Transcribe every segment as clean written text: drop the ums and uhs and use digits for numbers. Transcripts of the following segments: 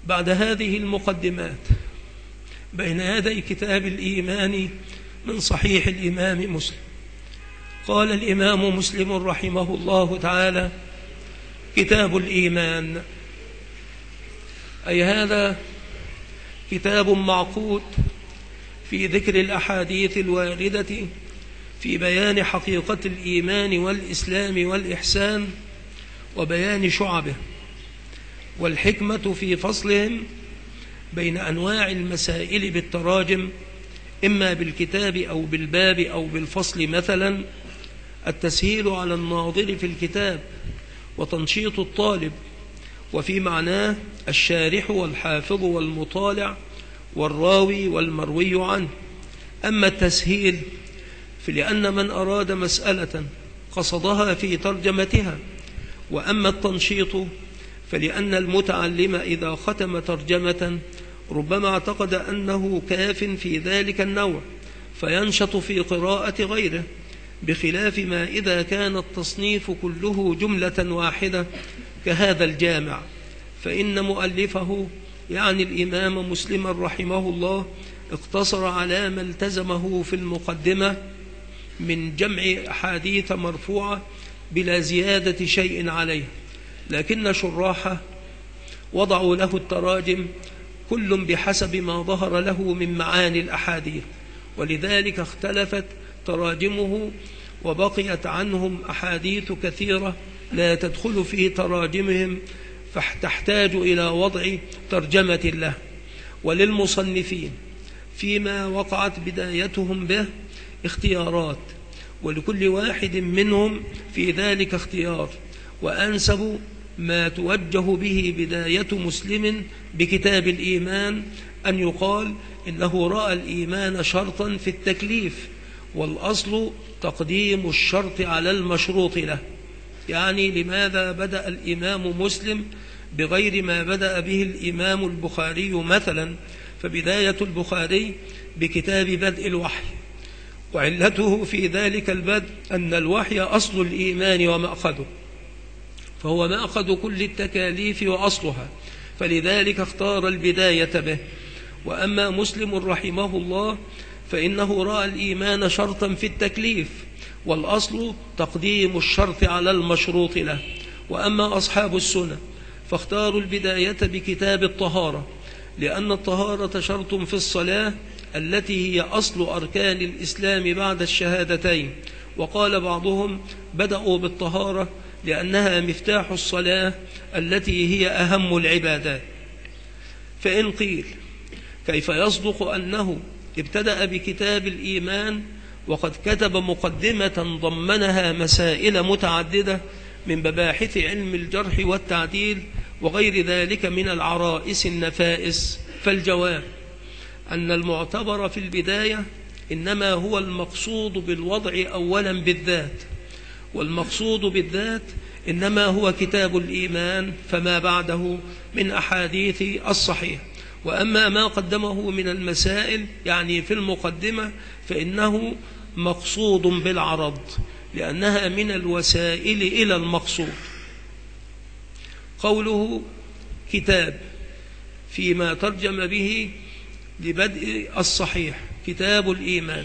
بعد هذه المقدمات بين يدي كتاب الإيمان من صحيح الإمام مسلم، قال الإمام مسلم رحمه الله تعالى: كتاب الإيمان، أي هذا كتاب معقود في ذكر الأحاديث الواردة في بيان حقيقة الإيمان والإسلام والإحسان وبيان شعبه، والحكمة في فصلهم بين أنواع المسائل بالتراجم، إما بالكتاب أو بالباب أو بالفصل، مثلا التسهيل على الناظر في الكتاب وتنشيط الطالب، وفي معناه الشارح والحافظ والمطالع والراوي والمروي عنه. أما التسهيل فلأن من أراد مسألة قصدها في ترجمتها، وأما التنشيط فلأن المتعلم إذا ختم ترجمة ربما اعتقد أنه كاف في ذلك النوع فينشط في قراءة غيره، بخلاف ما إذا كان التصنيف كله جملة واحدة كهذا الجامع، فإن مؤلفه يعني الإمام مسلم رحمه الله اقتصر على ما التزمه في المقدمة من جمع أحاديث مرفوعة بلا زيادة شيء عليه، لكن شراحه وضعوا له التراجم كل بحسب ما ظهر له من معاني الأحاديث، ولذلك اختلفت تراجمه وبقيت عنهم أحاديث كثيرة لا تدخل في تراجمهم، فتحتاج إلى وضع ترجمة له. وللمصنفين فيما وقعت بدايتهم به اختيارات، ولكل واحد منهم في ذلك اختيار، وأنسب ما توجه به بداية مسلم بكتاب الإيمان أن يقال إنه رأى الإيمان شرطا في التكليف، والأصل تقديم الشرط على المشروط له. يعني لماذا بدأ الإمام مسلم بغير ما بدأ به الإمام البخاري مثلا؟ فبداية البخاري بكتاب بدء الوحي، وعلته في ذلك البدء أن الوحي أصل الإيمان ومأخذه، فهو مأخذ كل التكاليف وأصلها، فلذلك اختار البداية به. وأما مسلم رحمه الله فإنه رأى الإيمان شرطا في التكليف، والأصل تقديم الشرط على المشروط له. وأما أصحاب السنة فاختاروا البداية بكتاب الطهارة، لأن الطهارة شرط في الصلاة التي هي أصل أركان الإسلام بعد الشهادتين. وقال بعضهم بدأوا بالطهارة لأنها مفتاح الصلاة التي هي أهم العبادات. فإن قيل كيف يصدق أنه ابتدأ بكتاب الإيمان وقد كتب مقدمة ضمنها مسائل متعددة من مباحث علم الجرح والتعديل وغير ذلك من العرائس النفائس؟ فالجواب أن المعتبر في البداية إنما هو المقصود بالوضع أولا بالذات، والمقصود بالذات إنما هو كتاب الإيمان فما بعده من أحاديث الصحيح. وأما ما قدمه من المسائل يعني في المقدمة فإنه مقصود بالعرض، لأنها من الوسائل إلى المقصود. قوله كتاب فيما ترجم به لبدء الصحيح كتاب الإيمان.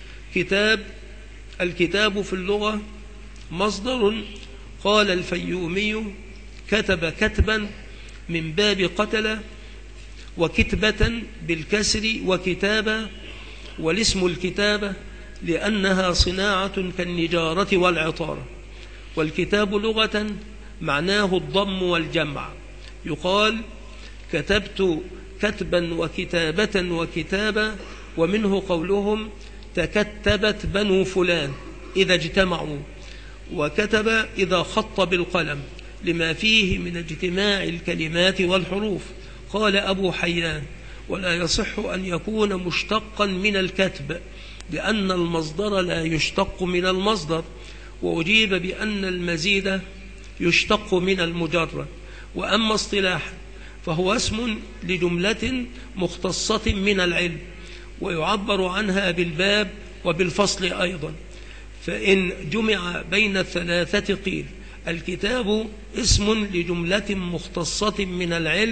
الكتاب في اللغة مصدر، قال الفيومي كتب كتبا من باب قتل، وكتبة بالكسر وكتابة، والاسم الكتابة لأنها صناعة كالنجارة والعطارة. والكتاب لغة معناه الضم والجمع، يقال كتبت كتبا وكتابة وكتابة، ومنه قولهم تكتبت بنو فلان إذا اجتمعوا، وكتب إذا خط بالقلم، لما فيه من اجتماع الكلمات والحروف. قال أبو حيان ولا يصح أن يكون مشتقا من الكتب، لأن المصدر لا يشتق من المصدر، وأجيب بأن المزيد يشتق من المجرد. وأما اصطلاحا فهو اسم لجملة مختصة من العلم، ويعبر عنها بالباب وبالفصل أيضا. فإن جمع بين الثلاثة قيل الكتاب اسم لجملة مختصة من العلم،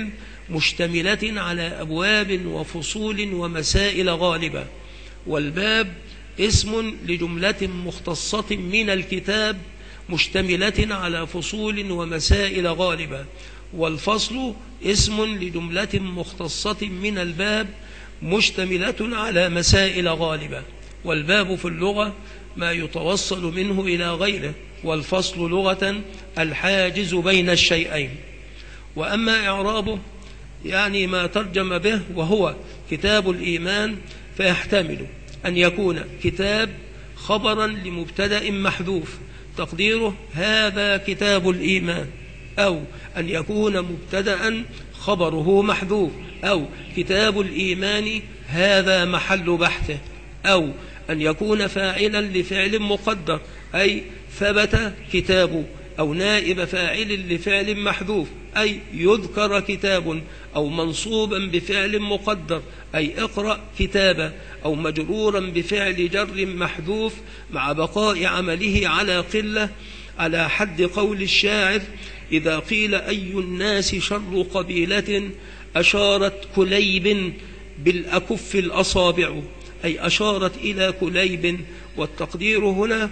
مشتملة على أبواب وفصول ومسائل غالبة. والباب اسم لجملة مختصة من الكتاب مشتملة على فصول ومسائل غالبة. والفصل اسم لجملة مختصة من الباب مشتملة على مسائل غالبة. والباب في اللغة ما يتوصل منه إلى غيره، والفصل لغة الحاجز بين الشيئين. وأما إعرابه يعني ما ترجم به وهو كتاب الإيمان، فيحتمل أن يكون كتاب خبرا لمبتدأ محذوف تقديره هذا كتاب الإيمان، أو أن يكون مبتدأ خبره محذوف، أو كتاب الإيمان هذا محل بحثه، أو أن يكون فاعلا لفعل مقدر أي ثبت كتاب، أو نائب فاعل لفعل محذوف أي يذكر كتاب، أو منصوبا بفعل مقدر أي اقرأ كتابا، أو مجرورا بفعل جر محذوف مع بقاء عمله على قلة، على حد قول الشاعر: إذا قيل أي الناس شر قبيلة أشارت كليب بالأكف الأصابع، أي أشارت إلى كليب. والتقدير هنا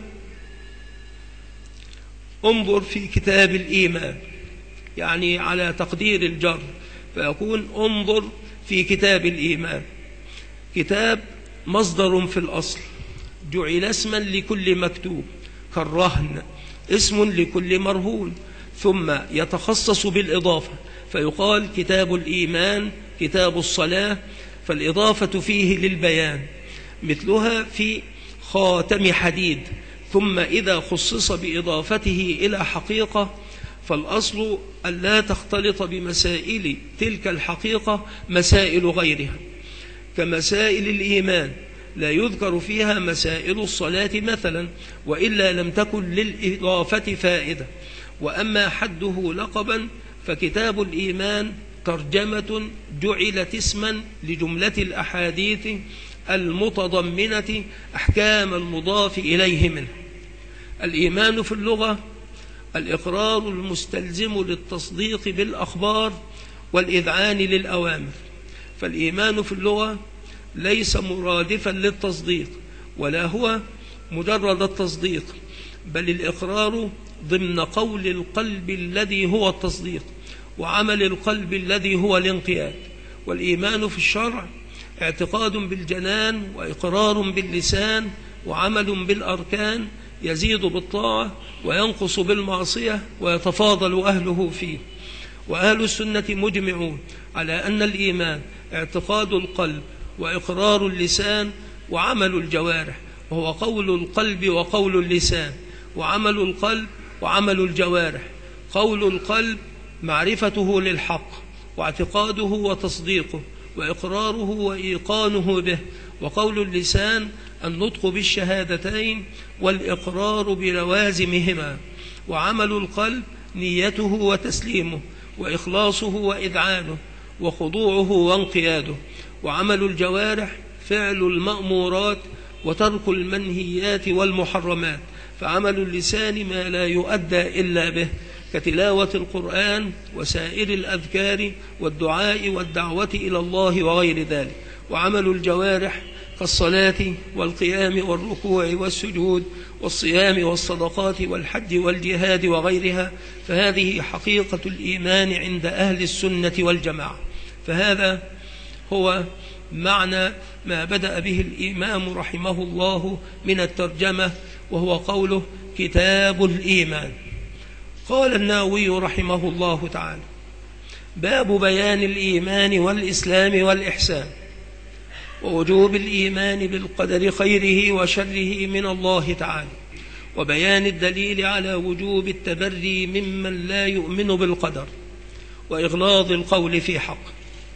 انظر في كتاب الإيمان، يعني على تقدير الجر، فيكون انظر في كتاب الإيمان. كتاب مصدر في الأصل جعل اسما لكل مكتوب، كالرهن اسم لكل مرهون، ثم يتخصص بالإضافة فيقال كتاب الإيمان كتاب الصلاة، فالإضافة فيه للبيان، مثلها في خاتم حديد. ثم إذا خصص بإضافته إلى حقيقة فالأصل أن لا تختلط بمسائل تلك الحقيقة مسائل غيرها، كمسائل الإيمان لا يذكر فيها مسائل الصلاة مثلا، وإلا لم تكن للإضافة فائدة. وأما حده لقبا فكتاب الإيمان ترجمة جعلت اسما لجملة الأحاديث المتضمنة أحكام المضاف إليه منه. الإيمان في اللغة الإقرار المستلزم للتصديق بالأخبار والإذعان للأوامر. فالإيمان في اللغة ليس مرادفا للتصديق، ولا هو مجرد التصديق، بل الإقرار ضمن قول القلب الذي هو التصديق، وعمل القلب الذي هو الانقياد. والإيمان في الشرع اعتقاد بالجنان، وإقرار باللسان، وعمل بالأركان، يزيد بالطاعة وينقص بالمعصية، ويتفاضل أهله فيه. وأهل السنة مجمعون على أن الإيمان اعتقاد القلب وإقرار اللسان وعمل الجوارح، وهو قول القلب وقول اللسان، وعمل القلب وعمل الجوارح. قول القلب معرفته للحق واعتقاده وتصديقه وإقراره وإيقانه به، وقول اللسان النطق بالشهادتين والإقرار بلوازمهما، وعمل القلب نيته وتسليمه وإخلاصه وإذعانه وخضوعه وانقياده، وعمل الجوارح فعل المأمورات وترك المنهيات والمحرمات. فعمل اللسان ما لا يؤدى إلا به كتلاوة القرآن وسائر الأذكار والدعاء والدعوة إلى الله وغير ذلك. وعمل الجوارح كالصلاة والقيام والركوع والسجود والصيام والصدقات والحج والجهاد وغيرها. فهذه حقيقة الإيمان عند أهل السنة والجماعة. فهذا هو معنى ما بدأ به الإمام رحمه الله من الترجمة، وهو قوله كتاب الإيمان. قال النووي رحمه الله تعالى: باب بيان الإيمان والإسلام والإحسان، ووجوب الإيمان بالقدر خيره وشره من الله تعالى، وبيان الدليل على وجوب التبري ممن لا يؤمن بالقدر، وإغلاظ القول في حق.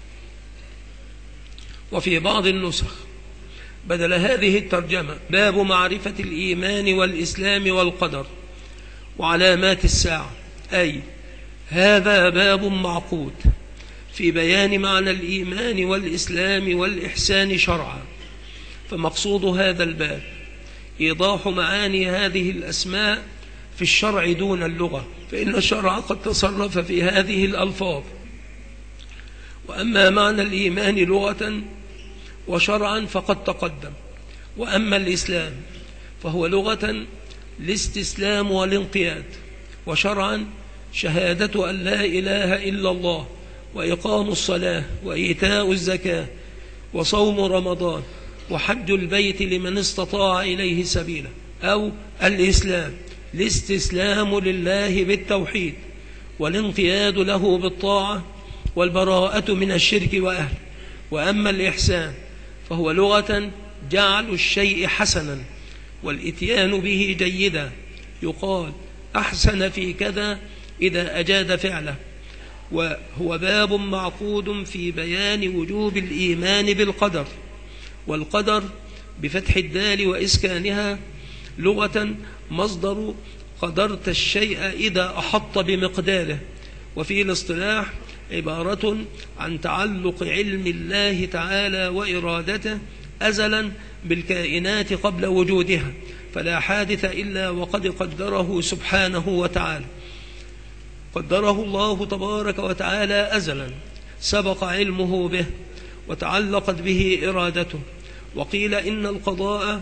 وفي بعض النسخ بدل هذه الترجمة باب معرفة الإيمان والإسلام والقدر وعلامات الساعة، أي هذا باب معقود في بيان معنى الإيمان والإسلام والإحسان شرعا. فمقصود هذا الباب إيضاح معاني هذه الأسماء في الشرع دون اللغة، فإن الشرع قد تصرف في هذه الألفاظ وأما معنى الإيمان لغة وشرعا فقد تقدم. وأما الإسلام فهو لغة الاستسلام والانقياد، وشرعا شهادة أن لا إله إلا الله، وإقام الصلاة، وإيتاء الزكاة، وصوم رمضان، وحج البيت لمن استطاع إليه سبيلا. أو الإسلام الاستسلام لله بالتوحيد، والانقياد له بالطاعة، والبراءة من الشرك وأهله. وأما الإحسان فهو لغة جعل الشيء حسنا والإتيان به جيدا، يقال أحسن في كذا إذا أجاد فعله. وهو باب معقود في بيان وجوب الإيمان بالقدر. والقدر بفتح الدال وإسكانها لغة مصدر قدرت الشيء إذا أحط بمقداره، وفي الاصطلاح عبارة عن تعلق علم الله تعالى وإرادته أزلا بالكائنات قبل وجودها، فلا حادث إلا وقد قدره سبحانه وتعالى. قدره الله تبارك وتعالى أزلا، سبق علمه به وتعلقت به إرادته. وقيل إن القضاء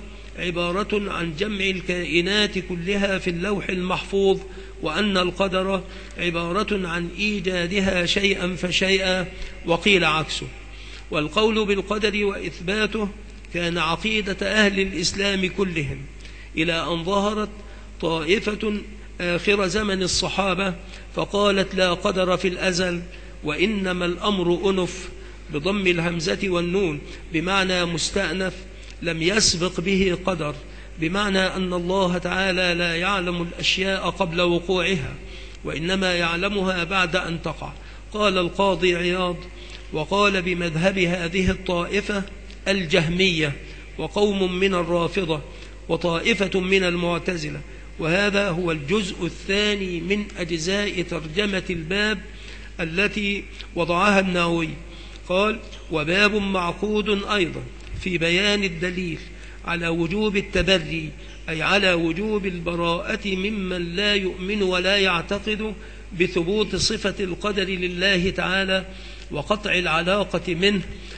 عبارة عن جمع الكائنات كلها في اللوح المحفوظ، وأن القدر عبارة عن إيجادها شيئا فشيئا، وقيل عكسه. والقول بالقدر وإثباته كان عقيدة أهل الإسلام كلهم، إلى أن ظهرت طائفة آخر زمن الصحابة فقالت لا قدر في الأزل، وإنما الأمر أنف بضم الهمزة والنون بمعنى مستأنف لم يسبق به قدر، بمعنى أن الله تعالى لا يعلم الأشياء قبل وقوعها، وإنما يعلمها بعد أن تقع. قال القاضي عياض: وقال بمذهب هذه الطائفة الجهمية، وقوم من الرافضة، وطائفة من المعتزلة. وهذا هو الجزء الثاني من أجزاء ترجمة الباب التي وضعها النووي. قال: وباب معقود أيضا في بيان الدليل على وجوب التبري، أي على وجوب البراءة ممن لا يؤمن ولا يعتقد بثبوت صفة القدر لله تعالى، وقطع العلاقة منه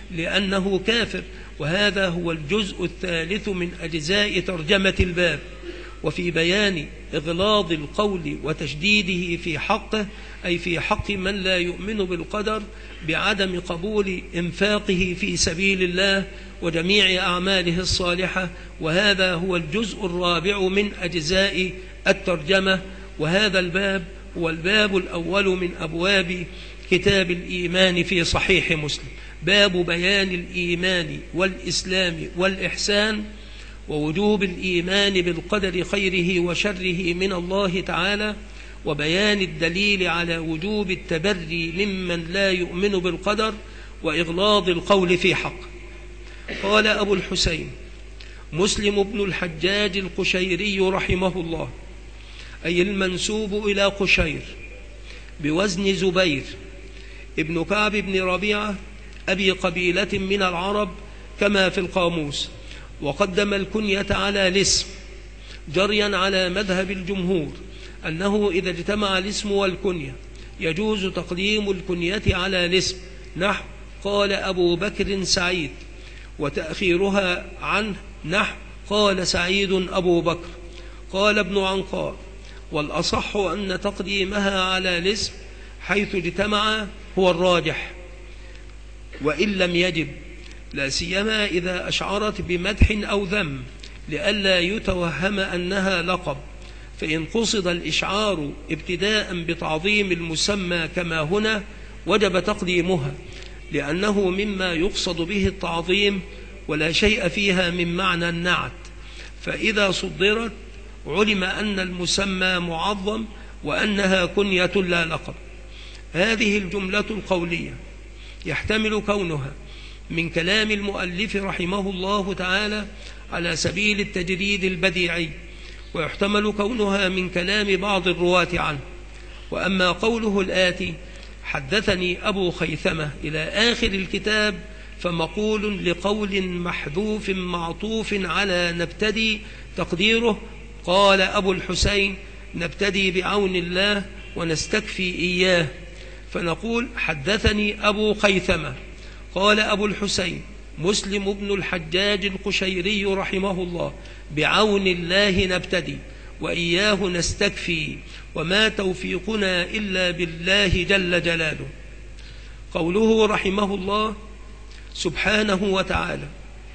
لأنه كافر. وهذا هو الجزء الثالث من أجزاء ترجمة الباب. وفي بيان إغلاظ القول وتشديده في حقه، أي في حق من لا يؤمن بالقدر، بعدم قبول إنفاقه في سبيل الله وجميع أعماله الصالحة. وهذا هو الجزء الرابع من أجزاء الترجمة. وهذا الباب هو الباب الأول من أبواب كتاب الإيمان في صحيح مسلم، باب بيان الإيمان والإسلام والإحسان، ووجوب الإيمان بالقدر خيره وشره من الله تعالى، وبيان الدليل على وجوب التبري ممن لا يؤمن بالقدر، وإغلاظ القول في حق. قال أبو الحسين مسلم بن الحجاج القشيري رحمه الله، أي المنسوب إلى قشير بوزن زبير ابن كعب بن ربيعة أبي قبيلة من العرب كما في القاموس، وقدم الكنية على الاسم جريا على مذهب الجمهور أنه إذا اجتمع الاسم والكنية يجوز تقديم الكنية على الاسم، نحو قال أبو بكر سعيد، وتأخيرها عنه نحو قال سعيد أبو بكر. قال ابن عنقاء: والأصح أن تقديمها على الاسم حيث اجتمع هو الراجح، وإن لم يجب، لا سيما إذا أشعرت بمدح أو ذم، لئلا يتوهم أنها لقب. فإن قصد الإشعار ابتداء بتعظيم المسمى كما هنا وجب تقديمها، لأنه مما يقصد به التعظيم ولا شيء فيها من معنى النعت. فإذا صدرت علم أن المسمى معظم وأنها كنية لا لقب. هذه الجملة القولية يحتمل كونها من كلام المؤلف رحمه الله تعالى على سبيل التجريد البديعي، ويحتمل كونها من كلام بعض الرواة عنه. وأما قوله الآتي: حدثني أبو خيثمة إلى آخر الكتاب، فمقول لقول محذوف معطوف على نبتدي، تقديره قال أبو الحسين: نبتدي بعون الله ونستكفي إياه. فنقول حدثني أبو خيثمة قال أبو الحسين مسلم بن الحجاج القشيري رحمه الله بعون الله نبتدي وإياه نستكفي وما توفيقنا إلا بالله جل جلاله. قوله رحمه الله سبحانه وتعالى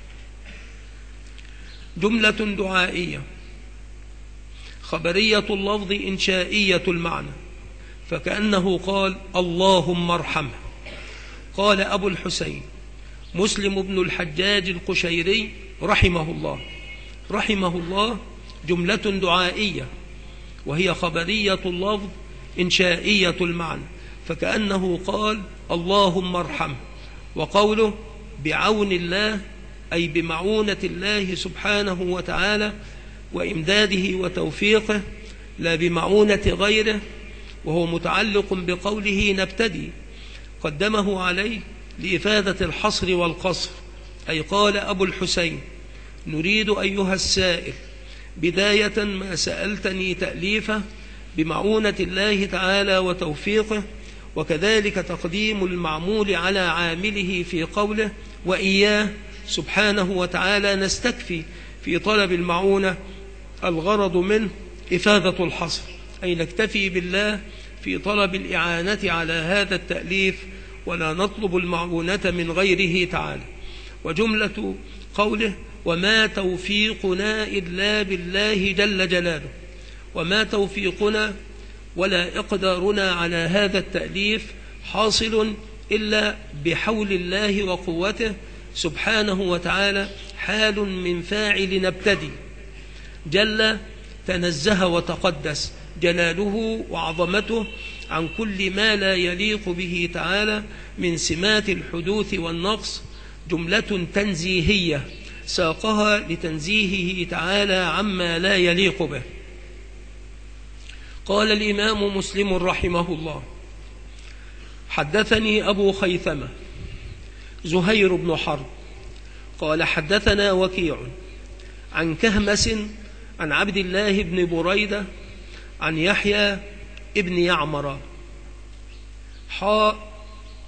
جملة دعائية خبرية اللفظ إنشائية المعنى، فكأنه قال اللهم ارحمه. قال أبو الحسين مسلم بن الحجاج القشيري رحمه الله. رحمه الله جملة دعائية وهي خبرية اللفظ إنشائية المعنى، فكأنه قال اللهم ارحمه. وقوله بعون الله أي بمعونة الله سبحانه وتعالى وإمداده وتوفيقه لا بمعونة غيره، وهو متعلق بقوله نبتدي قدمه عليه لإفادة الحصر والقصر. أي قال أبو الحسين نريد أيها السائل بداية ما سألتني تأليفه بمعونة الله تعالى وتوفيقه، وكذلك تقديم المعمول على عامله في قوله وإياه سبحانه وتعالى نستكفي في طلب المعونة. الغرض منه إفادة الحصر، أي نكتفي بالله في طلب الإعانة على هذا التأليف ولا نطلب المعونة من غيره تعالى. وجملة قوله وما توفيقنا إلا بالله جل جلاله، وما توفيقنا ولا إقدارنا على هذا التأليف حاصل إلا بحول الله وقوته سبحانه وتعالى، حال من فاعل نبتدي. جل تنزه وتقدس جلاله وعظمته عن كل ما لا يليق به تعالى من سمات الحدوث والنقص، جملة تنزيهية ساقها لتنزيهه تعالى عما لا يليق به. قال الإمام مسلم رحمه الله حدثني أبو خيثمة زهير بن حرب قال حدثنا وكيع عن كهمس عن عبد الله بن بريدة عن يحيى ابن يعمر حاء،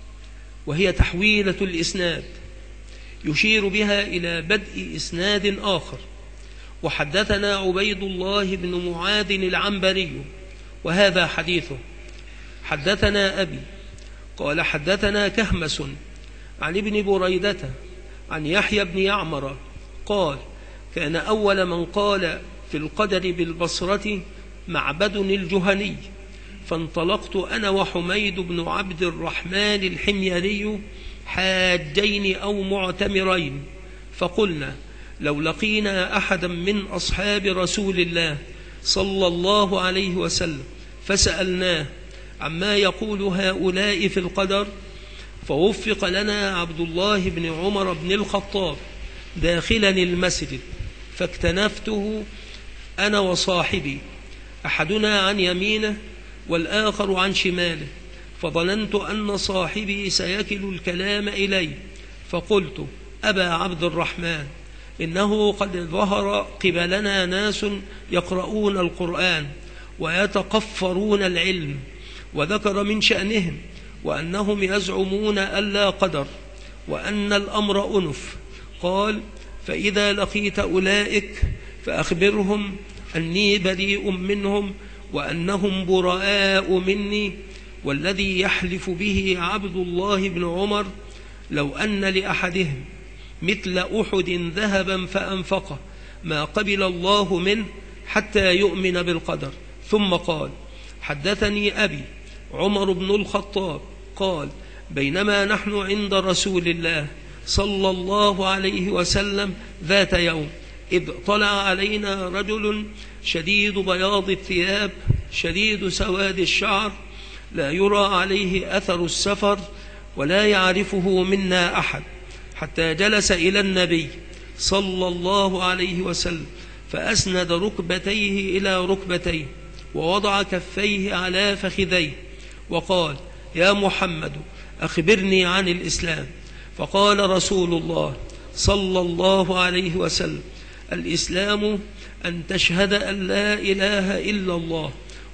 وهي تحويلة الإسناد يشير بها إلى بدء إسناد آخر. وحدثنا عبيد الله بن معاذ العنبري وهذا حديثه. حدثنا أبي قال حدثنا كهمس عن ابن بريدة عن يحيى بن يعمر قال كان أول من قال في القدر بالبصرة معبد الجهني، فانطلقت أنا وحميد بن عبد الرحمن الحميري حاجين أو معتمرين، فقلنا لو لقينا أحدا من أصحاب رسول الله صلى الله عليه وسلم فسألناه عما يقول هؤلاء في القدر، فوفق لنا عبد الله بن عمر بن الخطاب داخلا المسجد، فاكتنفته أنا وصاحبي أحدنا عن يمينه والآخر عن شماله، فظننت أن صاحبي سيكل الكلام إلي، فقلت أبا عبد الرحمن إنه قد ظهر قبلنا ناس يقرؤون القرآن ويتقفرون العلم، وذكر من شأنهم وأنهم يزعمون ألا قدر وأن الأمر أنف. قال فإذا لقيت أولئك فأخبرهم أني بريء منهم وأنهم براء مني، والذي يحلف به عبد الله بن عمر لو أن لأحدهم مثل أحد ذهبا فأنفقه ما قبل الله منه حتى يؤمن بالقدر. ثم قال حدثني أبي عمر بن الخطاب قال بينما نحن عند رسول الله صلى الله عليه وسلم ذات يوم إذ طلع علينا رجل شديد بياض الثياب شديد سواد الشعر لا يرى عليه أثر السفر ولا يعرفه منا أحد، حتى جلس إلى النبي صلى الله عليه وسلم فأسند ركبتيه إلى ركبتيه ووضع كفيه على فخذيه وقال يا محمد أخبرني عن الإسلام. فقال رسول الله صلى الله عليه وسلم الإسلام أن تشهد أن لا إله إلا الله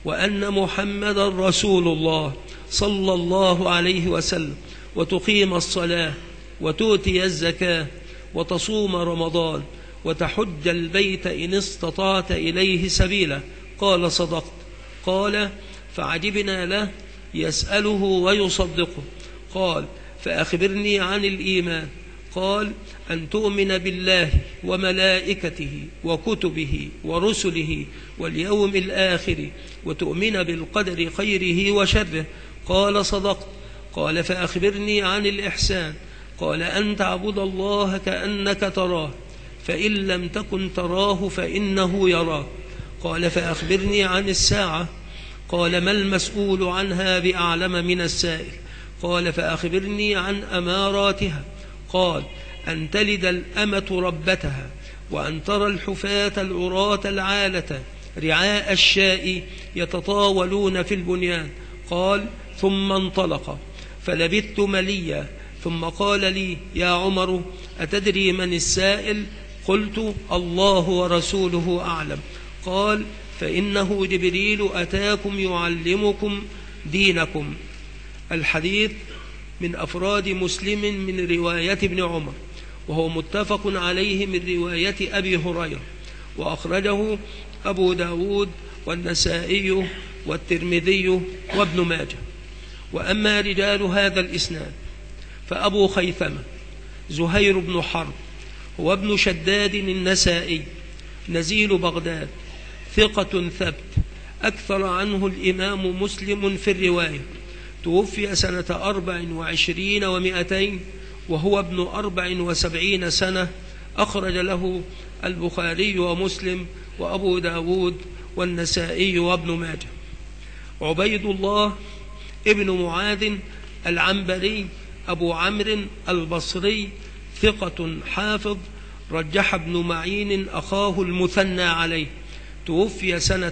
وأن محمدا رسول الله صلى الله عليه وسلم، وتقيم الصلاة وتؤتي الزكاة وتصوم رمضان وتحج البيت إن استطعت إليه سبيلا. قال: صدقت. قال: فعجبنا له يسأله ويصدقه. قال: فأخبرني عن الإيمان. قال: أن تؤمن بالله وملائكته وكتبه ورسله واليوم الآخر وتؤمن بالقدر خيره وشره. قال: صدقت. قال: فأخبرني عن الإحسان. قال: أن تعبد الله كأنك تراه، فإن لم تكن تراه فإنه يراك. قال: فأخبرني عن الساعة. قال: ما المسؤول عنها بأعلم من السائل. قال: فأخبرني عن أماراتها. قال: أن تلد الأمة ربتها، وأن ترى الحفاة العراة العالة رعاء الشاء يتطاولون في البنيان. قال: ثم انطلق فلبثت مليا، ثم قال لي: يا عمر، أتدري من السائل؟ قلت: الله ورسوله أعلم. قال: فإنه جبريل أتاكم يعلمكم دينكم. الحديث من أفراد مسلم من رواية ابن عمر، وهو متفق عليه من رواية أبي هريرة، وأخرجه أبو داود والنسائي والترمذي وابن ماجه. وأما رجال هذا الإسناد فأبو خيثمة زهير بن حرب هو ابن شداد النسائي نزيل بغداد، ثقة ثبت، أكثر عنه الإمام مسلم في الرواية. توفي سنة 24 و200 وهو ابن 74 سنة. أخرج له البخاري ومسلم وأبو داود والنسائي وابن ماجه. عبيد الله ابن معاذ العنبري أبو عمرو البصري، ثقة حافظ، رجح ابن معين أخاه المثنى عليه. توفي سنة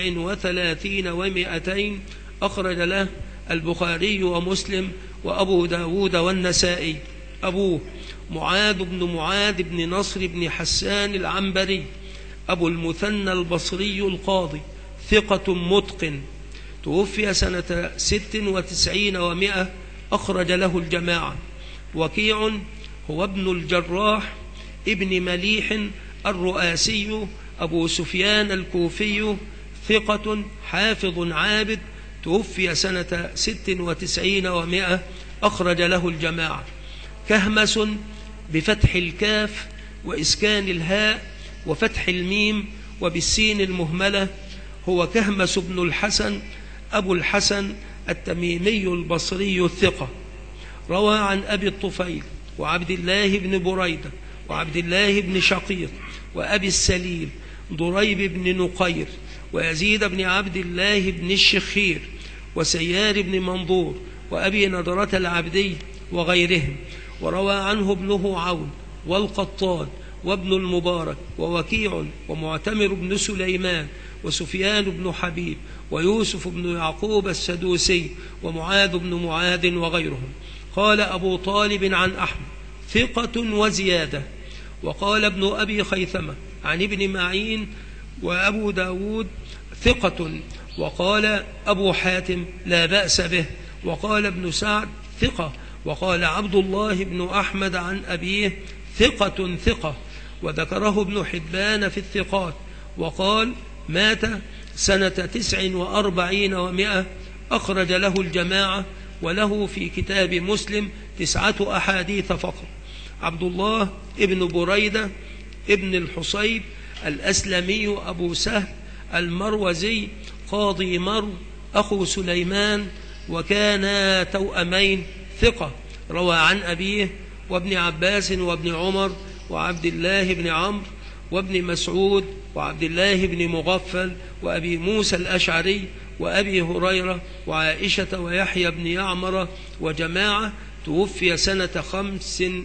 37 و200. أخرج له البخاري ومسلم وأبو داود والنسائي. أبوه معاذ بن معاذ بن نصر بن حسان العنبري أبو المثنى البصري القاضي، ثقة متقن. توفي سنة 96 و100. أخرج له الجماعة. وكيع هو ابن الجراح ابن مليح الرؤاسي أبو سفيان الكوفي، ثقة حافظ عابد. توفي سنة 96 و100. أخرج له الجماعة. كهمس بفتح الكاف وإسكان الهاء وفتح الميم وبالسين المهملة، هو كهمس بن الحسن أبو الحسن التميمي البصري الثقة. روى عن أبي الطفيل وعبد الله بن بريدة وعبد الله بن شقيق وأبي السليم ضريب بن نقير ويزيد بن عبد الله بن الشخير وسيار بن منظور وأبي نضرة العبدي وغيرهم. وروى عنه ابنه عون والقطان وابن المبارك ووكيع ومعتمر بن سليمان وسفيان بن حبيب ويوسف بن يعقوب السدوسي ومعاذ بن معاذ وغيرهم. قال أبو طالب عن أحمد: ثقة وزيادة. وقال ابن أبي خيثمة عن ابن معين وأبو داود: ثقة. وقال أبو حاتم: لا بأس به. وقال ابن سعد: ثقة. وقال عبد الله بن أحمد عن أبيه: ثقة ثقة. وذكره ابن حبان في الثقات. وقال: مات سنة 49 و100. أخرج له الجماعة، وله في كتاب مسلم 9 أحاديث فقط. عبد الله ابن بريدة ابن الحصيب الأسلمي أبو سهل المروزي قاضي مرو أخو سليمان، وكانا توأمين، ثقة. روى عن أبيه وابن عباس وابن عمر وعبد الله بن عمرو وابن مسعود وعبد الله بن مغفل وأبي موسى الأشعري وأبي هريرة وعائشة ويحيى بن يعمر وجماعة. توفي سنة 15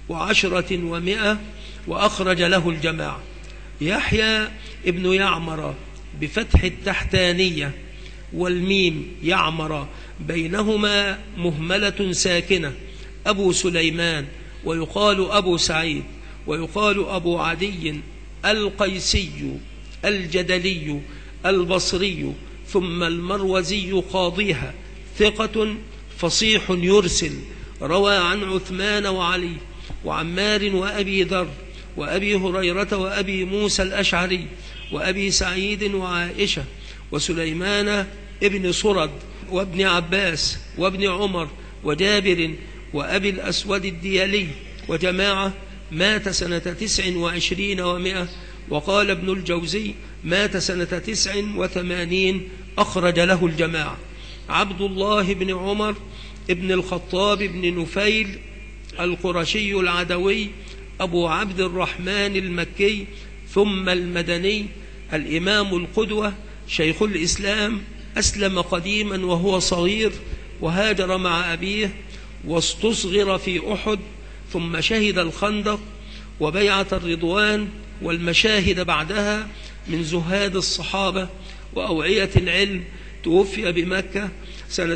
و100. وأخرج له الجماعة. يحيى ابن يعمر بفتح التحتانية والميم يعمر بينهما مهملة ساكنة، أبو سليمان، ويقال أبو سعيد، ويقال أبو عدي القيسي الجدلي البصري، ثم المروزي قاضيها ثقة فصيح يرسل، روى عن عثمان وعلي وعمار وأبي ذر وأبي هريرة وأبي موسى الأشعري وأبي سعيد وعائشة وسليمان ابن سرد وابن عباس وابن عمر وجابر وأبي الأسود الديالي وجماعة. مات سنة 29 و100. وقال ابن الجوزي مات سنة 89، أخرج له الجماعة. عبد الله بن عمر ابن الخطاب بن نفيل القرشي العدوي أبو عبد الرحمن المكي ثم المدني، الإمام القدوة شيخ الإسلام، أسلم قديما وهو صغير وهاجر مع أبيه واستصغر في أحد، ثم شهد الخندق وبيعة الرضوان والمشاهد بعدها من زهاد الصحابة وأوعية العلم. توفي بمكة سنة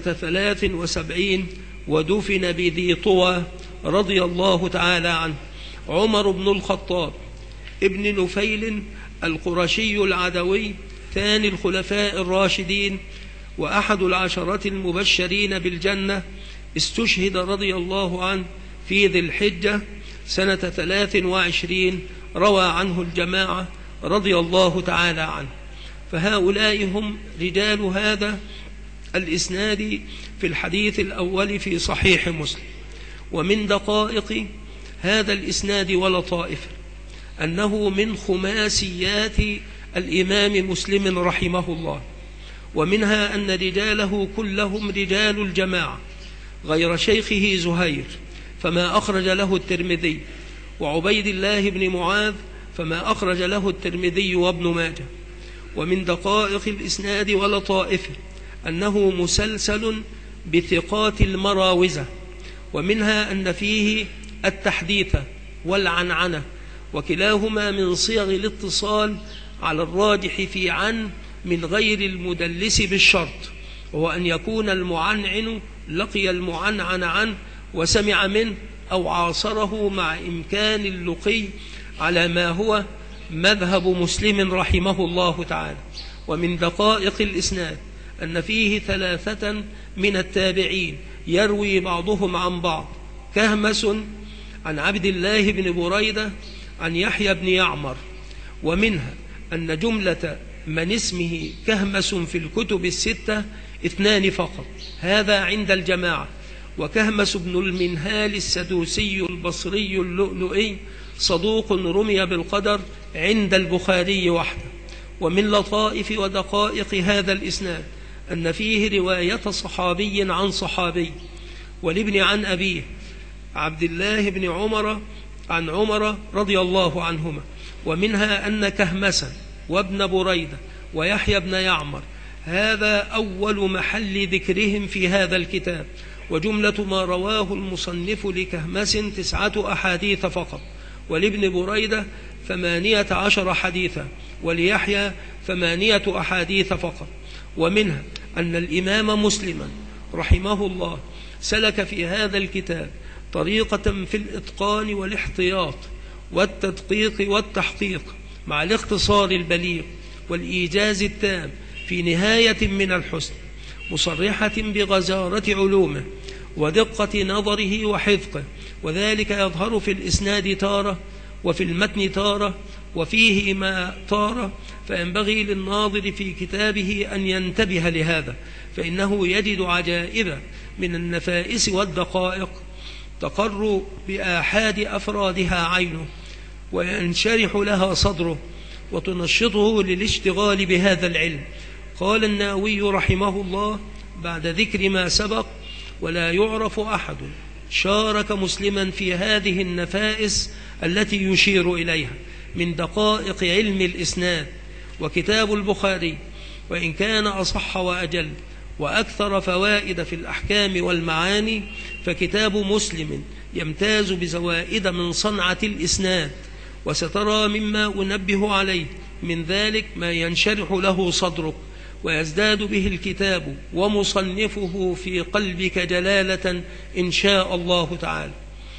73 ودفن بذي طوى رضي الله تعالى عنه. عمر بن الخطاب ابن نفيل القرشي العدوي ثاني الخلفاء الراشدين وأحد العشرة المبشرين بالجنة، استشهد رضي الله عنه في ذي الحجة سنة 23، روى عنه الجماعة رضي الله تعالى عنه. فهؤلاء هم رجال هذا الإسناد في الحديث الأول في صحيح مسلم. ومن دقائق هذا الإسناد ولطائفه أنه من خماسيات الإمام مسلم رحمه الله، ومنها أن رجاله كلهم رجال الجماعة غير شيخه زهير فما أخرج له الترمذي، وعبيد الله بن معاذ فما أخرج له الترمذي وابن ماجه. ومن دقائق الإسناد ولطائفه أنه مسلسل بثقات المراوزة، ومنها أن فيه التحديث والعنعنة، وكلاهما من صيغ الاتصال على الراجح في عن من غير المدلس بالشرط، وهو أن يكون المعنعن لقي المعنعن عنه وسمع منه أو عاصره، مع إمكان اللقي على ما هو مذهب مسلم رحمه الله تعالى. ومن دقائق الإسناد أن فيه 3 من التابعين يروي بعضهم عن بعض: كهمس عن عبد الله بن بريدة عن يحيى بن يعمر. ومنها أن جملة من اسمه كهمس في الكتب ال6 2 فقط، هذا عند الجماعة. وكهمس بن المنهال السدوسي البصري اللؤلؤي صدوق رمي بالقدر عند البخاري وحده. ومن لطائف ودقائق هذا الإسناد أن فيه رواية صحابي عن صحابي، والابن عن أبيه عبد الله بن عمر عن عمر رضي الله عنهما. ومنها أن كهمسا وابن بريدة ويحيى بن يعمر هذا أول محل ذكرهم في هذا الكتاب، وجملة ما رواه المصنف لكهمس 9 أحاديث فقط، ولابن بريدة 18 حديثا، وليحيى 8 أحاديث فقط. ومنها أن الإمام مسلما رحمه الله سلك في هذا الكتاب طريقة في الإتقان والاحتياط والتدقيق والتحقيق مع الاختصار البليغ والإيجاز التام في نهاية من الحسن، مصرحة بغزارة علومه ودقة نظره وحفظه، وذلك يظهر في الإسناد تارة وفي المتن تارة وفيه ما تارة. فينبغي للناظر في كتابه أن ينتبه لهذا، فإنه يجد عجائب من النفائس والدقائق تقر بآحاد أفرادها عينه وينشرح لها صدره وتنشطه للاشتغال بهذا العلم. قال النووي رحمه الله بعد ذكر ما سبق: ولا يعرف أحد شارك مسلما في هذه النفائس التي يشير إليها من دقائق علم الإسناد. وكتاب البخاري وإن كان أصح وأجل وأكثر فوائد في الأحكام والمعاني، فكتاب مسلم يمتاز بزوائد من صنعة الإسناد، وسترى مما أنبه عليه من ذلك ما ينشرح له صدرك ويزداد به الكتاب ومصنفه في قلبك جلالة إن شاء الله تعالى.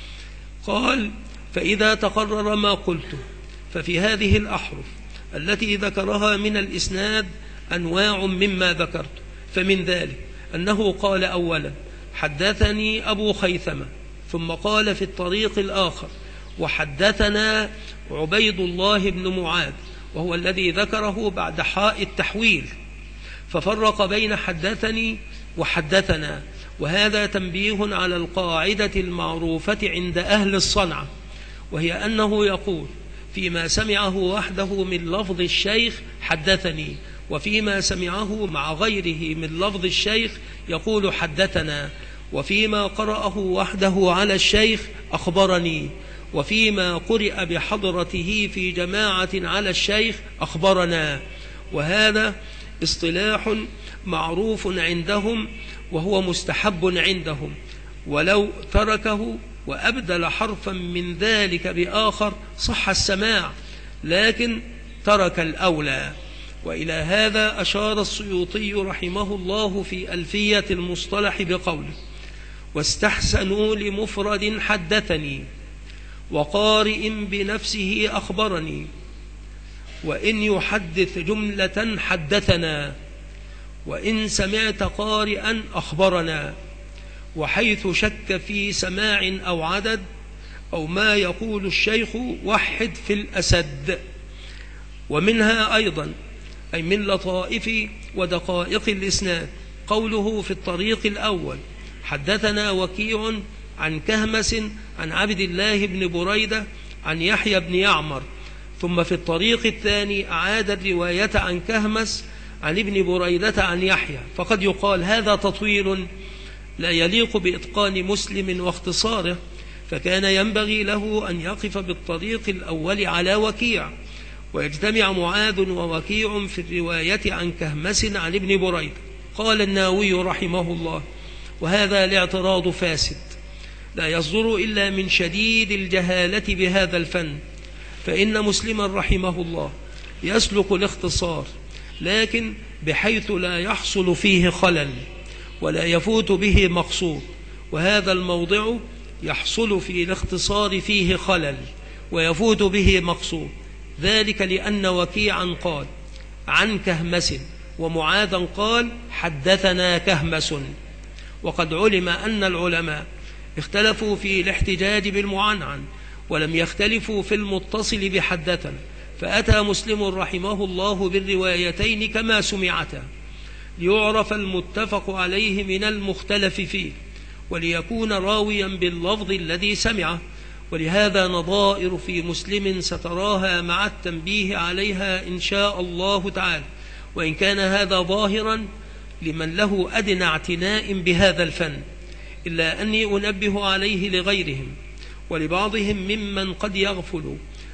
قال: فإذا تقرر ما قلته، ففي هذه الأحرف التي ذكرها من الإسناد أنواع مما ذكرت، فمن ذلك أنه قال أولا حدثني أبو خيثمة، ثم قال في الطريق الآخر وحدثنا عبيد الله بن معاذ، وهو الذي ذكره بعد حاء التحويل، ففرق بين حدثني وحدثنا. وهذا تنبيه على القاعدة المعروفة عند أهل الصنعة، وهي أنه يقول فيما سمعه وحده من لفظ الشيخ حدثني، وفيما سمعه مع غيره من لفظ الشيخ يقول حدثنا، وفيما قرأه وحده على الشيخ أخبرني، وفيما قرئ بحضرته في جماعة على الشيخ أخبرنا. وهذا اصطلاح معروف عندهم وهو مستحب عندهم، ولو تركه وأبدل حرفا من ذلك بآخر صح السماع، لكن ترك الأولى. وإلى هذا أشار السيوطي رحمه الله في ألفية المصطلح بقوله: واستحسنوا لمفرد حدثني، وقارئ بنفسه أخبرني، وإن يحدث جملة حدثنا، وإن سمعت قارئا أخبرنا، وحيث شك في سماع أو عدد أو ما يقول الشيخ وحد في الأسد. ومنها أيضا أي من لطائف ودقائق الإسناد قوله في الطريق الأول حدثنا وكيع عن كهمس عن عبد الله بن بريدة عن يحيى بن يعمر، ثم في الطريق الثاني أعاد الرواية عن كهمس عن ابن بريدة عن يحيى، فقد يقال هذا تطويل لا يليق بإتقان مسلم واختصاره، فكان ينبغي له أن يقف بالطريق الأول على وكيع، ويجتمع معاذ ووكيع في الرواية عن كهمس عن ابن بريدة. قال الناوي رحمه الله: وهذا الاعتراض فاسد، لا يصدر إلا من شديد الجهالة بهذا الفن، فإن مسلما رحمه الله يسلك الاختصار، لكن بحيث لا يحصل فيه خلل ولا يفوت به مقصود، وهذا الموضع يحصل في الاختصار فيه خلل ويفوت به مقصود، ذلك لأن وكيعا قال عن كهمس ومعاذا قال حدثنا كهمس. وقد علم أن العلماء اختلفوا في الاحتجاج بالمعنعن، ولم يختلفوا في المتصل بحدثنا، فأتى مسلم رحمه الله بالروايتين كما سمعتا، ليعرف المتفق عليه من المختلف فيه، وليكون راويا باللفظ الذي سمعه. ولهذا نظائر في مسلم ستراها مع التنبيه عليها إن شاء الله تعالى، وإن كان هذا ظاهرا لمن له أدنى اعتناء بهذا الفن، إلا أني أنبه عليه لغيرهم ولبعضهم ممن قد يغفل،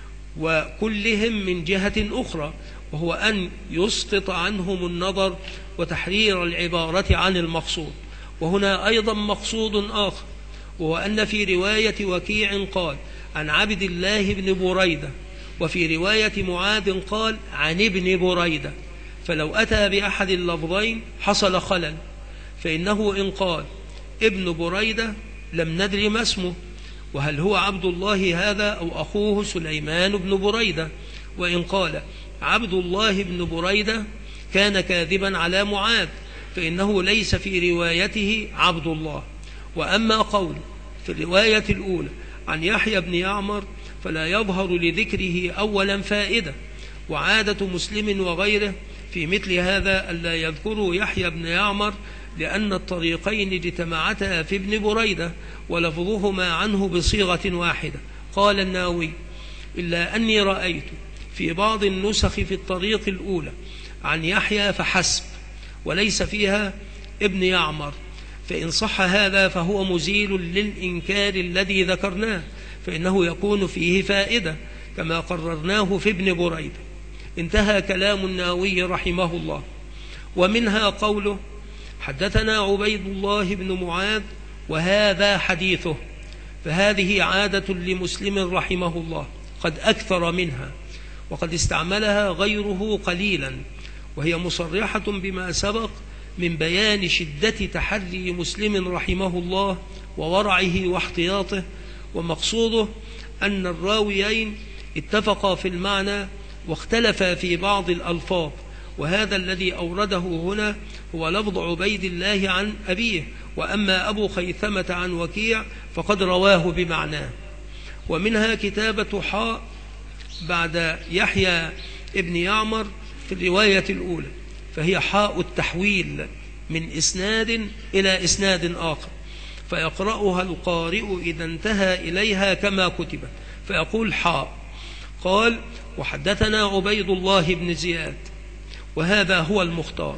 وكلهم من جهة أخرى، وهو أن يسقط عنهم النظر وتحرير العبارة عن المقصود. وهنا أيضا مقصود آخر، وهو أن في رواية وكيع قال عن عبد الله بن بريدة، وفي رواية معاذ قال عن ابن بريدة، فلو أتى بأحد اللفظين حصل خلل، فإنه إن قال ابن بريدة لم ندر ما اسمه، وهل هو عبد الله هذا أو أخوه سليمان بن بريدة، وإن قال عبد الله بن بريدة كان كاذبا على معاذ، فإنه ليس في روايته عبد الله. وأما قول في الرواية الأولى عن يحيى بن يعمر فلا يظهر لذكره أولا فائدة، وعادة مسلم وغيره في مثل هذا ألا يذكروا يحيى بن يعمر، لأن الطريقين اجتمعتا في ابن بريدة ولفظهما عنه بصيغة واحدة. قال الناوي: إلا أني رأيت في بعض النسخ في الطريق الأولى عن يحيى فحسب، وليس فيها ابن يعمر، فإن صح هذا فهو مزيل للإنكار الذي ذكرناه، فإنه يكون فيه فائدة كما قررناه في ابن بريدة. انتهى كلام الناوي رحمه الله. ومنها قوله حدثنا عبيد الله بن معاذ وهذا حديثه، فهذه عادة لمسلم رحمه الله قد أكثر منها، وقد استعملها غيره قليلا، وهي مصرحة بما سبق من بيان شدة تحري مسلم رحمه الله وورعه واحتياطه. ومقصوده أن الراويين اتفقا في المعنى واختلفا في بعض الألفاظ، وهذا الذي أورده هنا هو لفظ عبيد الله عن أبيه، وأما أبو خيثمة عن وكيع فقد رواه بمعناه. ومنها كتابة حاء بعد يحيى ابن يعمر في الرواية الأولى، فهي حاء التحويل من إسناد إلى إسناد آخر، فيقرأها القارئ إذا انتهى إليها كما كتبت، فيقول حاء. قال: وحدثنا عبيد الله بن زياد، وهذا هو المختار.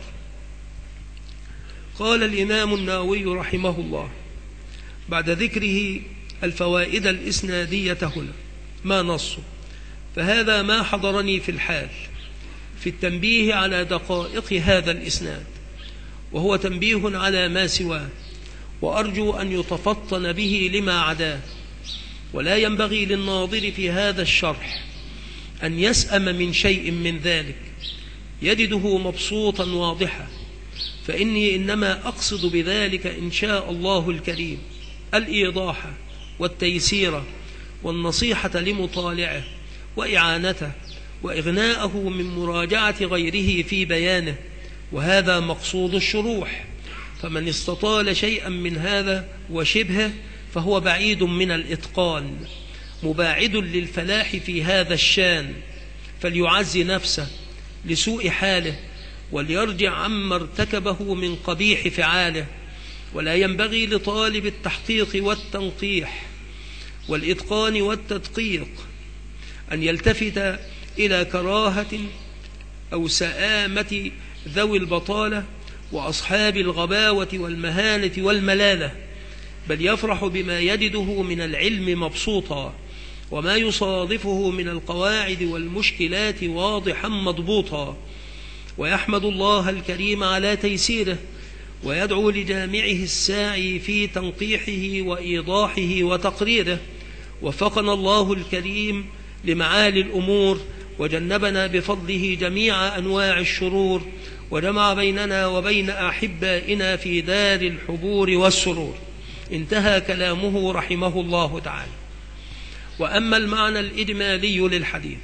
قال الإمام النووي رحمه الله بعد ذكره الفوائد الإسنادية هنا ما نصه، فهذا ما حضرني في الحال في التنبيه على دقائق هذا الإسناد، وهو تنبيه على ما سواه، وأرجو أن يتفطن به لما عداه. ولا ينبغي للناظر في هذا الشرح أن يسأم من شيء من ذلك يجده مبسوطا واضحا، فإني إنما أقصد بذلك إن شاء الله الكريم الإيضاح والتيسير والنصيحة لمطالعه وإعانته وإغناءه من مراجعة غيره في بيانه، وهذا مقصود الشروح. فمن استطال شيئا من هذا وشبهه فهو بعيد من الإتقان، مباعد للفلاح في هذا الشان، فليعز نفسه لسوء حاله وليرجع عما ارتكبه من قبيح فعاله. ولا ينبغي لطالب التحقيق والتنقيح والإتقان والتدقيق أن يلتفت إلى كراهة أو سآمة ذوي البطالة وأصحاب الغباوة والمهانة والملالة، بل يفرح بما يجده من العلم مبسوطا، وما يصادفه من القواعد والمشكلات واضحا مضبوطا، ويحمد الله الكريم على تيسيره، ويدعو لجامعه الساعي في تنقيحه وإيضاحه وتقريره. وفقنا الله الكريم لمعالي الأمور، وجنبنا بفضله جميع أنواع الشرور، وجمع بيننا وبين أحبائنا في دار الحبور والسرور. انتهى كلامه رحمه الله تعالى. وأما المعنى الإجمالي للحديث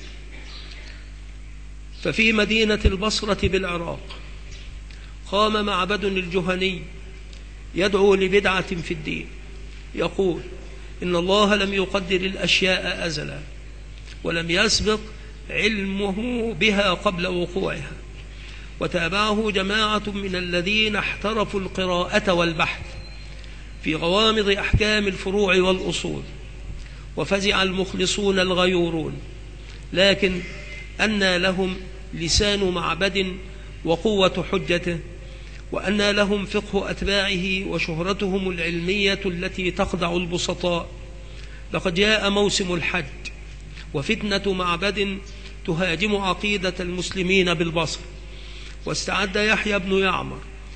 ففي مدينة البصرة بالعراق قام معبد الجهني يدعو لبدعة في الدين، يقول: إن الله لم يقدر الأشياء أزلا، ولم يسبق علمه بها قبل وقوعها. وتابعه جماعة من الذين احترفوا القراءة والبحث في غوامض أحكام الفروع والأصول، وفزع المخلصون الغيورون، لكن أنى لهم لسان معبد وقوة حجته، وأنى لهم فقه أتباعه وشهرتهم العلمية التي تخدع البسطاء. لقد جاء موسم الحج، وفتنة معبد تهاجم عقيدة المسلمين بالبصر، واستعد يحيى بن يعمر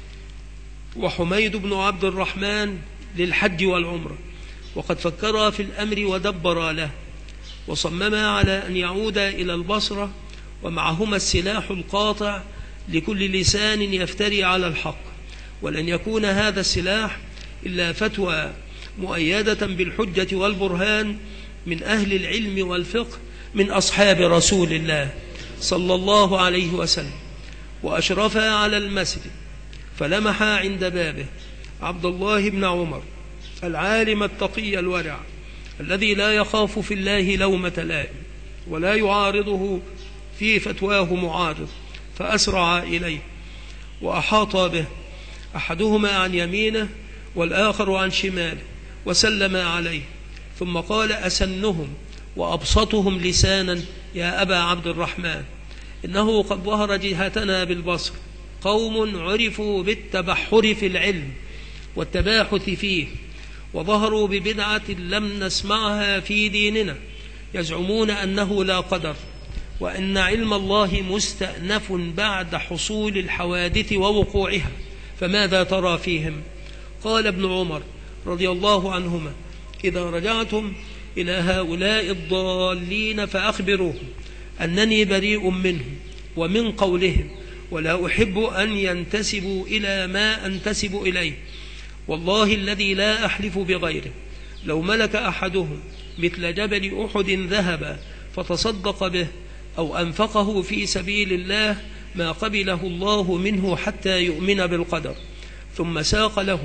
وحميد بن عبد الرحمن للحج والعمرة، وقد فكرا في الأمر ودبرا له، وصمما على أن يعودا إلى البصرة، ومعهما السلاح القاطع لكل لسان يفتري على الحق، ولن يكون هذا السلاح إلا فتوى مؤيدة بالحجة والبرهان من أهل العلم والفقه من أصحاب رسول الله صلى الله عليه وسلم. وأشرفا على المسجد، فلمحا عند بابه عبد الله بن عمر العالم التقي الورع الذي لا يخاف في الله لومة لائم، ولا يعارضه في فتواه معارض، فأسرع إليه وأحاط به، أحدهما عن يمينه والآخر عن شماله، وسلم عليه، ثم قال: أسنهم وأبسطهم لسانا يا أبا عبد الرحمن، إنه قد ظهر جهتنا بالبصر قوم عرفوا بالتبحر في العلم والتباحث فيه، وظهروا ببدعة لم نسمعها في ديننا، يزعمون أنه لا قدر، وأن علم الله مستأنف بعد حصول الحوادث ووقوعها، فماذا ترى فيهم؟ قال ابن عمر رضي الله عنهما: إذا رجعتم إلى هؤلاء الضالين فأخبروهم أنني بريء منهم ومن قولهم، ولا أحب أن ينتسبوا إلى ما أنتسب إليه، والله الذي لا أحلف بغيره، لو ملك أحدهم مثل جبل أحد ذهبا فتصدق به أو أنفقه في سبيل الله ما قبله الله منه حتى يؤمن بالقدر. ثم ساق له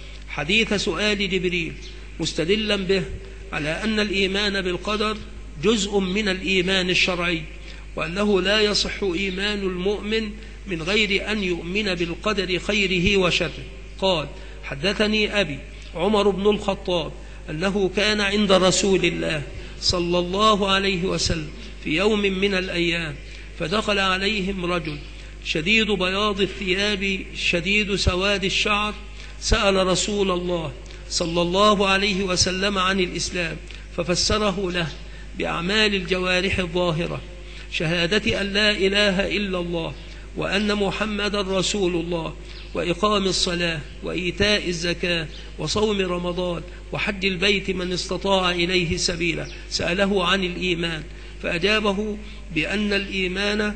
حديث سؤال جبريل مستدلا به على أن الإيمان بالقدر جزء من الإيمان الشرعي، وأنه لا يصح إيمان المؤمن من غير أن يؤمن بالقدر خيره وشره. قال: حدثني أبي عمر بن الخطاب أنه كان عند رسول الله صلى الله عليه وسلم في يوم من الأيام، فدخل عليهم رجل شديد بياض الثياب شديد سواد الشعر، سأل رسول الله صلى الله عليه وسلم عن الإسلام، ففسره له بأعمال الجوارح الظاهرة: شهادة أن لا إله إلا الله وأن محمد رسول الله، وإقام الصلاة، وإيتاء الزكاة، وصوم رمضان، وحج البيت من استطاع إليه سبيلا. سأله عن الإيمان فأجابه بأن الإيمان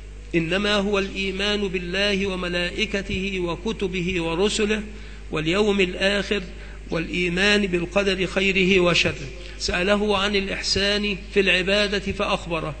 إنما هو الإيمان بالله وملائكته وكتبه ورسله واليوم الآخر، والإيمان بالقدر خيره وشره. سأله عن الإحسان في العبادة فأخبره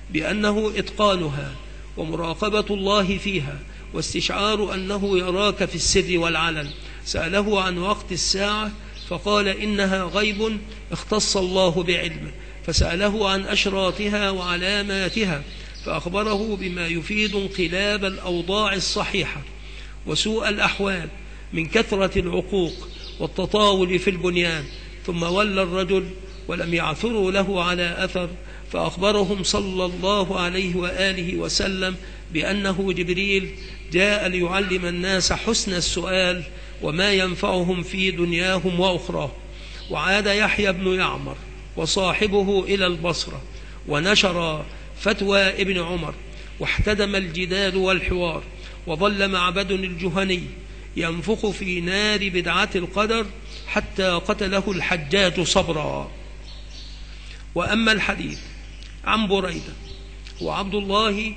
بأنه إتقانها ومراقبة الله فيها واستشعار أنه يراك في السر والعلن. سأله عن وقت الساعة فقال: إنها غيب اختص الله بعلمه. فسأله عن أشراطها وعلاماتها فأخبره بما يفيد انقلاب الأوضاع الصحيحة وسوء الأحوال من كثرة العقوق والتطاول في البنيان. ثم ولى الرجل ولم يعثروا له على أثر، فأخبرهم صلى الله عليه وآله وسلم بأنه جبريل جاء ليعلم الناس حسن السؤال وما ينفعهم في دنياهم وأخراهم. وعاد يحيى بن يعمر وصاحبه إلى البصرة ونشر فتوى ابن عمر، واحتدم الجدال والحوار، وظل معبد الجهني ينفخ في نار بدعة القدر حتى قتله الحجاج صبرا. وأما الحديث عن بريدة وعبد الله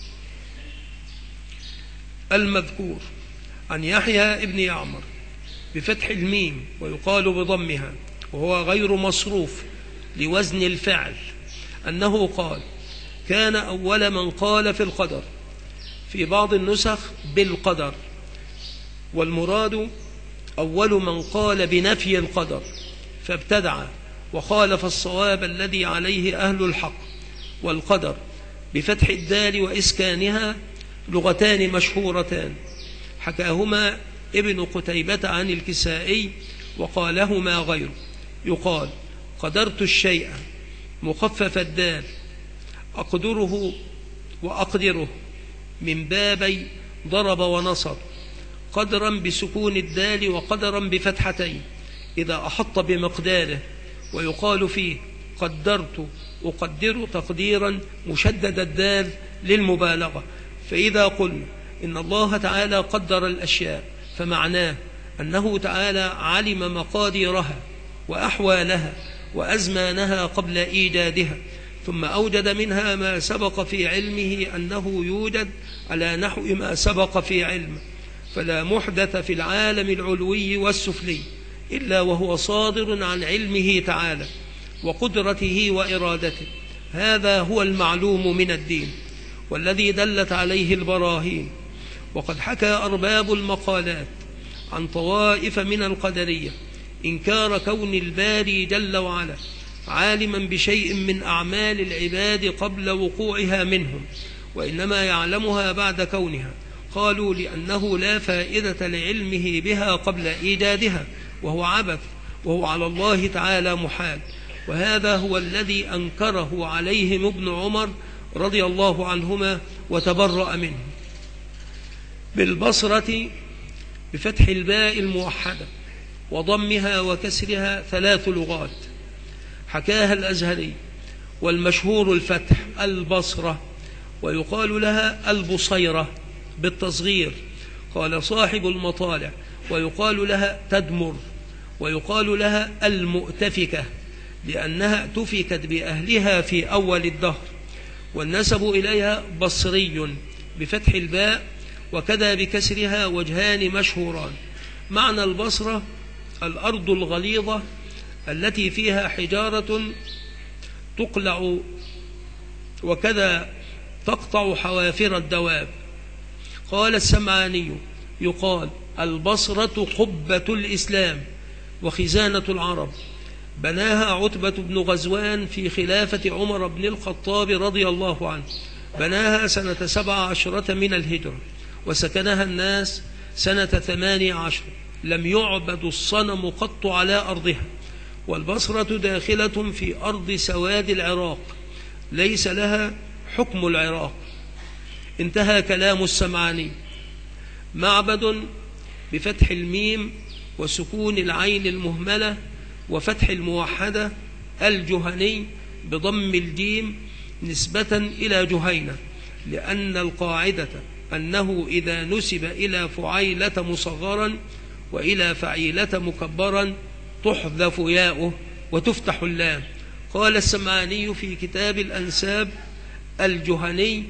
المذكور عن يحيى ابن يعمر بفتح الميم ويقال بضمها وهو غير مصروف لوزن الفعل، أنه قال: كان أول من قال في القدر، في بعض النسخ بالقدر، والمراد أول من قال بنفي القدر فابتدع وخالف الصواب الذي عليه أهل الحق. والقدر بفتح الدال وإسكانها لغتان مشهورتان حكاهما ابن قتيبة عن الكسائي وقالهما غيره. يقال: قدرت الشيء مخفف الدال، أقدره وأقدره، من بابي ضرب ونصر، قدرا بسكون الدال وقدرا بفتحتين إذا أحط بمقداره. ويقال فيه: قدرت أقدر تقديرا مشدد الدال للمبالغة. فإذا قلنا إن الله تعالى قدر الأشياء فمعناه أنه تعالى علم مقاديرها وأحوالها وأزمانها قبل إيجادها، ثم أوجد منها ما سبق في علمه أنه يوجد على نحو ما سبق في علمه، فلا محدث في العالم العلوي والسفلي إلا وهو صادر عن علمه تعالى وقدرته وإرادته. هذا هو المعلوم من الدين والذي دلت عليه البراهين. وقد حكى أرباب المقالات عن طوائف من القدرية إنكار كون الباري جل وعلا عالما بشيء من أعمال العباد قبل وقوعها منهم، وإنما يعلمها بعد كونها. قالوا: لأنه لا فائدة لعلمه بها قبل إيجادها، وهو عبث، وهو على الله تعالى محال. وهذا هو الذي أنكره عليهم ابن عمر رضي الله عنهما وتبرأ منه. بالبصرة بفتح الباء الموحدة وضمها وكسرها 3 لغات حكاها الأزهري، والمشهور الفتح البصرة، ويقال لها البصيرة بالتصغير، قال صاحب المطالع، ويقال لها تدمر، ويقال لها المؤتفكة لأنها تفكت بأهلها في أول الدهر. والنسب إليها بصري بفتح الباء وكذا بكسرها وجهان مشهوران. معنى البصرة الأرض الغليظة التي فيها حجارة تقلع وكذا تقطع حوافر الدواب، قال السمعاني: يقال البصرة قبة الإسلام وخزانة العرب، بناها عتبة بن غزوان في خلافة عمر بن الخطاب رضي الله عنه، بناها سنة 17 من الهجرة، وسكنها الناس سنة 18. لم يعبد الصنم قط على أرضها، والبصرة داخلة في أرض سواد العراق، ليس لها حكم العراق. انتهى كلام السمعاني. معبد بفتح الميم وسكون العين المهملة وفتح الموحدة، الجهني بضم الجيم نسبة إلى جهينة، لأن القاعدة أنه إذا نسب إلى فعيلة مصغرا وإلى فعيلة مكبرا تحذف ياؤه وتفتح اللام. قال السمعاني في كتاب الأنساب: الجهني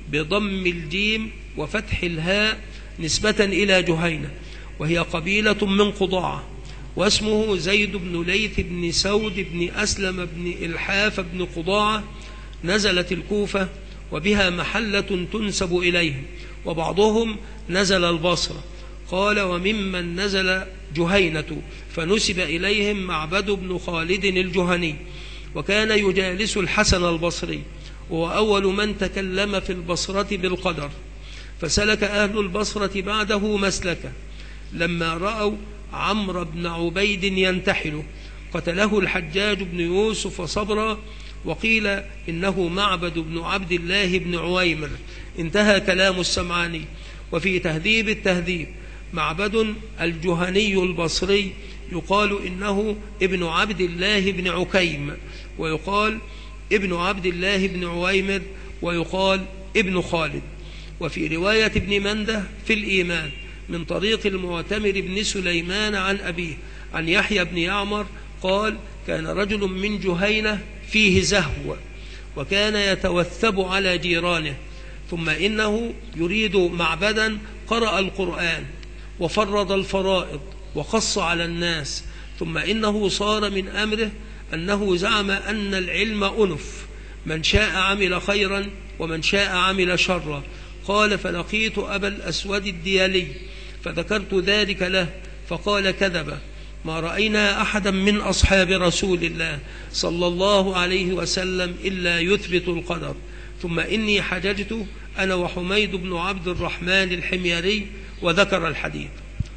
بضم الجيم وفتح الهاء نسبة إلى جهينة، وهي قبيلة من قضاعة، واسمه زيد بن ليث بن سود بن أسلم بن إلحاف بن قضاعة. نزلت الكوفة وبها محلة تنسب إليهم، وبعضهم نزل البصرة. قال: وممن نزل جهينة فنسب إليهم معبد بن خالد الجهني، وكان يجالس الحسن البصري، وهو أول من تكلم في البصرة بالقدر، فسلك أهل البصرة بعده مسلكه. لما رأوا عمرو بن عبيد ينتحل قتله الحجاج بن يوسف صبرا، وقيل إنه معبد بن عبد الله بن عويمر. انتهى كلام السمعاني. وفي تهذيب التهذيب: معبد الجهني البصري يقال إنه ابن عبد الله بن عكيم، ويقال ابن عبد الله بن عويمر، ويقال ابن خالد. وفي رواية ابن منده في الإيمان من طريق المعتمر بن سليمان عن أبيه عن يحيى بن يعمر قال: كان رجل من جهينة فيه زهو، وكان يتوثب على جيرانه، ثم إنه يريد معبدا قرأ القرآن وفرض الفرائض وقص على الناس، ثم إنه صار من أمره أنه زعم أن العلم أنف، من شاء عمل خيرا ومن شاء عمل شرا. قال: فلقيت أبا الأسود الديالي فذكرت ذلك له، فقال: كذب، ما رأينا أحدا من أصحاب رسول الله صلى الله عليه وسلم إلا يثبت القدر. ثم إني حججت أنا وحميد بن عبد الرحمن الحميري، وذكر الحديث.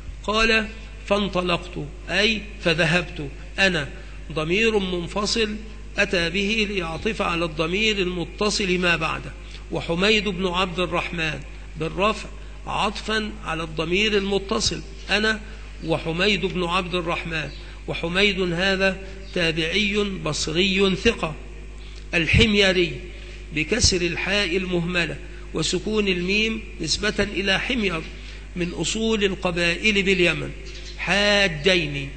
قال: فانطلقت، أي فذهبت أنا، ضمير منفصل أتى به ليعطف على الضمير المتصل ما بعده، وحميد بن عبد الرحمن بالرفع عطفا على الضمير المتصل أنا وحميد بن عبد الرحمن. وحميد هذا تابعي بصري ثقة. الحميري بكسر الحاء المهملة وسكون الميم نسبة إلى حمير من أصول القبائل باليمن. حاجين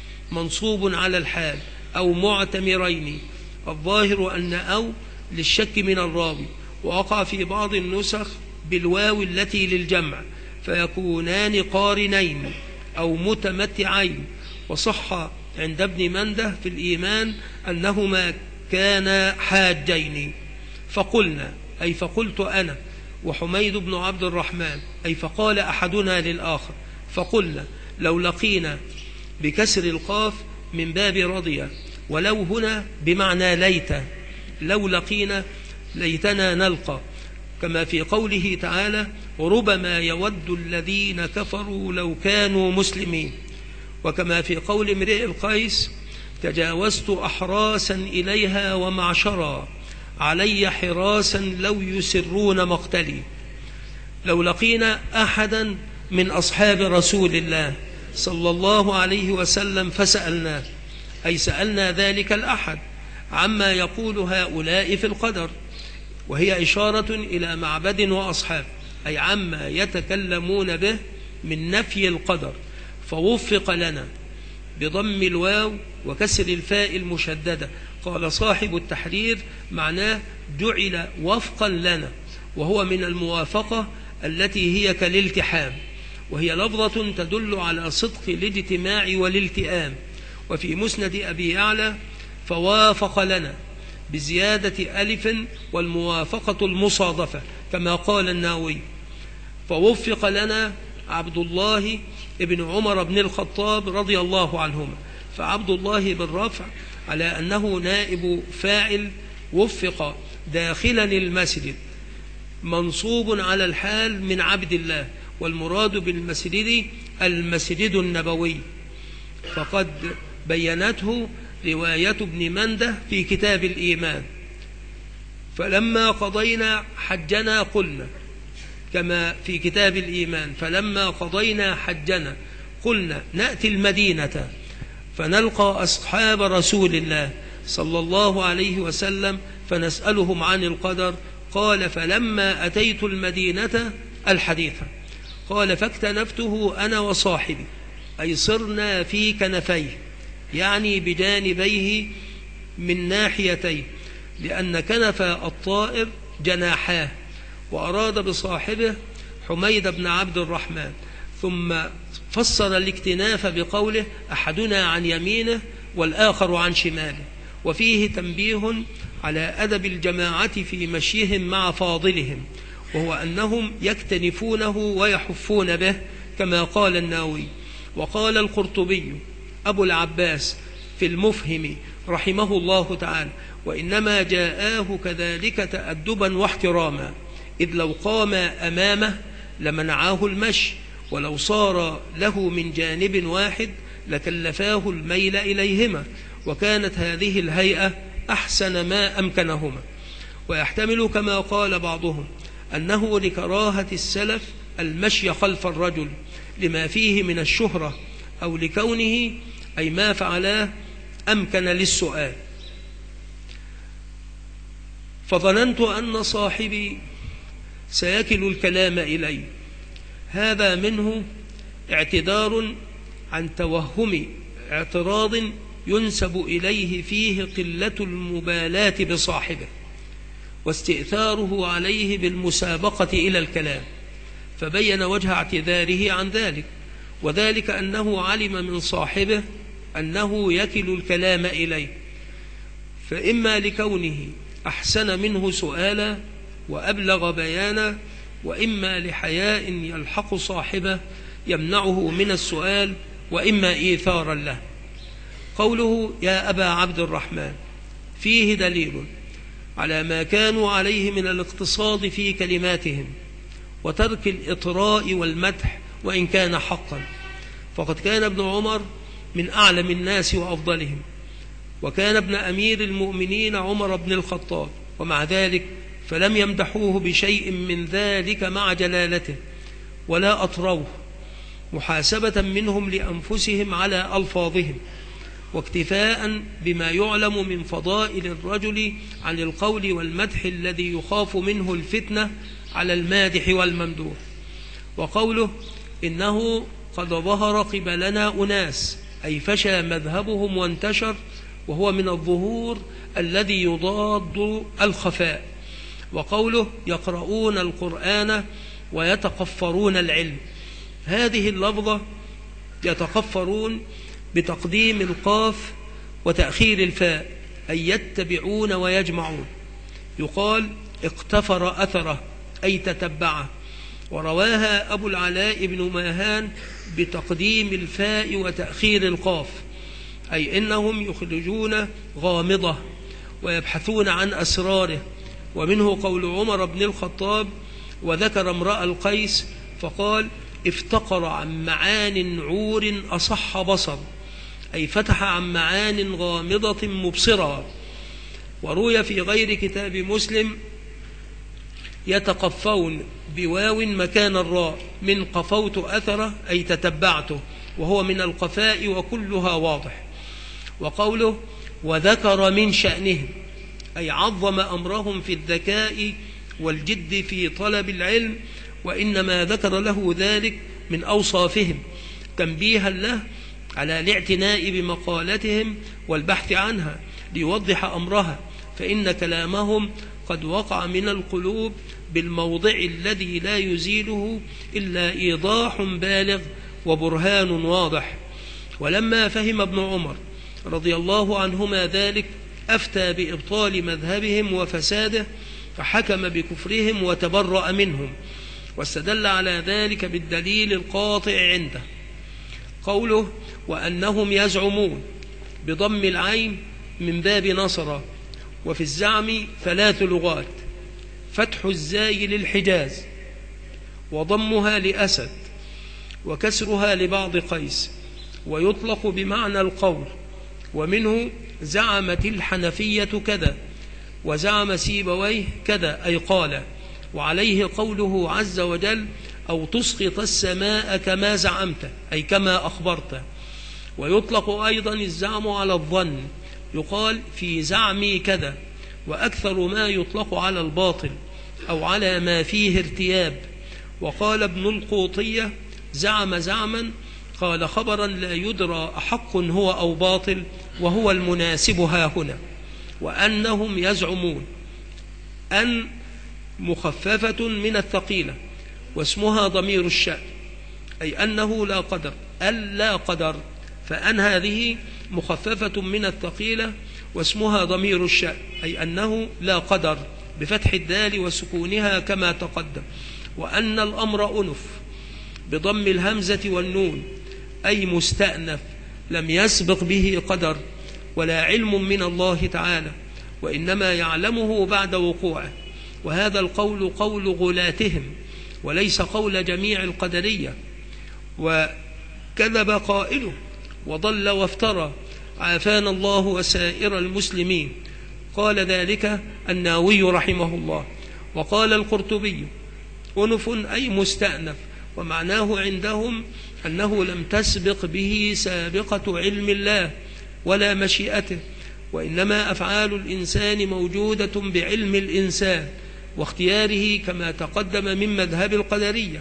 منصوب على الحال أو معتمرين، الظاهر أن أو للشك من الراوي، ووقع في بعض النسخ بالواو التي للجمع، فيكونان قارنين أو متمتعين. وصح عند ابن منده في الإيمان أنهما كانا حاجين. فقلنا، أي فقلت أنا وحميد بن عبد الرحمن، أي فقال أحدنا للآخر، فقلنا لو لقينا بكسر القاف من باب رضي، ولو هنا بمعنى ليت، لو لقينا ليتنا نلقى، كما في قوله تعالى: ربما يود الذين كفروا لو كانوا مسلمين. وكما في قول امرئ القيس: تجاوزت أحراسا إليها ومعشرا، علي حراسا لو يسرون مقتلي. لو لقينا أحدا من أصحاب رسول الله صلى الله عليه وسلم فسألناه، أي سألنا ذلك الأحد عما يقول هؤلاء في القدر، وهي إشارة إلى معبد وأصحاب، أي عما يتكلمون به من نفي القدر، فوفق لنا بضم الواو وكسر الفاء المشددة. قال صاحب التحرير: معناه جعل وفقا لنا، وهو من الموافقة التي هي كالالتحام، وهي لفظة تدل على صدق الاجتماع والالتئام. وفي مسند أبي يعلى: فوافق لنا بزيادة ألف، والموافقة المصادفة، كما قال النووي: فوفق لنا عبد الله بن عمر بن الخطاب رضي الله عنهما، فعبد الله بالرفع على أنه نائب فاعل وفق داخلا المسجد، منصوب على الحال من عبد الله، والمراد بالمسجد المسجد النبوي، فقد بينته رواية ابن منده في كتاب الإيمان. فلما قضينا حجنا قلنا، كما في كتاب الإيمان، فلما قضينا حجنا قلنا نأتي المدينة فنلقى أصحاب رسول الله صلى الله عليه وسلم فنسألهم عن القدر. قال فلما أتيت المدينة الحديث، قال فاكتنفته أنا وصاحبي، أي صرنا في كنفيه، يعني بجانبيه من ناحيتيه، لأن كنف الطائر جناحاه، وأراد بصاحبه حميد بن عبد الرحمن. ثم فسر الاكتناف بقوله أحدنا عن يمينه والآخر عن شماله، وفيه تنبيه على أدب الجماعة في مشيهم مع فاضلهم، وهو أنهم يكتنفونه ويحفون به كما قال النووي. وقال القرطبي أبو العباس في المفهم رحمه الله تعالى وإنما جاءاه كذلك تأدبا واحتراما، إذ لو قام أمامه لمنعاه المشي، ولو صار له من جانب واحد لكلفاه الميل إليهما، وكانت هذه الهيئة أحسن ما أمكنهما. ويحتمل كما قال بعضهم أنه لكراهة السلف المشي خلف الرجل لما فيه من الشهرة، أو لكونه أي ما فعلاه أمكن للسؤال. فظننت أن صاحبي سيكل الكلام إلي، هذا منه اعتذار عن توهم اعتراض ينسب إليه فيه قلة المبالاة بصاحبه واستئثاره عليه بالمسابقة إلى الكلام، فبين وجه اعتذاره عن ذلك، وذلك أنه علم من صاحبه أنه يكل الكلام إليه، فإما لكونه أحسن منه سؤالا وأبلغ بيانا، وإما لحياء يلحق صاحبه يمنعه من السؤال، وإما إيثارا له. قوله يا أبا عبد الرحمن فيه دليل على ما كانوا عليه من الاقتصاد في كلماتهم وترك الإطراء والمدح وإن كان حقا، فقد كان ابن عمر من أعلم الناس وأفضلهم، وكان ابن أمير المؤمنين عمر بن الخطاب، ومع ذلك فلم يمدحوه بشيء من ذلك مع جلالته ولا أطروه، محاسبة منهم لأنفسهم على ألفاظهم، واكتفاء بما يعلم من فضائل الرجل عن القول والمدح الذي يخاف منه الفتنة على المادح والممدوح. وقوله إنه قد ظهر قبلنا أناس، أي فشى مذهبهم وانتشر، وهو من الظهور الذي يضاد الخفاء. وقوله يقرؤون القرآن ويتقفرون العلم، هذه اللفظة يتقفرون بتقديم القاف وتأخير الفاء، أي يتبعون ويجمعون، يقال اقتفر أثره أي تتبعه. ورواها أبو العلاء بن ماهان بتقديم الفاء وتأخير القاف، أي إنهم يخرجون غامضة ويبحثون عن أسراره. ومنه قول عمر بن الخطاب وذكر امرأ القيس فقال افتقر عن معان عور أصح بصر، أي فتح عن معان غامضة مبصرة. وروي في غير كتاب مسلم يتقفون بواو مكان الراء من قفوت أثره أي تتبعته، وهو من القفاء وكلها واضح. وقوله وذكر من شأنهم، أي عظم أمرهم في الذكاء والجد في طلب العلم، وإنما ذكر له ذلك من أوصافهم تنبيها له على الاعتناء بمقالتهم والبحث عنها ليوضح أمرها، فإن كلامهم قد وقع من القلوب بالموضع الذي لا يزيله إلا إيضاح بالغ وبرهان واضح. ولما فهم ابن عمر رضي الله عنهما ذلك أفتى بإبطال مذهبهم وفساده، فحكم بكفرهم وتبرأ منهم، واستدل على ذلك بالدليل القاطع عنده قوله وأنهم يزعمون بضم العين من باب نصر. وفي الزعم 3 لغات: فتح الزاي للحجاز، وضمها لأسد، وكسرها لبعض قيس، ويطلق بمعنى القول. ومنه زعمت الحنفية كذا، وزعم سيبويه كذا أي قال. وعليه قوله عز وجل أو تسقط السماء كما زعمت أي كما أخبرت. ويطلق أيضا الزعم على الظن، يقال في زعمي كذا، وأكثر ما يطلق على الباطل أو على ما فيه ارتياب. وقال ابن القوطية زعم زعما، قال خبرا لا يدرى أحق هو أو باطل، وهو المناسب ها هنا. وأنهم يزعمون أن مخففة من الثقيلة، واسمها ضمير الشأن، أي أنه لا قدر، ألا قدر، فأن هذه مخففة من الثقيلة واسمها ضمير الشأن، أي أنه لا قدر بفتح الدال وسكونها كما تقدم. وأن الأمر أنف بضم الهمزة والنون، أي مستأنف لم يسبق به قدر ولا علم من الله تعالى، وإنما يعلمه بعد وقوعه. وهذا القول قول غلاتهم وليس قول جميع القدرية، وكذب قائله وضل وافترى، عافانا الله وسائر المسلمين. قال ذلك الناوي رحمه الله. وقال القرطبي أنف أي مستأنف، ومعناه عندهم أنه لم تسبق به سابقة علم الله ولا مشيئته، وإنما أفعال الإنسان موجودة بعلم الإنسان واختياره كما تقدم من مذهب القدرية.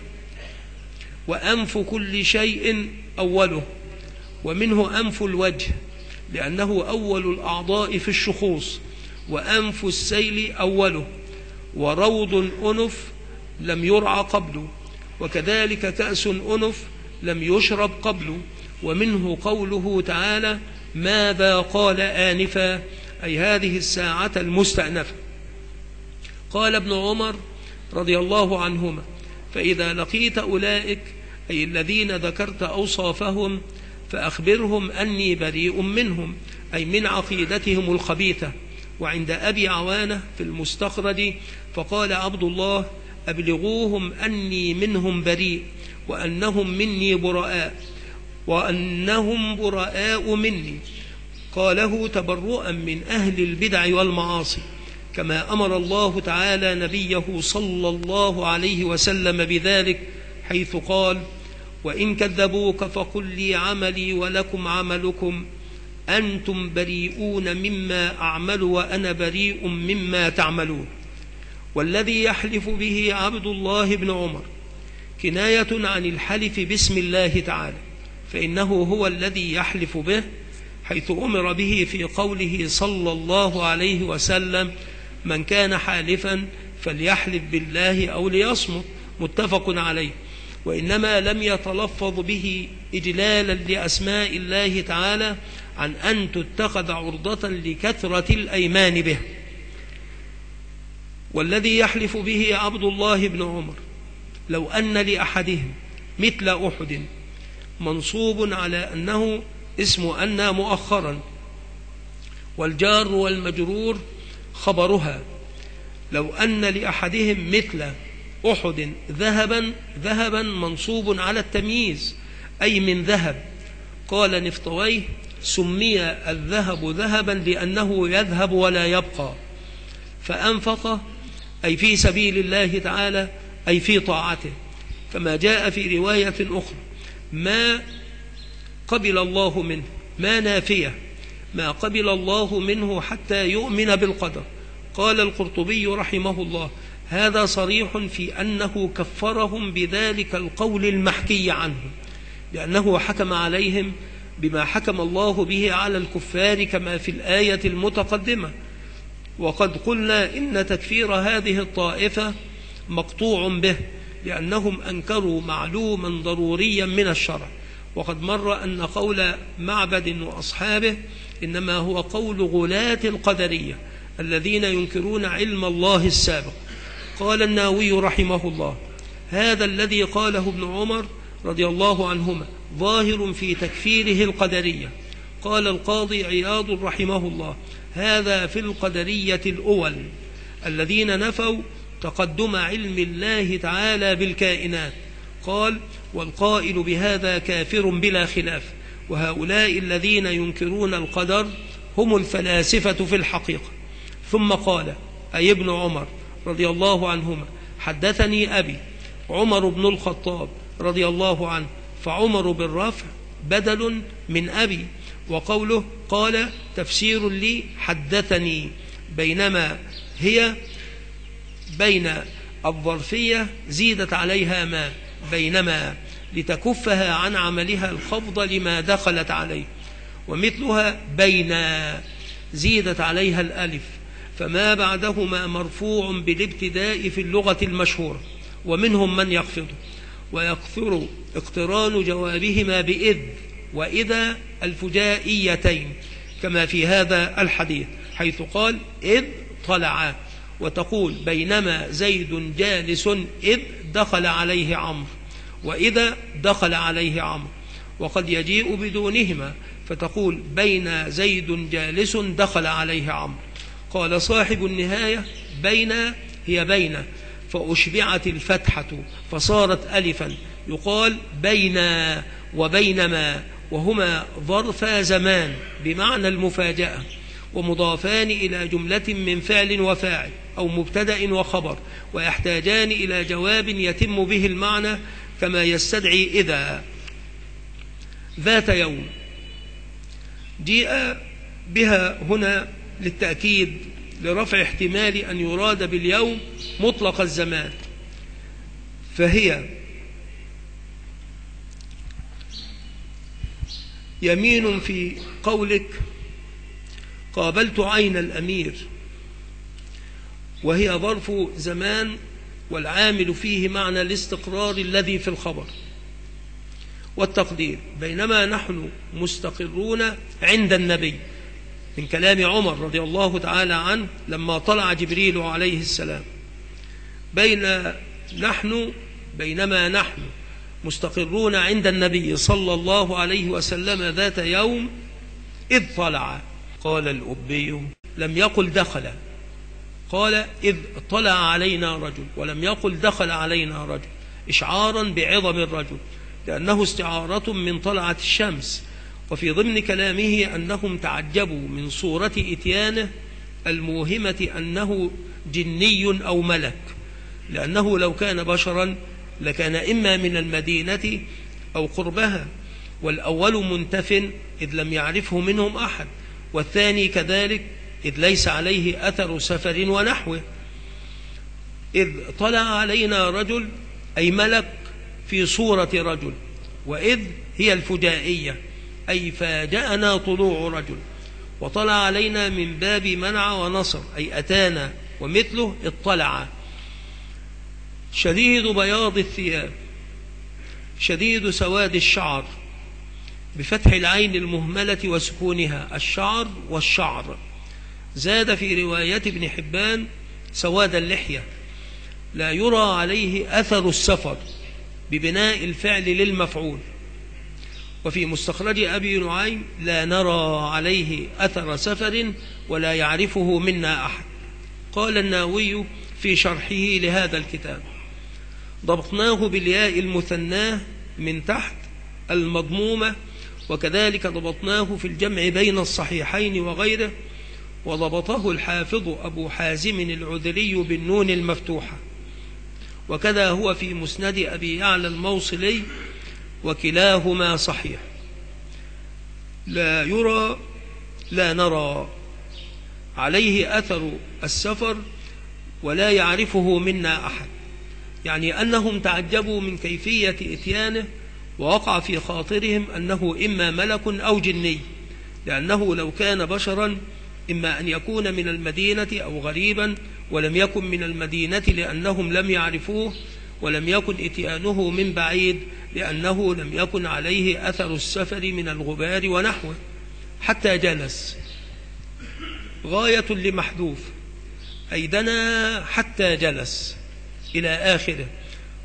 وأنف كل شيء أوله، ومنه أنف الوجه لأنه أول الأعضاء في الشخوص، وأنف السيل أوله، وروض أنف لم يرعى قبله، وكذلك كأس أنف لم يشرب قبله. ومنه قوله تعالى ماذا قال آنفا، أي هذه الساعة المستأنفة. قال ابن عمر رضي الله عنهما فإذا لقيت أولئك أي الذين ذكرت أوصافهم فأخبرهم أني بريء منهم، أي من عقيدتهم الخبيثة. وعند أبي عوانة في المستخرج فقال عبد الله أبلغوهم أني منهم بريء، وأنهم مني براء، وأنهم براء مني. قاله تبرؤا من أهل البدع والمعاصي، كما أمر الله تعالى نبيه صلى الله عليه وسلم بذلك، حيث قال وإن كذبوك فقل لي عملي ولكم عملكم أنتم بريئون مما أعمل وأنا بريء مما تعملون. والذي يحلف به عبد الله بن عمر كناية عن الحلف باسم الله تعالى، فإنه هو الذي يحلف به، حيث أمر به في قوله صلى الله عليه وسلم من كان حالفا فليحلف بالله أو ليصمت، متفق عليه. وإنما لم يتلفظ به إجلالا لأسماء الله تعالى عن أن تتخذ عرضة لكثرة الأيمان به. والذي يحلف به عبد الله بن عمر لو أن لأحدهم مثل أحد، منصوب على أنه اسم أن مؤخرا، والجار والمجرور خبرها. لو أن لأحدهم مثل أحد ذهبا منصوب على التمييز أي من ذهب. قال نفطويه سمي الذهب ذهبا لأنه يذهب ولا يبقى. فأنفق أي في سبيل الله تعالى أي في طاعته، كما جاء في رواية أخرى ما قبل الله منه، ما نافية، ما قبل الله منه حتى يؤمن بالقدر. قال القرطبي رحمه الله هذا صريح في أنه كفرهم بذلك القول المحكي عنهم، لأنه حكم عليهم بما حكم الله به على الكفار كما في الآية المتقدمة. وقد قلنا إن تكفير هذه الطائفة مقطوع به، لأنهم أنكروا معلوما ضروريا من الشرع. وقد مر أن قول معبد وأصحابه إنما هو قول غلاة القدرية الذين ينكرون علم الله السابق. قال الناوي رحمه الله هذا الذي قاله ابن عمر رضي الله عنهما ظاهر في تكفيره القدرية. قال القاضي عياض رحمه الله: هذا في القدرية الأول الذين نفوا تقدم علم الله تعالى بالكائنات. قال: والقائل بهذا كافر بلا خلاف. وهؤلاء الذين ينكرون القدر هم الفلاسفة في الحقيقة. ثم قال، أي ابن عمر رضي الله عنهما: حدثني أبي عمر بن الخطاب رضي الله عنه، فعمر بالرفع بدل من أبي. وقوله قال تفسير لي حدثني، بينما هي بين الظرفية زيدت عليها ما بينما لتكفها عن عملها الخفض لما دخلت عليه، ومثلها بين زيدت عليها الألف، فما بعدهما مرفوع بالابتداء في اللغة المشهورة، ومنهم من يخفضه ويكثر اقتران جوابهما بإذ وإذا الفجائيتين، كما في هذا الحديث حيث قال إذ طلع، وتقول بينما زيد جالس إذ دخل عليه عمرو، وإذا دخل عليه عمرو. وقد يجيء بدونهما فتقول بين زيد جالس دخل عليه عمرو. قال صاحب النهاية بين هي بين فأشبعت الفتحة فصارت ألفا، يقال بين وبينما، وهما ظرف زمان بمعنى المفاجأة، ومضافان إلى جملة من فعل وفاعل أو مبتدأ وخبر، ويحتاجان إلى جواب يتم به المعنى كما يستدعي إذا. ذات يوم جيء بها هنا للتأكيد لرفع احتمال أن يراد باليوم مطلق الزمان، فهي يمين في قولك قابلت عين الأمير، وهي ظرف زمان والعامل فيه معنى الاستقرار الذي في الخبر. والتقدير بينما نحن مستقرون عند النبي، من كلام عمر رضي الله تعالى عنه لما طلع جبريل عليه السلام. بينما نحن مستقرون عند النبي صلى الله عليه وسلم ذات يوم إذ طلع. قال الأبي لم يقل دخل، قال إذ طلع علينا رجل، ولم يقل دخل علينا رجل، إشعارا بعظم الرجل، لأنه استعارة من طلعة الشمس. وفي ضمن كلامه أنهم تعجبوا من صورة إتيانه الموهمة أنه جني أو ملك، لأنه لو كان بشرا لكان إما من المدينة أو قربها، والأول منتف إذ لم يعرفه منهم أحد، والثاني كذلك إذ ليس عليه أثر سفر ونحوه. إذ طلع علينا رجل أي ملك في صورة رجل، وإذ هي الفجائية أي فاجأنا طلوع رجل، وطلع علينا من باب منع ونصر أي أتانا، ومثله اطلع. شديد بياض الثياب، شديد سواد الشعر بفتح العين المهملة وسكونها، الشعر والشعر. زاد في رواية ابن حبان سواد اللحية، لا يرى عليه أثر السفر ببناء الفعل للمفعول. وفي مستخرج أبي نعيم لا نرى عليه أثر سفر ولا يعرفه منا أحد. قال الناوي في شرحه لهذا الكتاب ضبطناه بالياء المثناه من تحت المضمومة، وكذلك ضبطناه في الجمع بين الصحيحين وغيره، وضبطه الحافظ أبو حازم العذري بالنون المفتوحة، وكذا هو في مسند أبي يعلى الموصلي، وكلاهما صحيح. لا نرى عليه أثر السفر ولا يعرفه منا أحد، يعني أنهم تعجبوا من كيفية إتيانه، ووقع في خاطرهم أنه إما ملك أو جني، لأنه لو كان بشرا إما أن يكون من المدينة أو غريبا، ولم يكن من المدينة لأنهم لم يعرفوه، ولم يكن إتيانه من بعيد لأنه لم يكن عليه أثر السفر من الغبار ونحوه، حتى جلس. غاية لمحذوف أي دنا حتى جلس إلى آخره.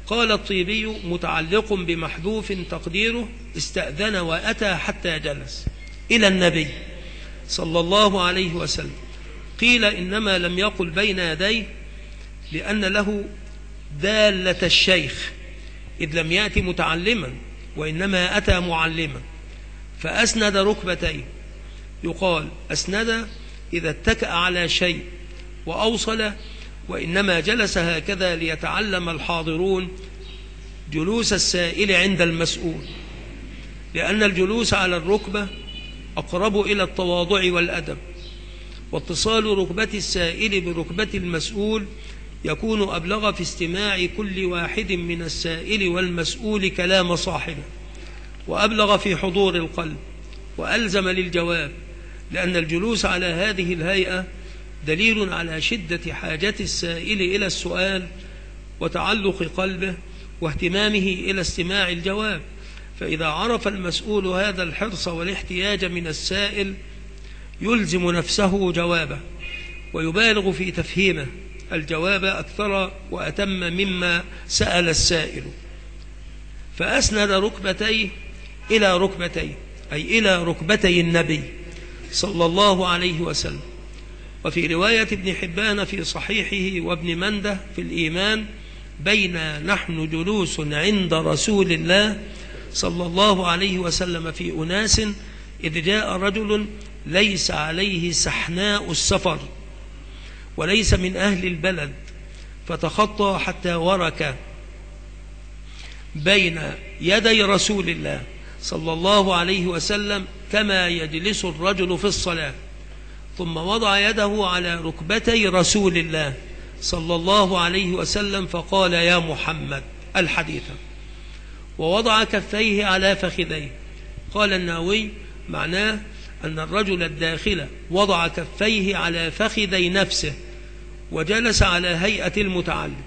قال الطيبي متعلق بمحذوف تقديره استأذن وأتى حتى جلس إلى النبي صلى الله عليه وسلم. قيل إنما لم يقل بين يديه لأن له دالة الشيخ، إذ لم يأتي متعلما وإنما أتى معلما، فأسند ركبتيه. يقال أسند إذا اتكأ على شيء وأوصل، وإنما جلس هكذا ليتعلم الحاضرون جلوس السائل عند المسؤول، لأن الجلوس على الركبة أقرب إلى التواضع والأدب، واتصال ركبة السائل بركبة المسؤول يكون أبلغ في استماع كل واحد من السائل والمسؤول كلام صاحبه، وأبلغ في حضور القلب، وألزم للجواب، لأن الجلوس على هذه الهيئة دليل على شدة حاجة السائل إلى السؤال وتعلق قلبه واهتمامه إلى استماع الجواب. فإذا عرف المسؤول هذا الحرص والاحتياج من السائل يلزم نفسه جوابه، ويبالغ في تفهيمه الجواب أكثر وأتم مما سأل السائل. فأسند ركبتيه إلى ركبتيه، أي إلى ركبتي النبي صلى الله عليه وسلم. وفي رواية ابن حبان في صحيحه وابن منده في الإيمان بينا نحن جلوس عند رسول الله صلى الله عليه وسلم في أناس إذ جاء رجل ليس عليه سحناء السفر وليس من أهل البلد، فتخطى حتى ورك بين يدي رسول الله صلى الله عليه وسلم كما يجلس الرجل في الصلاة، ثم وضع يده على ركبتي رسول الله صلى الله عليه وسلم فقال يا محمد الحديث، ووضع كفيه على فخذيه. قال النووي معناه أن الرجل الداخل وضع كفيه على فخذي نفسه وجلس على هيئة المتعلم،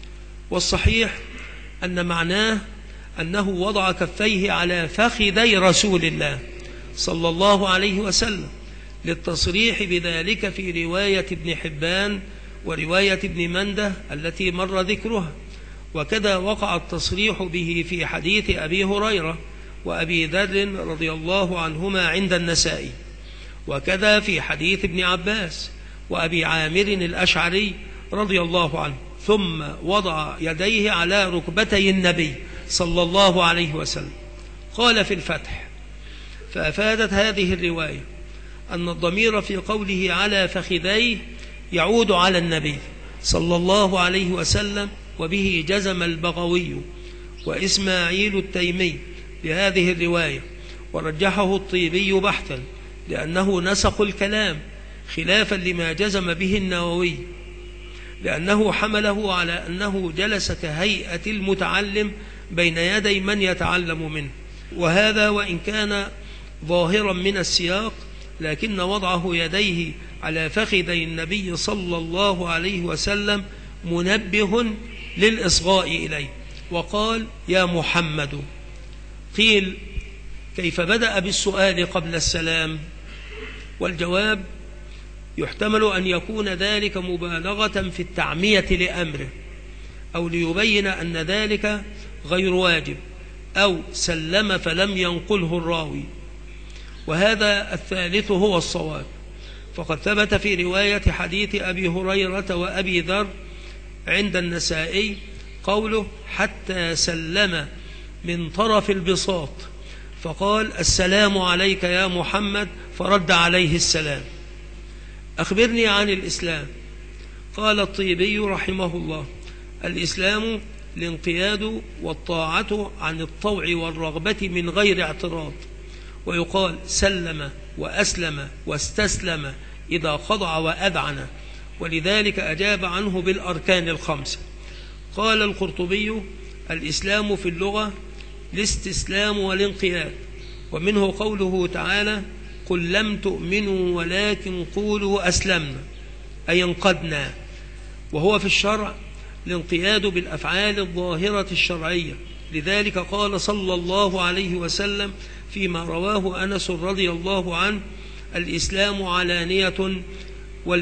والصحيح أن معناه أنه وضع كفيه على فخذي رسول الله صلى الله عليه وسلم، للتصريح بذلك في رواية ابن حبان ورواية ابن منده التي مر ذكرها. وكذا وقع التصريح به في حديث أبي هريرة وأبي ذر رضي الله عنهما عند النسائي، وكذا في حديث ابن عباس وأبي عامر الأشعري رضي الله عنه. ثم وضع يديه على ركبتي النبي صلى الله عليه وسلم. قال في الفتح فأفادت هذه الرواية أن الضمير في قوله على فخذيه يعود على النبي صلى الله عليه وسلم، وبه جزم البغوي وإسماعيل التيمي بهذه الرواية، ورجحه الطيبي بحثا لأنه نسق الكلام خلافا لما جزم به النووي، لأنه حمله على أنه جلس كهيئة المتعلم بين يدي من يتعلم منه. وهذا وإن كان ظاهرا من السياق، لكن وضعه يديه على فخذي النبي صلى الله عليه وسلم منبه للإصغاء إليه. وقال يا محمد. قيل كيف بدأ بالسؤال قبل السلام؟ والجواب يحتمل أن يكون ذلك مبالغة في التعمية لأمره، أو ليبين أن ذلك غير واجب، أو سلم فلم ينقله الراوي، وهذا الثالث هو الصواب. فقد ثبت في رواية حديث أبي هريرة وأبي ذر عند النسائي قوله حتى سلم من طرف البساط فقال السلام عليك يا محمد، فرد عليه السلام. أخبرني عن الإسلام. قال الطيبي رحمه الله الإسلام الانقياد والطاعة عن الطوع والرغبة من غير اعتراض، ويقال سلم وأسلم واستسلم إذا خضع وأذعن، ولذلك أجاب عنه بالأركان الخمسة. قال القرطبي الإسلام في اللغة الاستسلام والانقياد، ومنه قوله تعالى قل لم تؤمنوا ولكن قولوا أسلمنا أي انقدنا. وهو في الشرع الانقياد بالأفعال الظاهرة الشرعية، لذلك قال صلى الله عليه وسلم فيما رواه أنس رضي الله عنه الإسلام علانية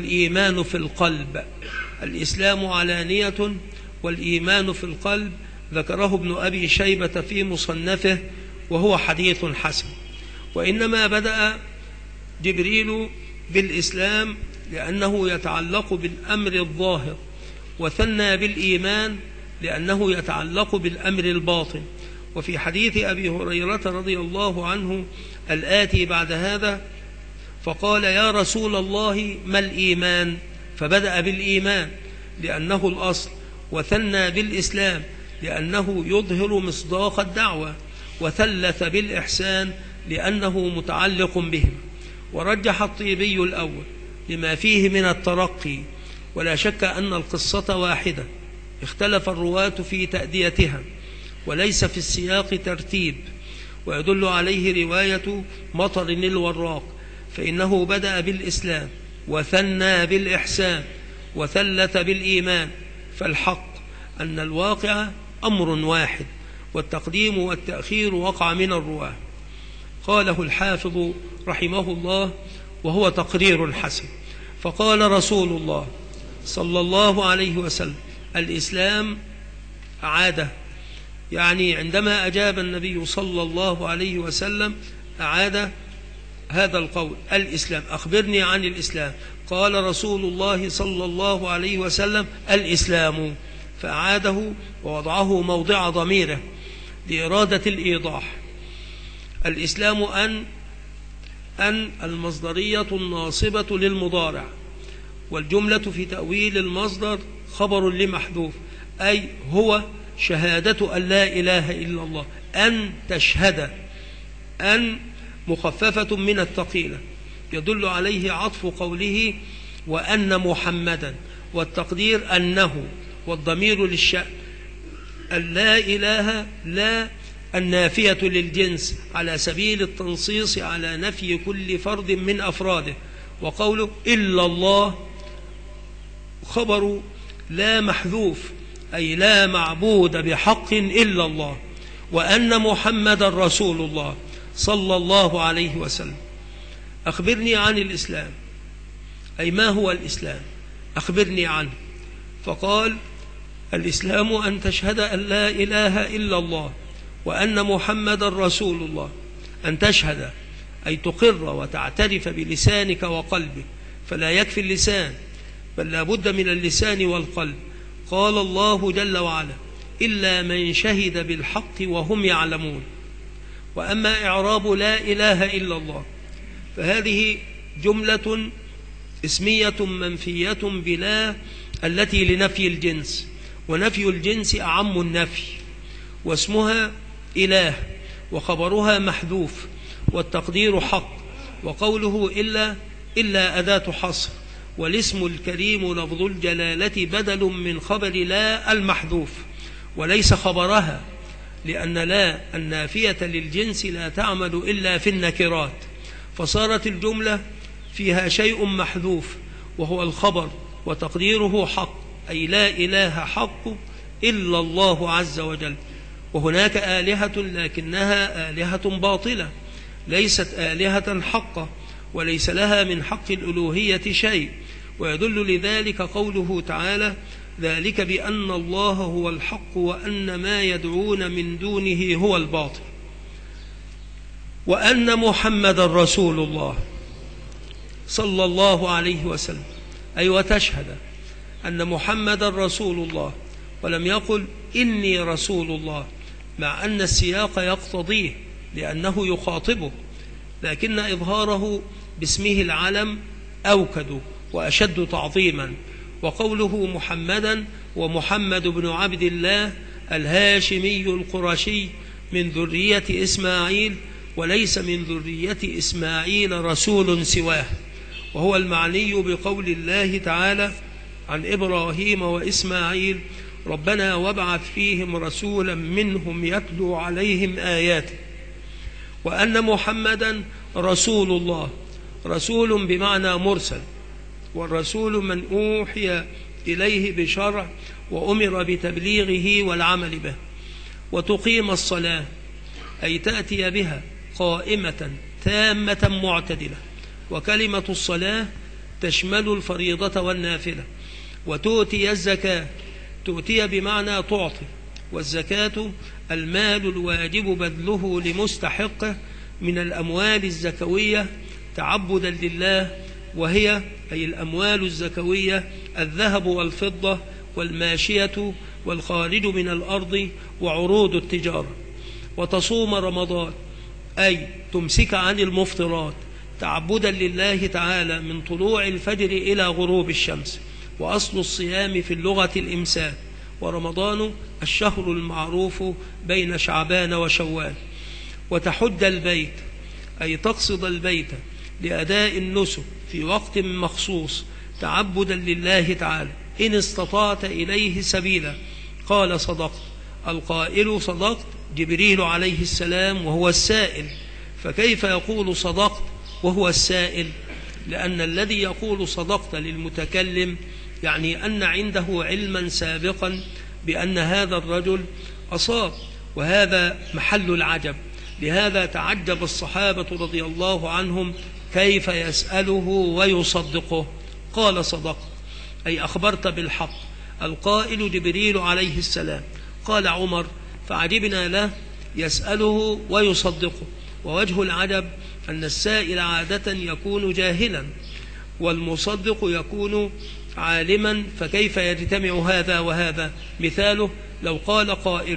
والإيمان في القلب. الإسلام علانية والإيمان في القلب ذكره ابن أبي شيبة في مصنفه وهو حديث حسن. وإنما بدأ جبريل بالإسلام لأنه يتعلق بالأمر الظاهر، وثنى بالإيمان لأنه يتعلق بالأمر الباطن. وفي حديث أبي هريرة رضي الله عنه الآتي بعد هذا فقال: يا رسول الله ما الإيمان؟ فبدأ بالإيمان لأنه الأصل، وثنى بالإسلام لأنه يظهر مصداق الدعوة، وثلث بالإحسان لأنه متعلق بهم. ورجح الطيبي الأول لما فيه من الترقي، ولا شك أن القصة واحدة، اختلف الرواة في تأديتها وليس في السياق ترتيب، ويدل عليه رواية مطر الوراق، فإنه بدأ بالإسلام وثنى بالإحسان وثلث بالإيمان. فالحق أن الواقع أمر واحد، والتقديم والتأخير وقع من الرواة. قاله الحافظ رحمه الله وهو تقرير حسن. فقال رسول الله صلى الله عليه وسلم: الإسلام عادة، يعني عندما أجاب النبي صلى الله عليه وسلم أعاد هذا القول: الإسلام، أخبرني عن الإسلام. قال رسول الله صلى الله عليه وسلم: الإسلام، فأعاده ووضعه موضع ضميره لإرادة الإيضاح. الإسلام أن المصدرية الناصبة للمضارع، والجملة في تأويل المصدر خبر لمحذوف، أي هو شهادة أن لا إله إلا الله. أن تشهد، أن مخففة من الثقيلة، يدل عليه عطف قوله وأن محمدا، والتقدير أنه، والضمير للشأن. اللا إله لا النافية للجنس على سبيل التنصيص على نفي كل فرد من أفراده. وقوله إلا الله خبر لا محذوف، أي لا معبود بحق إلا الله. وأن محمد رسول الله صلى الله عليه وسلم. أخبرني عن الإسلام، أي ما هو الإسلام؟ أخبرني عنه. فقال: الإسلام أن تشهد أن لا إله إلا الله وأن محمد رسول الله. أن تشهد أي تقر وتعترف بلسانك وقلبك، فلا يكفي اللسان، بل لا بد من اللسان والقلب. قال الله جل وعلا: إلا من شهد بالحق وهم يعلمون. وأما إعراب لا إله إلا الله فهذه جملة اسمية منفية بلا التي لنفي الجنس، ونفي الجنس أعم النفي، واسمها إله وخبرها محذوف والتقدير حق. وقوله إلا أداة حصر، والاسم الكريم لفظ الجلالة بدل من خبر لا المحذوف وليس خبرها، لأن لا النافية للجنس لا تعمل إلا في النكرات، فصارت الجملة فيها شيء محذوف وهو الخبر، وتقديره حق، أي لا إله حق إلا الله عز وجل. وهناك آلهة لكنها آلهة باطلة، ليست آلهة حقة، وليس لها من حق الألوهية شيء. ويدل لذلك قوله تعالى: ذلك بأن الله هو الحق وأن ما يدعون من دونه هو الباطل. وأن محمد رسول الله صلى الله عليه وسلم، أي وتشهد أن محمد رسول الله، ولم يقل إني رسول الله، مع أن السياق يقتضيه لأنه يخاطبه، لكن إظهاره باسمه العلم أوكد وأشد تعظيما. وقوله محمدا ومحمد بن عبد الله الهاشمي القرشي من ذرية إسماعيل، وليس من ذرية إسماعيل رسول سواه، وهو المعني بقول الله تعالى عن إبراهيم وإسماعيل: ربنا وابعث فيهم رسولا منهم يتلو عليهم آياته. وأن محمدا رسول الله، رسول بمعنى مرسل، والرسول من أوحي إليه بشرع وأمر بتبليغه والعمل به. وتقيم الصلاة، أي تأتي بها قائمة تامة معتدلة، وكلمة الصلاة تشمل الفريضة والنافلة. وتؤتي الزكاة، تؤتي بمعنى تعطي، والزكاة المال الواجب بذله لمستحقه من الأموال الزكوية تعبدا لله، وهي أي الأموال الزكوية الذهب والفضة والماشية والخارج من الأرض وعروض التجارة. وتصوم رمضان أي تمسك عن المفطرات تعبدا لله تعالى من طلوع الفجر إلى غروب الشمس. وأصل الصيام في اللغة الإمساك، ورمضان الشهر المعروف بين شعبان وشوال. وتحج البيت أي تقصد البيت لأداء النسك في وقت مخصوص تعبدا لله تعالى إن استطعت إليه سبيلا. قال صدقت، القائل صدقت جبريل عليه السلام وهو السائل، فكيف يقول صدقت وهو السائل؟ لأن الذي يقول صدقت للمتكلم يعني أن عنده علما سابقا بأن هذا الرجل أصاب، وهذا محل العجب. لهذا تعجب الصحابة رضي الله عنهم كيف يسأله ويصدقه. قال صدقت أي أخبرت بالحق، القائل جبريل عليه السلام. قال عمر فعجبنا له يسأله ويصدقه. ووجه العجب أن السائل عادة يكون جاهلا والمصدق يكون عالما، فكيف يجتمع هذا وهذا؟ مثاله لو قال قائل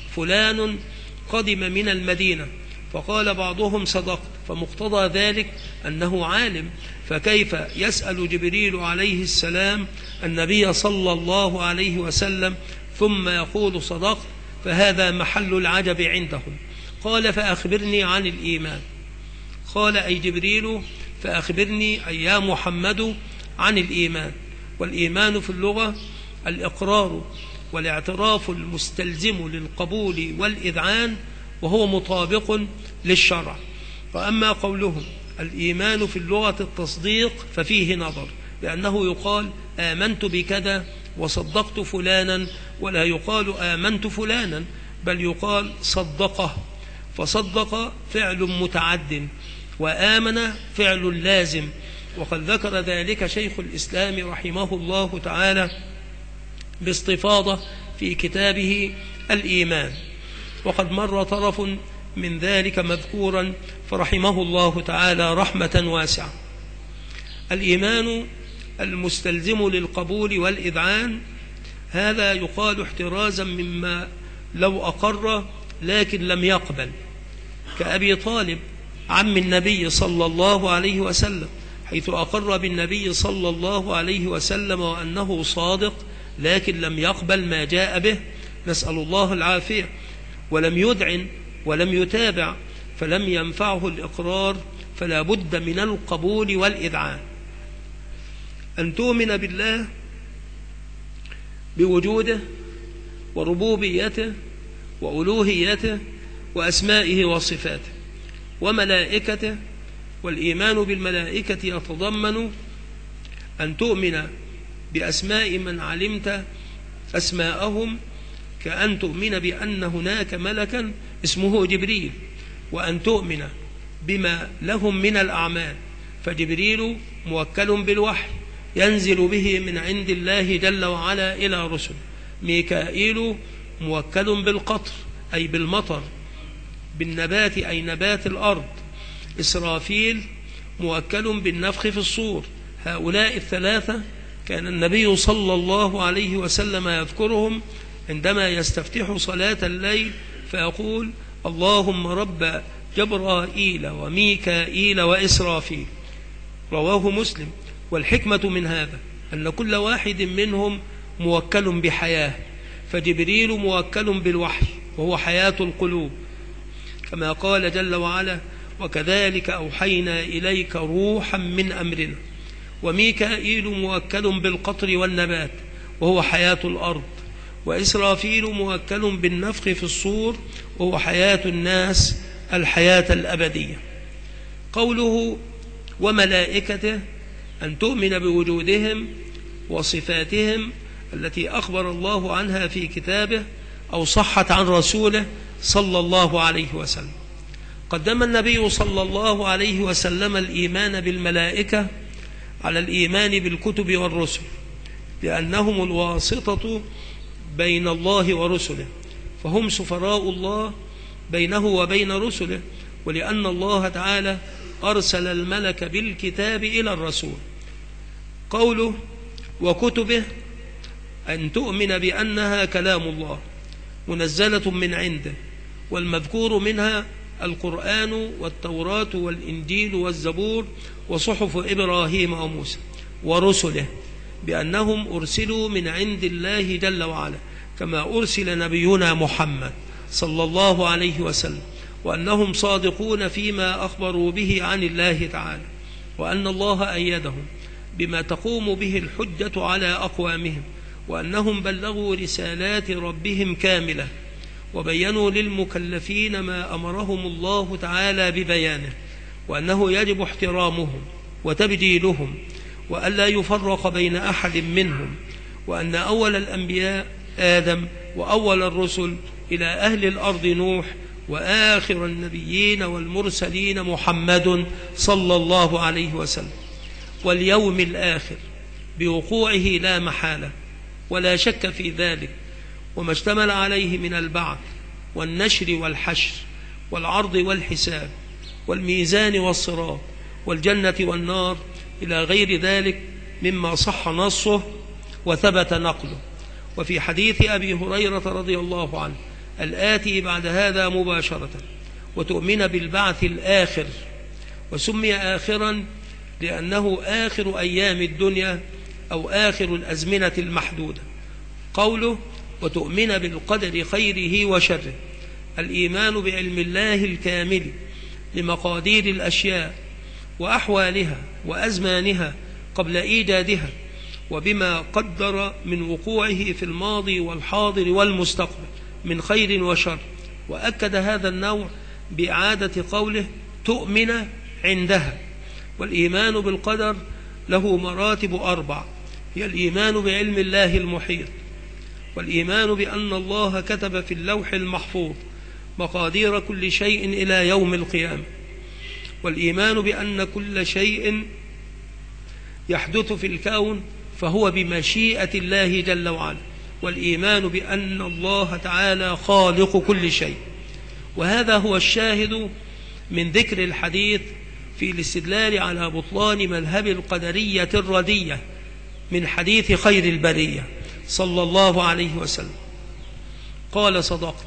فلان قدم من المدينة فقال بعضهم صدقت، فمقتضى ذلك أنه عالم، فكيف يسأل جبريل عليه السلام النبي صلى الله عليه وسلم ثم يقول صدقت؟ فهذا محل العجب عندهم. قال فأخبرني عن الإيمان. قال أي جبريل فأخبرني أي يا محمد عن الإيمان. والإيمان في اللغة الإقرار والاعتراف المستلزم للقبول والإذعان، وهو مطابق للشرع. وأما قولهم الإيمان في اللغة التصديق ففيه نظر، لأنه يقال آمنت بكذا وصدقت فلانا، ولا يقال آمنت فلانا بل يقال صدقه، فصدق فعل متعد وآمن فعل لازم. وقد ذكر ذلك شيخ الإسلام رحمه الله تعالى باستفاضة في كتابه الإيمان، وقد مر طرف من ذلك مذكورا فرحمه الله تعالى رحمة واسعة. الإيمان المستلزم للقبول والإذعان هذا يقال احترازا مما لو أقر لكن لم يقبل، كأبي طالب عم النبي صلى الله عليه وسلم، حيث أقر بالنبي صلى الله عليه وسلم وأنه صادق لكن لم يقبل ما جاء به، نسأل الله العافية، ولم يدعن ولم يتابع، فلم ينفعه الإقرار، فلا بد من القبول والإذعان. أن تؤمن بالله بوجوده وربوبيته وألوهيته وأسمائه وصفاته وملائكته. والإيمان بالملائكة يتضمن أن تؤمن بأسماء من علمت أسماءهم، كأن تؤمن بأن هناك ملكا اسمه جبريل، وأن تؤمن بما لهم من الأعمال، فجبريل موكل بالوحي ينزل به من عند الله جل وعلا إلى رسل. ميكائيل موكل بالقطر أي بالمطر، بالنبات أي نبات الأرض. إسرافيل موكل بالنفخ في الصور. هؤلاء الثلاثة كان النبي صلى الله عليه وسلم يذكرهم عندما يستفتح صلاة الليل فيقول اللهم رب جبرائيل وميكائيل وإسرافيل، رواه مسلم. والحكمة من هذا أن كل واحد منهم موكل بحياة، فجبريل موكل بالوحي وهو حياة القلوب، كما قال جل وعلا وكذلك أوحينا إليك روحا من أمرنا. وميكائيل موكل بالقطر والنبات وهو حياة الأرض. وإسرافيل موكل بالنفخ في الصور وهو حياة الناس الحياة الأبدية. قوله وملائكته أن تؤمن بوجودهم وصفاتهم التي أخبر الله عنها في كتابه أو صحت عن رسوله صلى الله عليه وسلم. قدم النبي صلى الله عليه وسلم الإيمان بالملائكة على الإيمان بالكتب والرسل، لأنهم الواسطة بين الله ورسله، فهم سفراء الله بينه وبين رسله، ولأن الله تعالى أرسل الملك بالكتاب إلى الرسول. قوله وكتبه أن تؤمن بأنها كلام الله منزلة من عنده، والمذكور منها القرآن والتوراة والإنجيل والزبور وصحف إبراهيم وموسى، ورسله بأنهم أرسلوا من عند الله جل وعلا كما أرسل نبينا محمد صلى الله عليه وسلم، وأنهم صادقون فيما أخبروا به عن الله تعالى، وأن الله أيدهم بما تقوم به الحجة على أقوامهم، وأنهم بلغوا رسالات ربهم كاملة، وبينوا للمكلفين ما أمرهم الله تعالى ببيانه، وأنه يجب احترامهم وتبجيلهم، وألا يفرق بين أحد منهم، وأن أول الأنبياء آدم، وأول الرسل إلى أهل الأرض نوح، وآخر النبيين والمرسلين محمد صلى الله عليه وسلم، واليوم الآخر بوقوعه لا محالة ولا شك في ذلك، وما اشتمل عليه من البعث والنشر والحشر والعرض والحساب والميزان والصراط والجنة والنار إلى غير ذلك مما صح نصه وثبت نقله. وفي حديث أبي هريرة رضي الله عنه الآتي بعد هذا مباشرة: وتؤمن بالبعث الآخر، وسمي آخرا لأنه آخر أيام الدنيا أو آخر الأزمنة المحدودة. قوله وتؤمن بالقدر خيره وشره، الإيمان بعلم الله الكامل لمقادير الأشياء وأحوالها وأزمانها قبل إيجادها، وبما قدر من وقوعه في الماضي والحاضر والمستقبل من خير وشر. وأكد هذا النوع بإعادة قوله تؤمن عندها. والإيمان بالقدر له مراتب 4: هي الإيمان بعلم الله المحيط، والإيمان بأن الله كتب في اللوح المحفوظ مقادير كل شيء إلى يوم القيامة، والإيمان بأن كل شيء يحدث في الكون فهو بمشيئة الله جل وعلا، والإيمان بأن الله تعالى خالق كل شيء. وهذا هو الشاهد من ذكر الحديث في الاستدلال على بطلان مذهب القدرية الردية من حديث خير البرية صلى الله عليه وسلم. قال صدقت،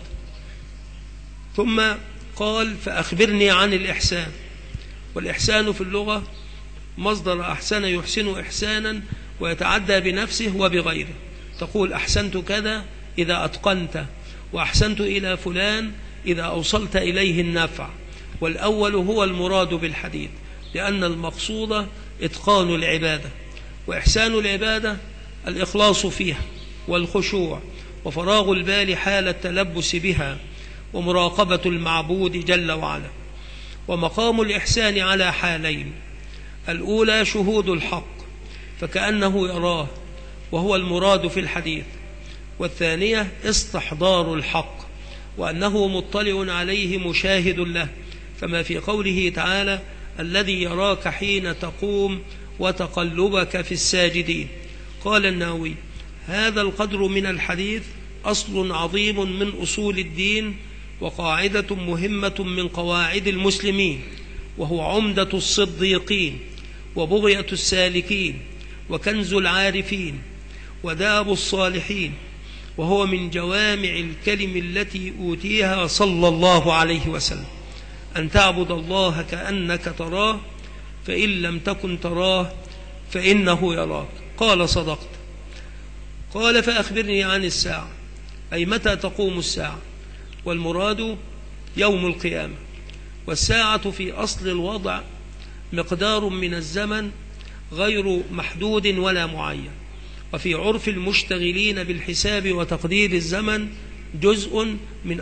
ثم قال فأخبرني عن الإحسان. والإحسان في اللغة مصدر أحسن يحسن إحسانا، ويتعدى بنفسه وبغيره. تقول أحسنت كذا إذا أتقنت، وأحسنت إلى فلان إذا أوصلت إليه النفع. والأول هو المراد بالحديث، لأن المقصود إتقان العبادة، وإحسان العبادة الإخلاص فيها والخشوع وفراغ البال حال التلبس بها ومراقبة المعبود جل وعلا. ومقام الإحسان على حالين: الأولى شهود الحق فكأنه يراه وهو المراد في الحديث، والثانية استحضار الحق وأنه مطلع عليه مشاهد له، كما في قوله تعالى الذي يراك حين تقوم وتقلبك في الساجدين. قال النووي هذا القدر من الحديث أصل عظيم من أصول الدين، وقاعدة مهمة من قواعد المسلمين، وهو عمدة الصديقين وبغية السالكين وكنز العارفين وداب الصالحين، وهو من جوامع الكلم التي أوتيها صلى الله عليه وسلم: أن تعبد الله كأنك تراه، فإن لم تكن تراه فإنه يراك. قال صدقت. قال فأخبرني عن الساعة، أي متى تقوم الساعة، والمراد يوم القيامة. والساعة في أصل الوضع مقدار من الزمن غير محدود ولا معين، وفي عرف المشتغلين بالحساب وتقدير الزمن جزء من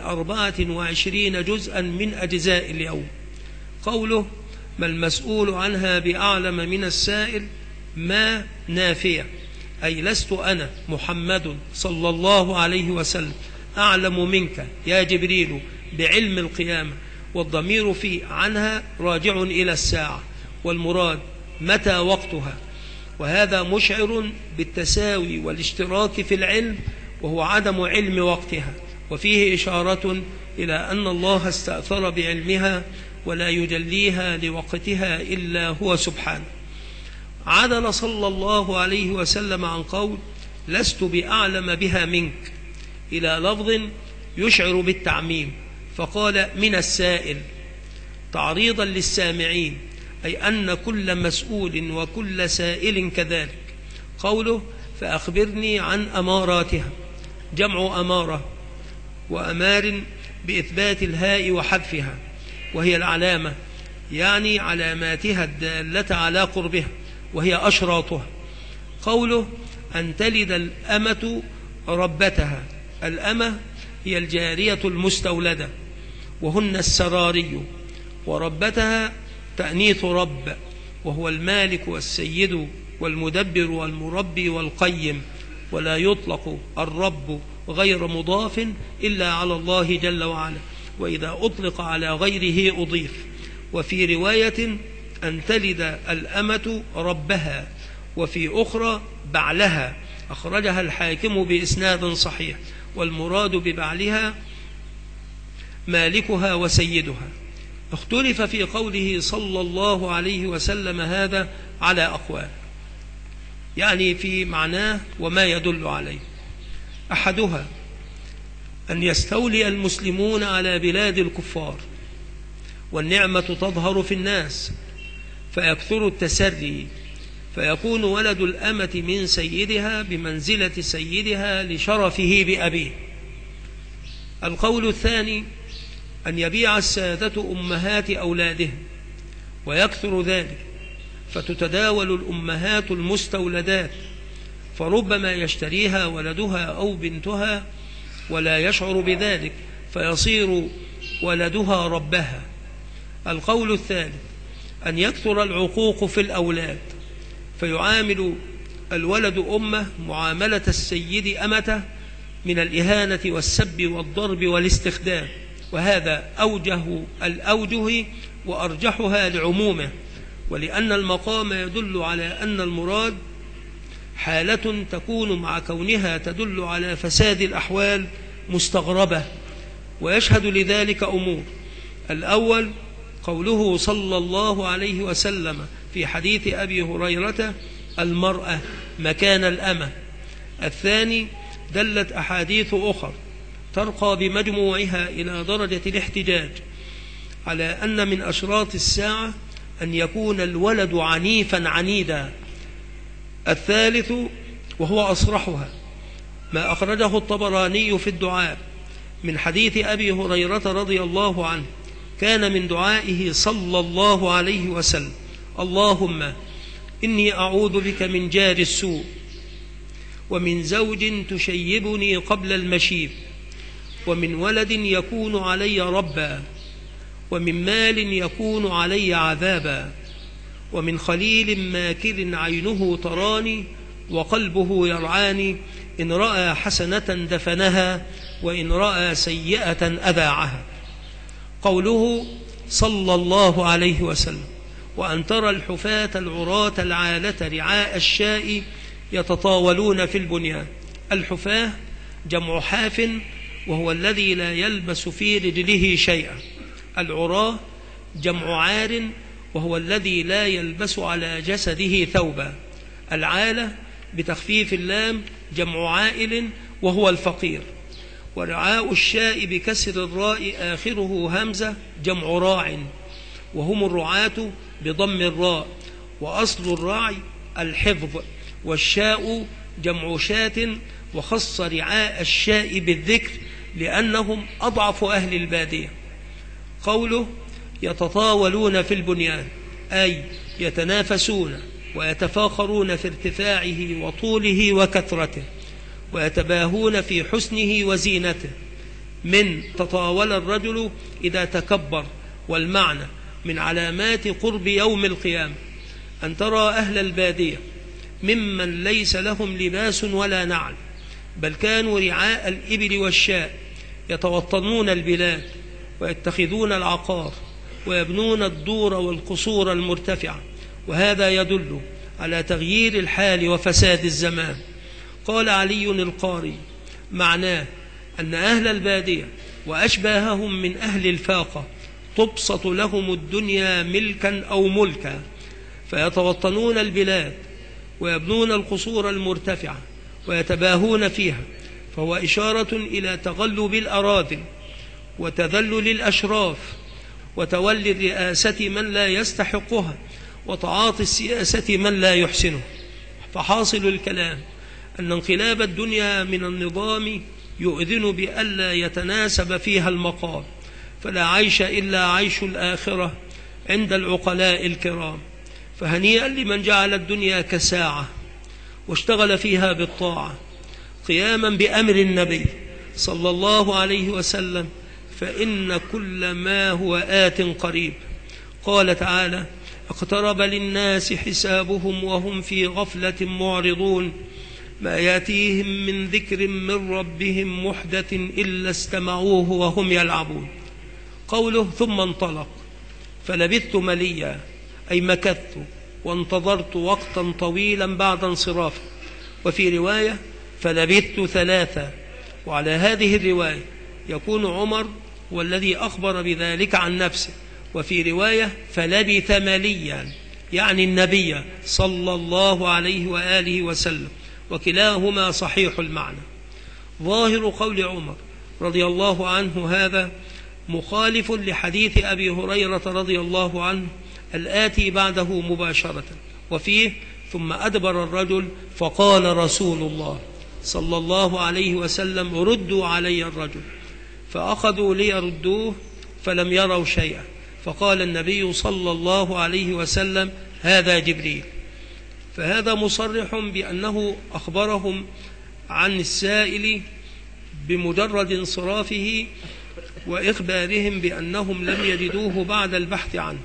24 جزءا من أجزاء اليوم. قوله ما المسؤول عنها بأعلم من السائل، ما نافية، أي لست أنا محمد صلى الله عليه وسلم أعلم منك يا جبريل بعلم القيامة، والضمير في عنها راجع إلى الساعة، والمراد متى وقتها. وهذا مشعر بالتساوي والاشتراك في العلم، وهو عدم علم وقتها وفيه إشارة إلى أن الله استأثر بعلمها ولا يجليها لوقتها إلا هو سبحانه. عدل صلى الله عليه وسلم عن قول لست بأعلم بها منك إلى لفظ يشعر بالتعميم، فقال من السائل تعريضا للسامعين، أي أن كل مسؤول وكل سائل كذلك. قوله فأخبرني عن أماراتها، جمع أمارة، وأمار بإثبات الهاء وحذفها، وهي العلامة، يعني علاماتها الدالة على قربها، وهي أشراطها. قوله أن تلد الأمة ربتها، الأمة هي الجارية المستولدة، وهن السراري، وربتها تأنيث رب، وهو المالك والسيد والمدبر والمربي والقيم، ولا يطلق الرب غير مضاف إلا على الله جل وعلا، وإذا أطلق على غيره أضيف. وفي رواية أن تلد الأمة ربها، وفي أخرى بعلها، أخرجها الحاكم بإسناد صحيح، والمراد ببعلها مالكها وسيدها. اختلف في قوله صلى الله عليه وسلم هذا على أقوال، يعني في معناه وما يدل عليه. أحدها أن يستولي المسلمون على بلاد الكفار، والنعمة تظهر في الناس فيكثر التسري، فيكون ولد الأمة من سيدها بمنزلة سيدها لشرفه بأبيه. القول الثاني أن يبيع السادة أمهات أولادهم ويكثر ذلك، فتتداول الأمهات المستولدات، فربما يشتريها ولدها أو بنتها ولا يشعر بذلك، فيصير ولدها ربها. القول الثالث أن يكثر العقوق في الأولاد، فيعامل الولد أمه معاملة السيد أمته من الإهانة والسب والضرب والاستخدام، وهذا أوجه الأوجه وأرجحها لعمومه، ولأن المقام يدل على أن المراد حالة تكون مع كونها تدل على فساد الأحوال مستغربة، ويشهد لذلك أمور. الأول قوله صلى الله عليه وسلم في حديث أبي هريرة المرأة مكان الأمة. الثاني دلت أحاديث أخرى ترقى بمجموعها إلى درجة الاحتجاج على أن من أشراط الساعة أن يكون الولد عنيفا عنيدا. الثالث وهو أصرحها ما أخرجه الطبراني في الدعاء من حديث أبي هريرة رضي الله عنه، كان من دعائه صلى الله عليه وسلم اللهم إني أعوذ بك من جار السوء، ومن زوج تشيبني قبل المشيب، ومن ولد يكون علي ربا، ومن مال يكون علي عذابا، ومن خليل ماكر عينه تراني وقلبه يرعاني، إن رأى حسنة دفنها وإن رأى سيئة أذاعها. قوله صلى الله عليه وسلم وأن ترى الحفاة العراة العالة رعاء الشاء يتطاولون في البنيان. الحفاة جمع حاف، وهو الذي لا يلبس في رجله شيئا. العراة جمع عار، وهو الذي لا يلبس على جسده ثوبا. العالة بتخفيف اللام جمع عائل، وهو الفقير. ورعاء الشاء بكسر الراء آخره همزة جمع راع، وهم الرعاة بضم الراء، وأصل الراعي الحفظ. والشاء جمع شاة، وخص رعاء الشاء بالذكر لأنهم أضعف أهل البادية. قوله يتطاولون في البنيان أي يتنافسون ويتفاخرون في ارتفاعه وطوله وكثرته، ويتباهون في حسنه وزينته، من تطاول الرجل إذا تكبر. والمعنى من علامات قرب يوم القيامة أن ترى أهل البادية ممن ليس لهم لباس ولا نعل، بل كانوا رعاء الإبل والشاء، يتوطنون البلاد ويتخذون العقار ويبنون الدور والقصور المرتفعة، وهذا يدل على تغيير الحال وفساد الزمان. قال علي القاري معناه أن أهل البادية وأشباههم من أهل الفاقة تبسط لهم الدنيا ملكا أو ملكا، فيتوطنون البلاد ويبنون القصور المرتفعة ويتباهون فيها، فهو إشارة إلى تغلب الأراذل وتذلل الأشراف وتولي الرئاسة من لا يستحقها وتعاطي السياسة من لا يحسنه. فحاصل الكلام أن انقلاب الدنيا من النظام يؤذن بألا يتناسب فيها المقام، فلا عيش إلا عيش الآخرة عند العقلاء الكرام. فهنيئا لمن جعل الدنيا كساعة واشتغل فيها بالطاعة قياما بأمر النبي صلى الله عليه وسلم، فإن كل ما هو آت قريب. قال تعالى: اقترب للناس حسابهم وهم في غفلة معرضون، ما يأتيهم من ذكر من ربهم محدث إلا استمعوه وهم يلعبون. قوله ثم انطلق فلبثت مليا، أي مكثت وانتظرت وقتا طويلا بعد انصرافه. وفي رواية فلبثت ثلاثة، وعلى هذه الرواية يكون عمر والذي أخبر بذلك عن نفسه. وفي رواية فلبث مليا، يعني النبي صلى الله عليه وآله وسلم، وكلاهما صحيح المعنى. ظاهر قول عمر رضي الله عنه هذا مخالف لحديث أبي هريرة رضي الله عنه الآتي بعده مباشرة، وفيه ثم أدبر الرجل فقال رسول الله صلى الله عليه وسلم: ردوا علي الرجل، فأخذوا ليردوه فلم يروا شيئا، فقال النبي صلى الله عليه وسلم: هذا جبريل. فهذا مصرح بأنه أخبرهم عن السائل بمجرد انصرافه وإخبارهم بأنهم لم يجدوه بعد البحث عنه.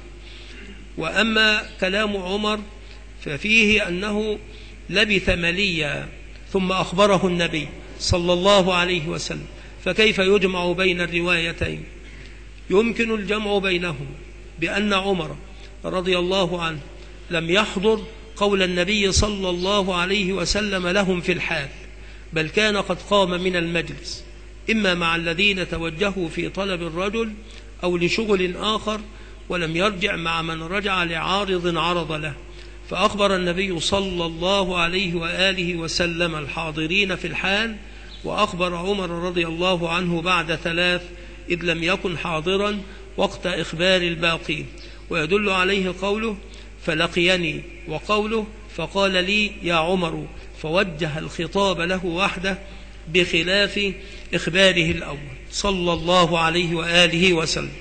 وأما كلام عمر ففيه أنه لبث مليا ثم أخبره النبي صلى الله عليه وسلم، فكيف يجمع بين الروايتين؟ يمكن الجمع بينهم بأن عمر رضي الله عنه لم يحضر قول النبي صلى الله عليه وسلم لهم في الحال، بل كان قد قام من المجلس إما مع الذين توجهوا في طلب الرجل أو لشغل آخر، ولم يرجع مع من رجع لعارض عرض له. فأخبر النبي صلى الله عليه وآله وسلم الحاضرين في الحال، وأخبر عمر رضي الله عنه بعد ثلاث، إذ لم يكن حاضرا وقت إخبار الباقين. ويدل عليه قوله فلقيني، وقوله فقال لي يا عمر، فوجه الخطاب له وحده بخلاف إخباره الأول صلى الله عليه وآله وسلم.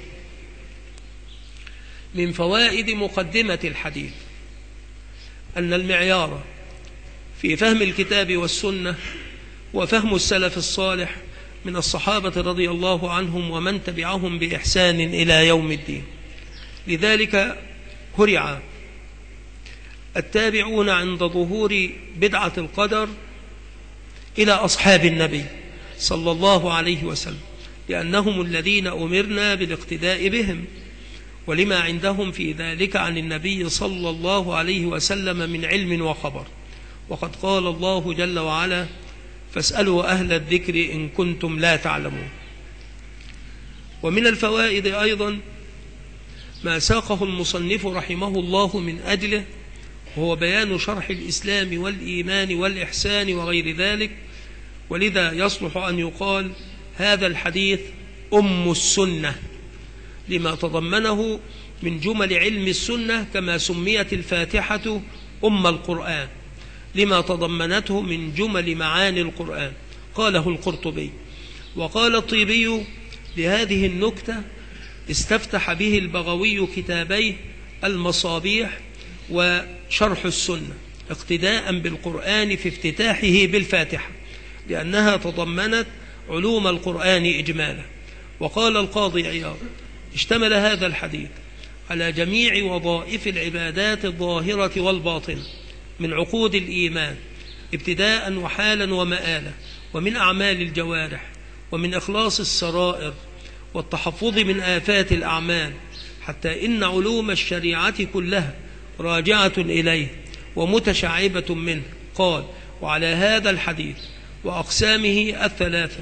من فوائد مقدمة الحديث أن المعيار في فهم الكتاب والسنة وفهم السلف الصالح من الصحابة رضي الله عنهم ومن تبعهم بإحسان إلى يوم الدين. لذلك هرع التابعون عند ظهور بدعة القدر إلى أصحاب النبي صلى الله عليه وسلم، لأنهم الذين أمرنا بالاقتداء بهم، ولما عندهم في ذلك عن النبي صلى الله عليه وسلم من علم وخبر. وقد قال الله جل وعلا: فاسألوا أهل الذكر إن كنتم لا تعلمون. ومن الفوائد أيضا ما ساقه المصنف رحمه الله من أجله، وهو بيان شرح الإسلام والإيمان والإحسان وغير ذلك، ولذا يصلح أن يقال هذا الحديث أم السنة لما تضمنه من جمل علم السنة، كما سميت الفاتحة أم القرآن لما تضمنته من جمل معاني القرآن. قاله القرطبي. وقال الطيبي لهذه النكتة استفتح به البغوي كتابيه المصابيح وشرح السنة اقتداء بالقرآن في افتتاحه بالفاتحة، لأنها تضمنت علوم القرآن إجمالا. وقال القاضي عياض: اشتمل هذا الحديث على جميع وظائف العبادات الظاهرة والباطنة من عقود الإيمان ابتداء وحالا ومآلا، ومن أعمال الجوارح، ومن إخلاص السرائر والتحفظ من آفات الأعمال، حتى إن علوم الشريعة كلها راجعة إليه ومتشعبة منه. قال: وعلى هذا الحديث وأقسامه الثلاثة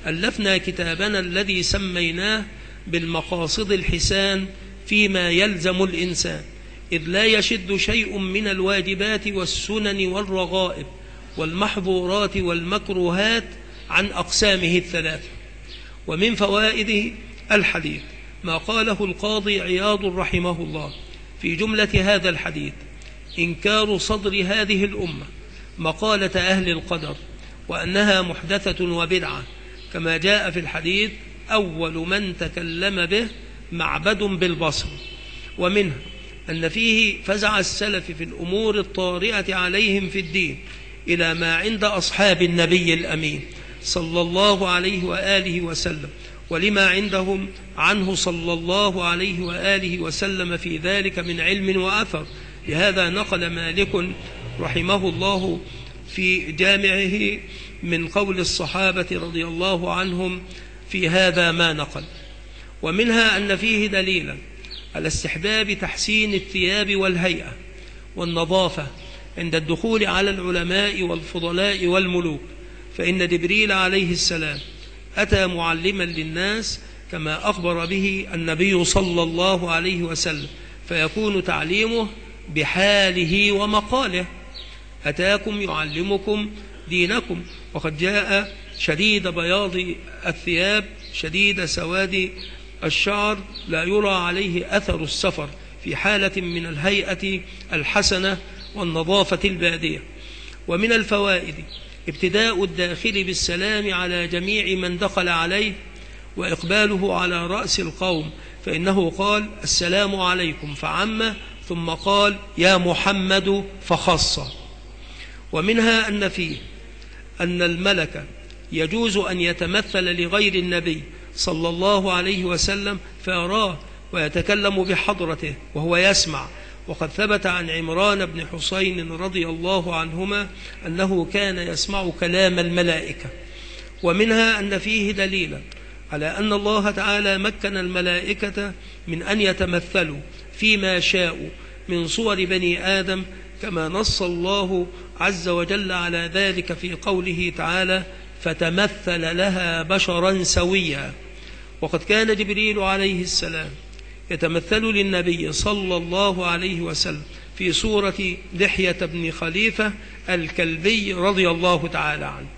ألفنا كتابنا الذي سميناه بالمقاصد الحسان فيما يلزم الإنسان، إذ لا يشد شيء من الواجبات والسنن والرغائب والمحظورات والمكروهات عن أقسامه الثلاثة. ومن فوائد الحديث ما قاله القاضي عياض رحمه الله في جملة هذا الحديث: إنكار صدر هذه الأمة مقالة أهل القدر وأنها محدثة وبدعة، كما جاء في الحديث: أول من تكلم به معبد بالبصر. ومنها أن فيه فزع السلف في الأمور الطارئة عليهم في الدين إلى ما عند أصحاب النبي الأمين صلى الله عليه وآله وسلم، ولما عندهم عنه صلى الله عليه وآله وسلم في ذلك من علم وأثر. لهذا نقل مالك رحمه الله في جامعه من قول الصحابة رضي الله عنهم في هذا ما نقل. ومنها أن فيه دليلا على استحباب تحسين الثياب والهيئة والنظافة عند الدخول على العلماء والفضلاء والملوك، فإن جبريل عليه السلام أتى معلما للناس كما أخبر به النبي صلى الله عليه وسلم، فيكون تعليمه بحاله ومقاله: أتاكم يعلمكم دينكم. وقد جاء شديد بياض الثياب شديد سواد الشعر لا يرى عليه أثر السفر في حالة من الهيئة الحسنة والنظافة البادية. ومن الفوائد ابتداء الداخل بالسلام على جميع من دخل عليه وإقباله على رأس القوم، فإنه قال: السلام عليكم فعم، ثم قال: يا محمد فخص. ومنها أن فيه أن الملك يجوز أن يتمثل لغير النبي صلى الله عليه وسلم فيراه ويتكلم بحضرته وهو يسمع. وقد ثبت عن عمران بن حسين رضي الله عنهما أنه كان يسمع كلام الملائكة. ومنها أن فيه دليلا على أن الله تعالى مكن الملائكة من أن يتمثلوا فيما شاءوا من صور بني آدم، كما نص الله عز وجل على ذلك في قوله تعالى: فتمثل لها بشرا سويا. وقد كان جبريل عليه السلام يتمثل للنبي صلى الله عليه وسلم في صورة دحية بن خليفة الكلبي رضي الله تعالى عنه.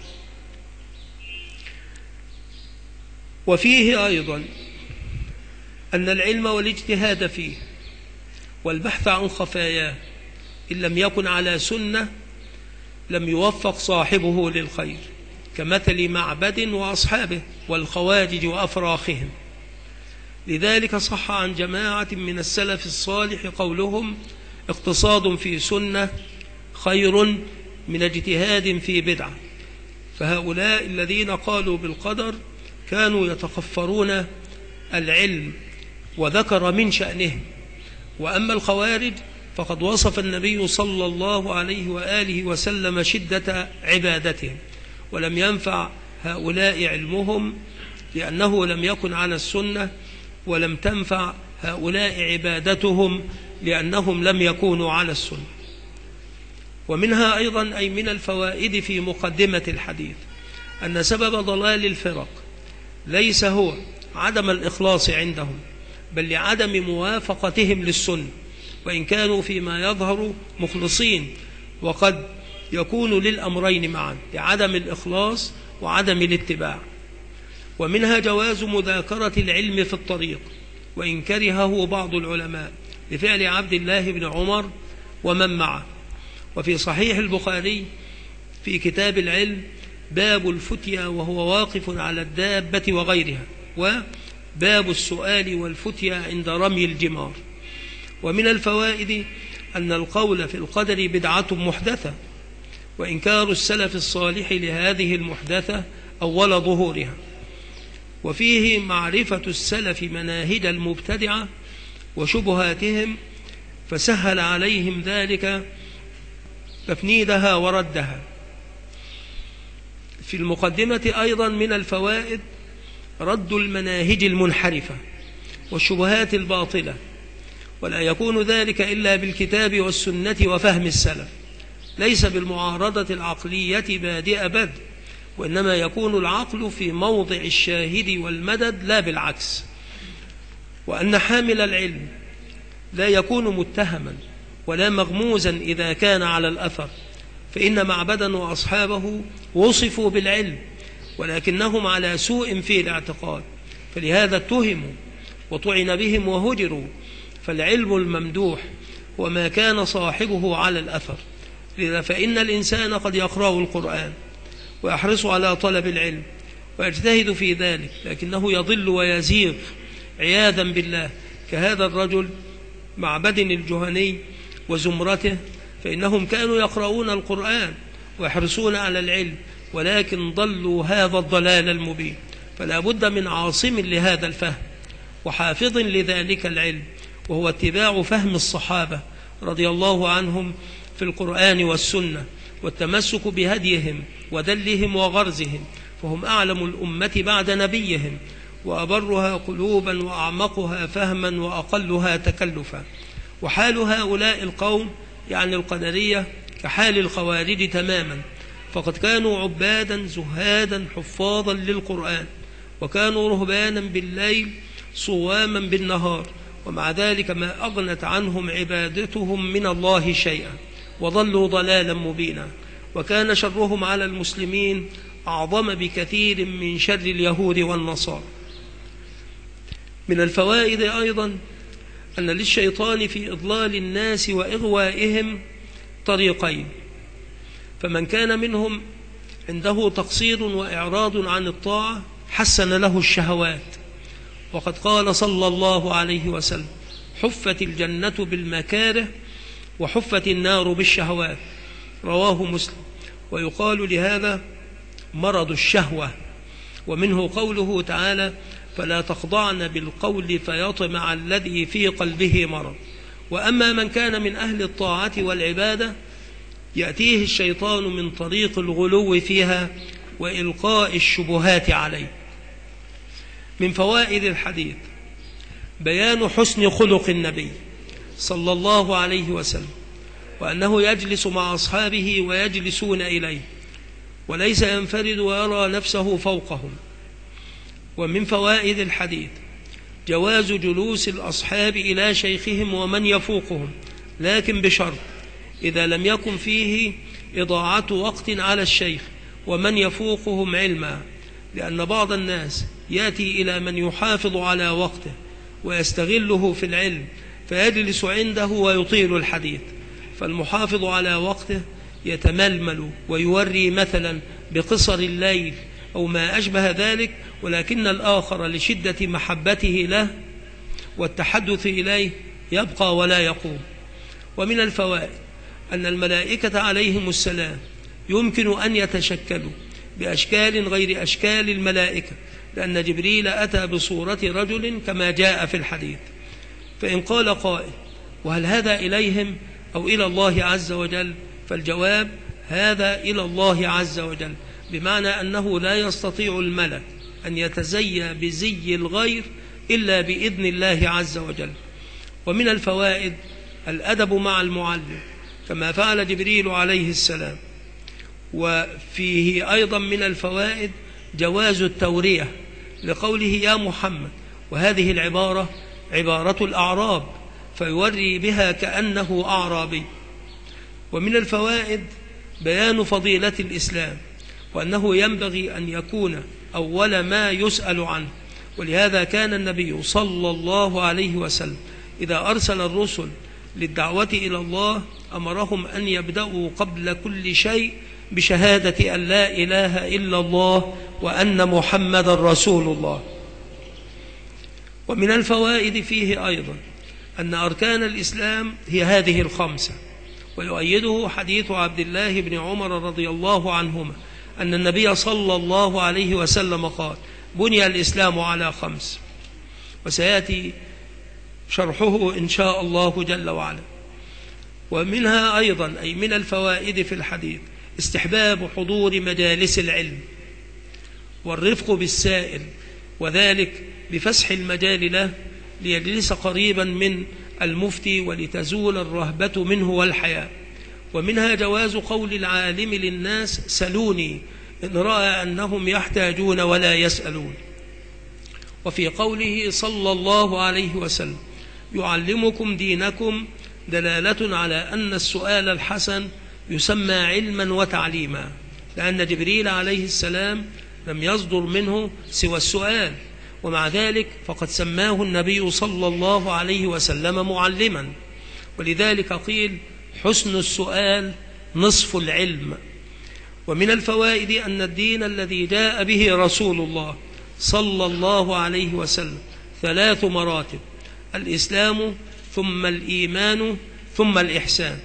وفيه أيضا أن العلم والاجتهاد فيه والبحث عن خفاياه إن لم يكن على سنة لم يوفق صاحبه للخير، كمثل معبد وأصحابه والخواجج وأفراخهم. لذلك صح عن جماعة من السلف الصالح قولهم: اقتصاد في سنة خير من اجتهاد في بدعة. فهؤلاء الذين قالوا بالقدر كانوا يتخفرون العلم وذكر من شأنهم. وأما الخوارج فقد وصف النبي صلى الله عليه وآله وسلم شدة عبادتهم، ولم ينفع هؤلاء علمهم لأنه لم يكن على السنة، ولم تنفع هؤلاء عبادتهم لأنهم لم يكونوا على السنة. ومنها أيضا أي من الفوائد في مقدمة الحديث أن سبب ضلال الفرق ليس هو عدم الإخلاص عندهم، بل لعدم موافقتهم للسنة، وإن كانوا فيما يظهر مخلصين، وقد يكون للأمرين معا، لعدم الإخلاص وعدم الاتباع. ومنها جواز مذاكرة العلم في الطريق وإن كرهه بعض العلماء، لفعل عبد الله بن عمر ومن معه. وفي صحيح البخاري في كتاب العلم باب الفتيا وهو واقف على الدابة وغيرها، وباب السؤال والفتيا عند رمي الجمار. ومن الفوائد أن القول في القدر بدعة محدثة، وإنكار السلف الصالح لهذه المحدثة أول ظهورها. وفيه معرفة السلف مناهج المبتدعة وشبهاتهم، فسهل عليهم ذلك تفنيدها وردها. في المقدمة أيضا من الفوائد رد المناهج المنحرفة والشبهات الباطلة، ولا يكون ذلك إلا بالكتاب والسنة وفهم السلف، ليس بالمعارضة العقلية بادئ بدء، وإنما يكون العقل في موضع الشاهد والمدد لا بالعكس. وأن حامل العلم لا يكون متهما ولا مغموزا إذا كان على الأثر، فإن معبدا وأصحابه وصفوا بالعلم ولكنهم على سوء في الاعتقاد، فلهذا اتهموا وطعن بهم وهجروا. فالعلم الممدوح هو ما كان صاحبه على الأثر، لذا فإن الإنسان قد يقرأ القرآن ويحرص على طلب العلم ويجتهد في ذلك، لكنه يضل ويزيغ عياذا بالله، كهذا الرجل معبد الجهني وزمرته، فإنهم كانوا يقرؤون القرآن ويحرصون على العلم ولكن ضلوا هذا الضلال المبين. فلا بد من عاصم لهذا الفهم وحافظ لذلك العلم، وهو اتباع فهم الصحابة رضي الله عنهم في القرآن والسنة، والتمسك بهديهم ودلهم وغرزهم، فهم أعلم الأمة بعد نبيهم، وأبرها قلوبا وأعمقها فهما وأقلها تكلفا. وحال هؤلاء القوم يعني القدرية كحال الخوارج تماما، فقد كانوا عبادا زهادا حفاظا للقرآن، وكانوا رهبانا بالليل صواما بالنهار، ومع ذلك ما أغنت عنهم عبادتهم من الله شيئا، وضلوا ضلالا مبينا. وكان شرهم على المسلمين أعظم بكثير من شر اليهود والنصارى. من الفوائد أيضا أن للشيطان في إضلال الناس وإغوائهم طريقين، فمن كان منهم عنده تقصير وإعراض عن الطاعة حسن له الشهوات، وقد قال صلى الله عليه وسلم: حفت الجنة بالمكاره وحفت النار بالشهوات، رواه مسلم. ويقال لهذا مرض الشهوة، ومنه قوله تعالى: فلا تخضعن بالقول فيطمع الذي في قلبه مرض. وأما من كان من أهل الطاعة والعبادة يأتيه الشيطان من طريق الغلو فيها وإلقاء الشبهات عليه. من فوائد الحديث بيان حسن خلق النبي صلى الله عليه وسلم، وأنه يجلس مع أصحابه ويجلسون إليه، وليس ينفرد ويرى نفسه فوقهم. ومن فوائد الحديث جواز جلوس الأصحاب إلى شيخهم ومن يفوقهم، لكن بشرط إذا لم يكن فيه إضاعة وقت على الشيخ ومن يفوقهم علما، لأن بعض الناس يأتي إلى من يحافظ على وقته ويستغله في العلم فيجلس عنده ويطيل الحديث، فالمحافظ على وقته يتململ ويوري مثلا بقصر الليل أو ما أشبه ذلك، ولكن الآخر لشدة محبته له والتحدث إليه يبقى ولا يقوم. ومن الفوائد أن الملائكة عليهم السلام يمكن أن يتشكلوا بأشكال غير أشكال الملائكة، لأن جبريل أتى بصورة رجل كما جاء في الحديث. فإن قال قائل: وهل هذا إليهم أو إلى الله عز وجل؟ فالجواب: هذا إلى الله عز وجل، بمعنى أنه لا يستطيع الملك أن يتزيى بزي الغير إلا بإذن الله عز وجل. ومن الفوائد الأدب مع المعلم كما فعل جبريل عليه السلام. وفيه أيضا من الفوائد جواز التورية لقوله: يا محمد، وهذه العبارة عبارة الأعراب، فيوري بها كأنه أعرابي. ومن الفوائد بيان فضيلة الإسلام، وأنه ينبغي أن يكون أول ما يسأل عنه، ولهذا كان النبي صلى الله عليه وسلم إذا أرسل الرسل للدعوة إلى الله أمرهم أن يبدأوا قبل كل شيء بشهادة أن لا إله إلا الله وأن محمد رسول الله. ومن الفوائد فيه أيضا أن أركان الإسلام هي هذه الخمسة، ويؤيده حديث عبد الله بن عمر رضي الله عنهما أن النبي صلى الله عليه وسلم قال: بني الإسلام على خمس، وسيأتي شرحه إن شاء الله جل وعلا. ومنها أيضا أي من الفوائد في الحديث استحباب حضور مجالس العلم والرفق بالسائل، وذلك بفسح المجال له ليجلس قريبا من المفتي ولتزول الرهبة منه والحياء. ومنها جواز قول العالم للناس: سلوني، إن رأى أنهم يحتاجون ولا يسألون. وفي قوله صلى الله عليه وسلم يعلمكم دينكم دلالة على أن السؤال الحسن يسمى علما وتعليما، لأن جبريل عليه السلام لم يصدر منه سوى السؤال، ومع ذلك فقد سماه النبي صلى الله عليه وسلم معلما، ولذلك قيل حسن السؤال نصف العلم. ومن الفوائد أن الدين الذي جاء به رسول الله صلى الله عليه وسلم 3 مراتب: الإسلام ثم الإيمان ثم الإحسان.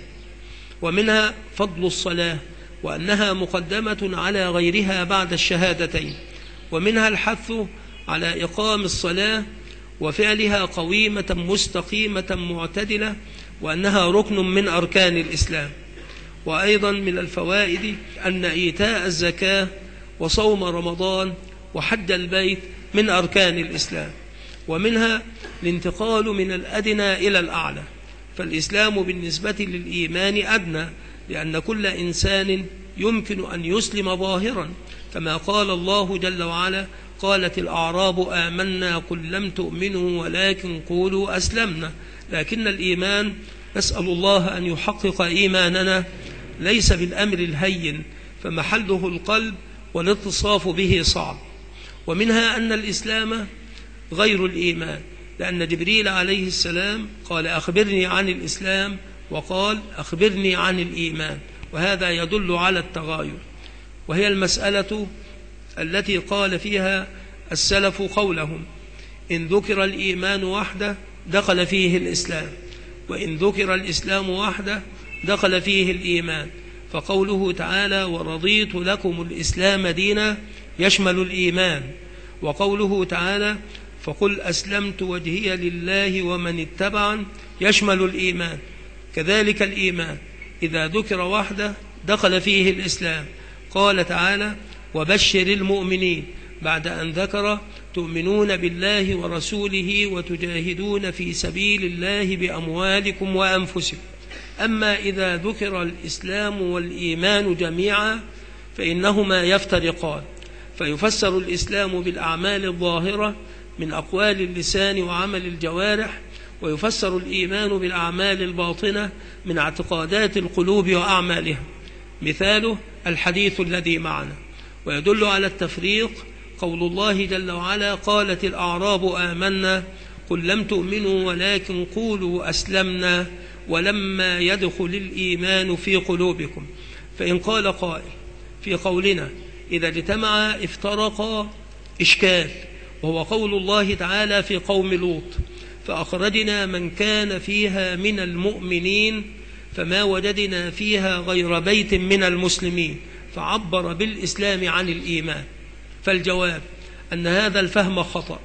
ومنها فضل الصلاة وأنها مقدمة على غيرها بعد الشهادتين، ومنها الحث على إقام الصلاة وفعلها قويمة مستقيمة معتدلة، وأنها ركن من أركان الإسلام. وأيضا من الفوائد أن إيتاء الزكاة وصوم رمضان وحج البيت من أركان الإسلام. ومنها الانتقال من الأدنى إلى الأعلى، فالإسلام بالنسبة للإيمان أدنى، لأن كل إنسان يمكن أن يسلم ظاهرا، كما قال الله جل وعلا: قالت الأعراب آمنا قل لم تؤمنوا ولكن قولوا أسلمنا. لكن الإيمان نسأل الله أن يحقق إيماننا ليس بالأمر الهين، فمحله القلب والاتصاف به صعب. ومنها أن الإسلام غير الإيمان، لأن جبريل عليه السلام قال أخبرني عن الإسلام، وقال أخبرني عن الإيمان، وهذا يدل على التغاير. وهي المسألة التي قال فيها السلف قولهم: إن ذكر الإيمان وحده دخل فيه الإسلام، وإن ذكر الإسلام وحده دخل فيه الإيمان. فقوله تعالى: ورضيت لكم الإسلام دينا يشمل الإيمان، وقوله تعالى: فقل أسلمت وجهي لله ومن اتبعن يشمل الإيمان. كذلك الإيمان إذا ذكر وحده دخل فيه الإسلام. قال تعالى: وبشر المؤمنين، بعد أن ذكر تؤمنون بالله ورسوله وتجاهدون في سبيل الله بأموالكم وأنفسكم. أما إذا ذكر الإسلام والإيمان جميعا فإنهما يفترقان، فيفسر الإسلام بالأعمال الظاهرة من أقوال اللسان وعمل الجوارح، ويفسر الإيمان بالأعمال الباطنة من اعتقادات القلوب وأعمالها. مثاله الحديث الذي معنا. ويدل على التفريق قول الله جل وعلا: قالت الأعراب آمنا قل لم تؤمنوا ولكن قولوا أسلمنا ولما يدخل الإيمان في قلوبكم. فإن قال قائل في قولنا إذا اجتمع افترقا إشكال، وهو قول الله تعالى في قوم لوط: فأخرجنا من كان فيها من المؤمنين فما وجدنا فيها غير بيت من المسلمين، فعبر بالإسلام عن الإيمان. فالجواب أن هذا الفهم خطأ،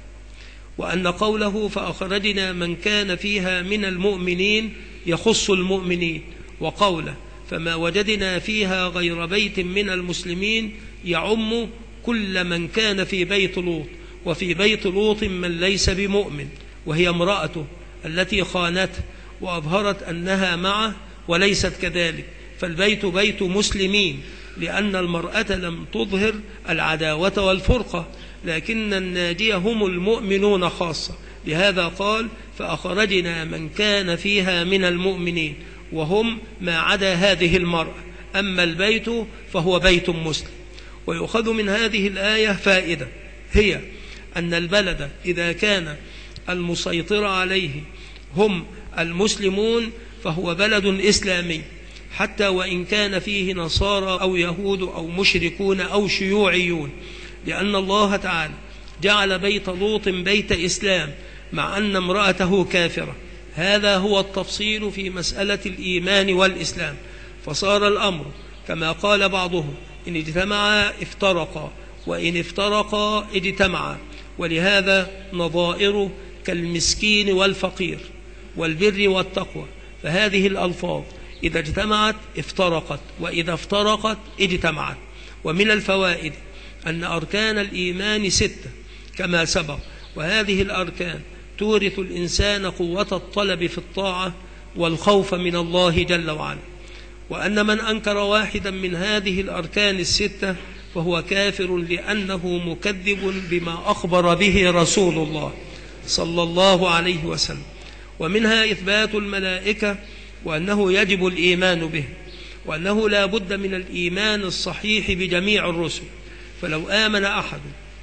وأن قوله فأخرجنا من كان فيها من المؤمنين يخص المؤمنين، وقوله فما وجدنا فيها غير بيت من المسلمين يعم كل من كان في بيت لوط، وفي بيت لوط من ليس بمؤمن، وهي امرأته التي خانته وأظهرت أنها معه وليست كذلك، فالبيت بيت مسلمين، لأن المرأة لم تظهر العداوة والفرقة، لكن الناجية هم المؤمنون خاصة. لهذا قال فأخرجنا من كان فيها من المؤمنين، وهم ما عدا هذه المرأة، أما البيت فهو بيت مسلم. ويؤخذ من هذه الآية فائدة، هي أن البلد إذا كان المسيطر عليه هم المسلمون فهو بلد إسلامي، حتى وإن كان فيه نصارى أو يهود أو مشركون أو شيوعيون، لأن الله تعالى جعل بيت لوط بيت إسلام مع أن امرأته كافرة. هذا هو التفصيل في مسألة الإيمان والإسلام. فصار الأمر كما قال بعضهم: إن اجتمعا افترقا، وإن افترقا اجتمعا. ولهذا نظائر كالمسكين والفقير والبر والتقوى، فهذه الألفاظ إذا اجتمعت افترقت، وإذا افترقت اجتمعت. ومن الفوائد أن أركان الإيمان 6 كما سبق، وهذه الأركان تورث الإنسان قوة الطلب في الطاعة والخوف من الله جل وعلا. وأن من أنكر واحدا من هذه الأركان 6 فهو كافر لأنه مكذب بما أخبر به رسول الله صلى الله عليه وسلم. ومنها إثبات الملائكة وأنه يجب الإيمان به، وأنه لا بد من الإيمان الصحيح بجميع الرسل. فلو آمن أحد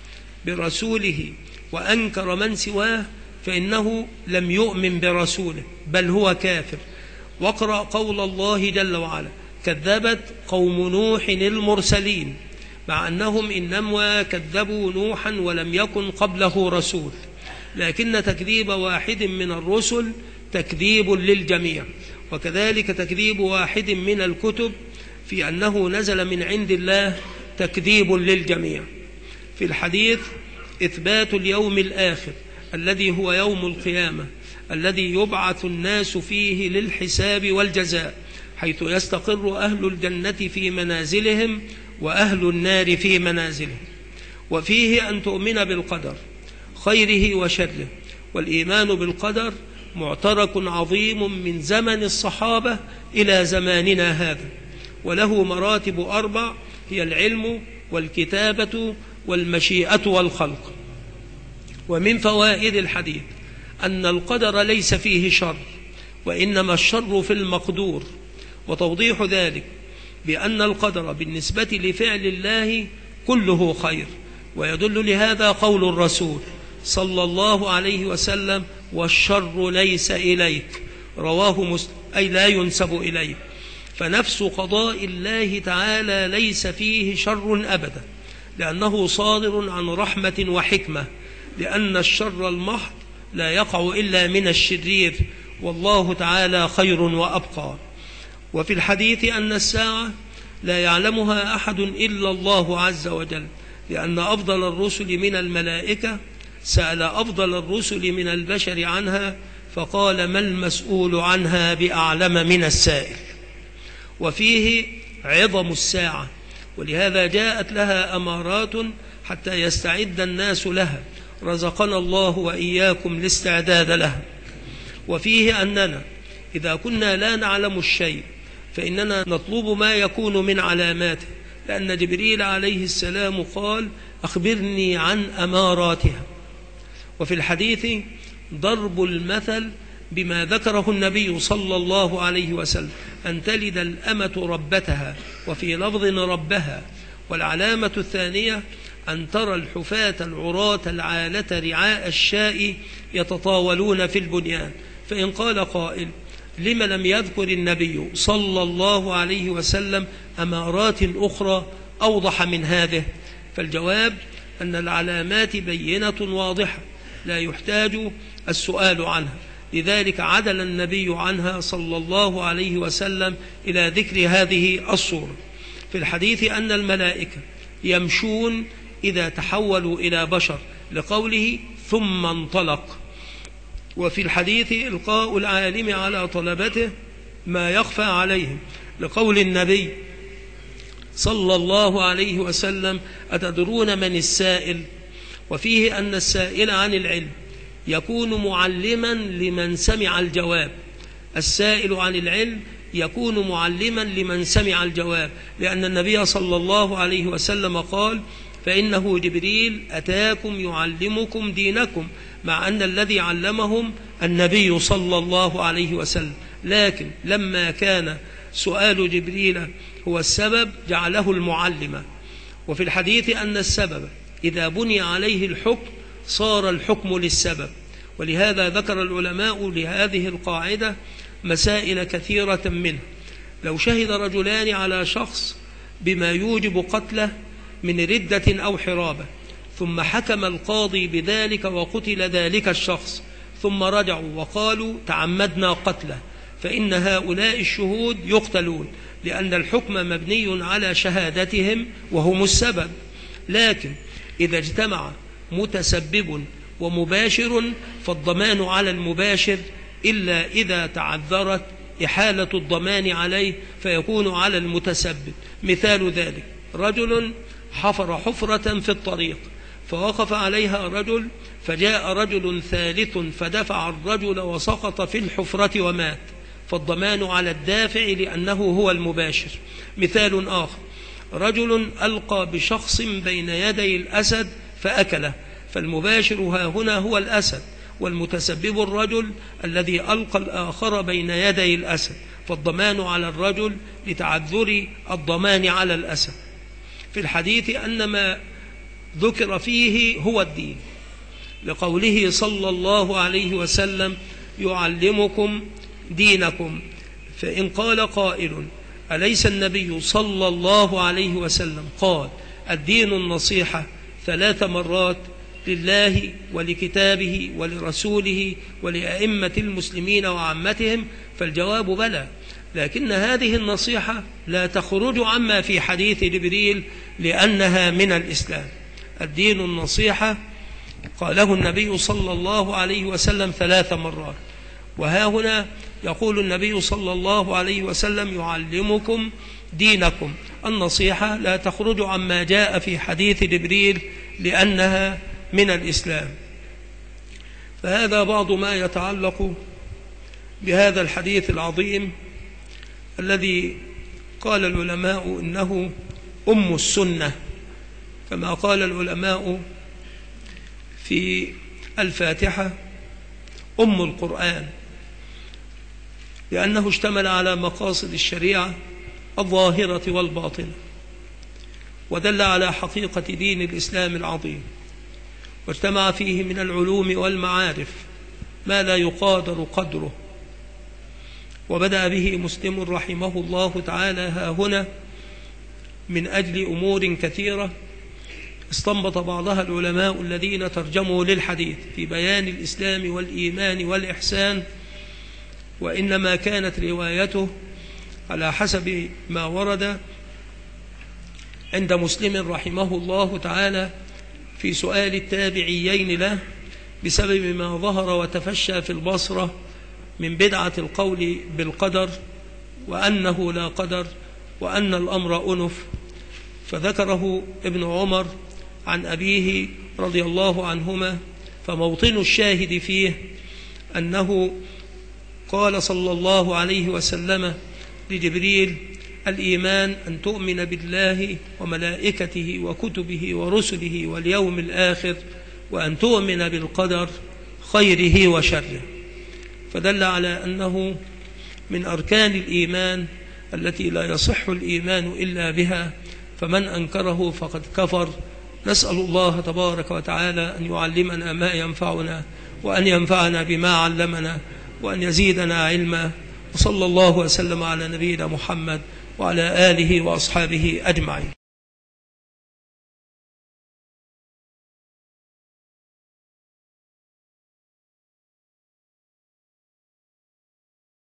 برسوله وأنكر من سواه فإنه لم يؤمن برسوله بل هو كافر. واقرأ قول الله جل وعلا: كذبت قوم نوح المرسلين، مع أنهم إنما كذبوا نوحا ولم يكن قبله رسول، لكن تكذيب واحد من الرسل تكذيب للجميع. وكذلك تكذيب واحد من الكتب في أنه نزل من عند الله تكذيب للجميع. في الحديث إثبات اليوم الآخر الذي هو يوم القيامة، الذي يبعث الناس فيه للحساب والجزاء، حيث يستقر أهل الجنة في منازلهم وأهل النار في منازلهم. وفيه أن تؤمن بالقدر خيره وشره. والإيمان بالقدر معترك عظيم من زمن الصحابة إلى زماننا هذا، وله مراتب 4 هي العلم والكتابة والمشيئة والخلق. ومن فوائد الحديث أن القدر ليس فيه شر، وإنما الشر في المقدور. وتوضيح ذلك بأن القدر بالنسبة لفعل الله كله خير، ويدل لهذا قول الرسول صلى الله عليه وسلم: والشر ليس إليك، رواه مسلم، أي لا ينسب إليه. فنفس قضاء الله تعالى ليس فيه شر أبدا، لأنه صادر عن رحمة وحكمة، لأن الشر المحض لا يقع إلا من الشرير، والله تعالى خير وأبقى. وفي الحديث أن الساعة لا يعلمها أحد إلا الله عز وجل، لأن أفضل الرسل من الملائكة سأل أفضل الرسل من البشر عنها فقال: ما المسؤول عنها بأعلم من السائل. وفيه عظم الساعة، ولهذا جاءت لها أمارات حتى يستعد الناس لها، رزقنا الله وإياكم الاستعداد لها. وفيه أننا إذا كنا لا نعلم الشيء فإننا نطلب ما يكون من علاماته، لأن جبريل عليه السلام قال: أخبرني عن أماراتها. وفي الحديث ضرب المثل بما ذكره النبي صلى الله عليه وسلم: أن تلد الأمة ربتها، وفي لفظ ربها. والعلامة الثانية أن ترى الحفاة العراة العالة رعاء الشاء يتطاولون في البنيان. فإن قال قائل: لم لم يذكر النبي صلى الله عليه وسلم أمارات أخرى أوضح من هذه؟ فالجواب أن العلامات بينة واضحة لا يحتاج السؤال عنها، لذلك عدل النبي عنها صلى الله عليه وسلم إلى ذكر هذه الصورة. في الحديث أن الملائكة يمشون إذا تحولوا إلى بشر، لقوله: ثم انطلق. وفي الحديث إلقاء العالم على طلبته ما يخفى عليهم، لقول النبي صلى الله عليه وسلم: أتدرون من السائل؟ وفيه أن السائل عن العلم يكون معلما لمن سمع الجواب. السائل عن العلم يكون معلما لمن سمع الجواب، لأن النبي صلى الله عليه وسلم قال: فإنه جبريل أتاكم يعلمكم دينكم، مع أن الذي علمهم النبي صلى الله عليه وسلم. لكن لما كان سؤال جبريل هو السبب جعله المعلم. وفي الحديث أن السبب إذا بني عليه الحكم صار الحكم للسبب. ولهذا ذكر العلماء لهذه القاعدة مسائل كثيرة منه. لو شهد رجلان على شخص بما يوجب قتله من ردة أو حرابة، ثم حكم القاضي بذلك وقتل ذلك الشخص، ثم رجعوا وقالوا تعمدنا قتله، فإن هؤلاء الشهود يقتلون، لأن الحكم مبني على شهادتهم وهم السبب. لكن إذا اجتمع متسبب ومباشر فالضمان على المباشر، إلا إذا تعذرت إحالة الضمان عليه فيكون على المتسبب. مثال ذلك: رجل حفر حفرة في الطريق فوقف عليها رجل، فجاء رجل ثالث فدفع الرجل وسقط في الحفرة ومات، فالضمان على الدافع لأنه هو المباشر. مثال آخر: رجل ألقى بشخص بين يدي الأسد فأكله، فالمباشر ها هنا هو الأسد، والمتسبب الرجل الذي ألقى الآخر بين يدي الأسد، فالضمان على الرجل لتعذر الضمان على الأسد. في الحديث أن ما ذكر فيه هو الدين، لقوله صلى الله عليه وسلم: يعلمكم دينكم. فإن قال قائل: أليس النبي صلى الله عليه وسلم قال الدين النصيحة 3 مرات لله ولكتابه ولرسوله ولأئمة المسلمين وعامتهم؟ فالجواب بلى، لكن هذه النصيحة لا تخرج عما في حديث جبريل لأنها من الإسلام. الدين النصيحة قاله النبي صلى الله عليه وسلم 3 مرات، وها هنا يقول النبي صلى الله عليه وسلم: يعلمكم دينكم. النصيحة لا تخرج عما جاء في حديث جبريل لأنها من الإسلام. فهذا بعض ما يتعلق بهذا الحديث العظيم الذي قال العلماء إنه أم السنة، كما قال العلماء في الفاتحة أم القرآن، لأنه اشتمل على مقاصد الشريعة الظاهرة والباطنة، ودل على حقيقة دين الإسلام العظيم، واجتمع فيه من العلوم والمعارف ما لا يقادر قدره. وبدأ به مسلم رحمه الله تعالى ها هنا من أجل أمور كثيرة استنبط بعضها العلماء الذين ترجموا للحديث في بيان الإسلام والإيمان والإحسان، وإنما كانت روايته على حسب ما ورد عند مسلم رحمه الله تعالى في سؤال التابعيين له بسبب ما ظهر وتفشى في البصرة من بدعة القول بالقدر، وأنه لا قدر، وأن الأمر أنف. فذكره ابن عمر عن أبيه رضي الله عنهما، فموطن الشاهد فيه أنه قال صلى الله عليه وسلم لجبريل: الإيمان أن تؤمن بالله وملائكته وكتبه ورسله واليوم الآخر، وأن تؤمن بالقدر خيره وشره. فدل على أنه من أركان الإيمان التي لا يصح الإيمان إلا بها، فمن أنكره فقد كفر. نسأل الله تبارك وتعالى أن يعلمنا ما ينفعنا، وأن ينفعنا بما علمنا، وأن يزيدنا علما. وصلى الله وسلم على نبينا محمد وعلى آله وأصحابه أجمعين.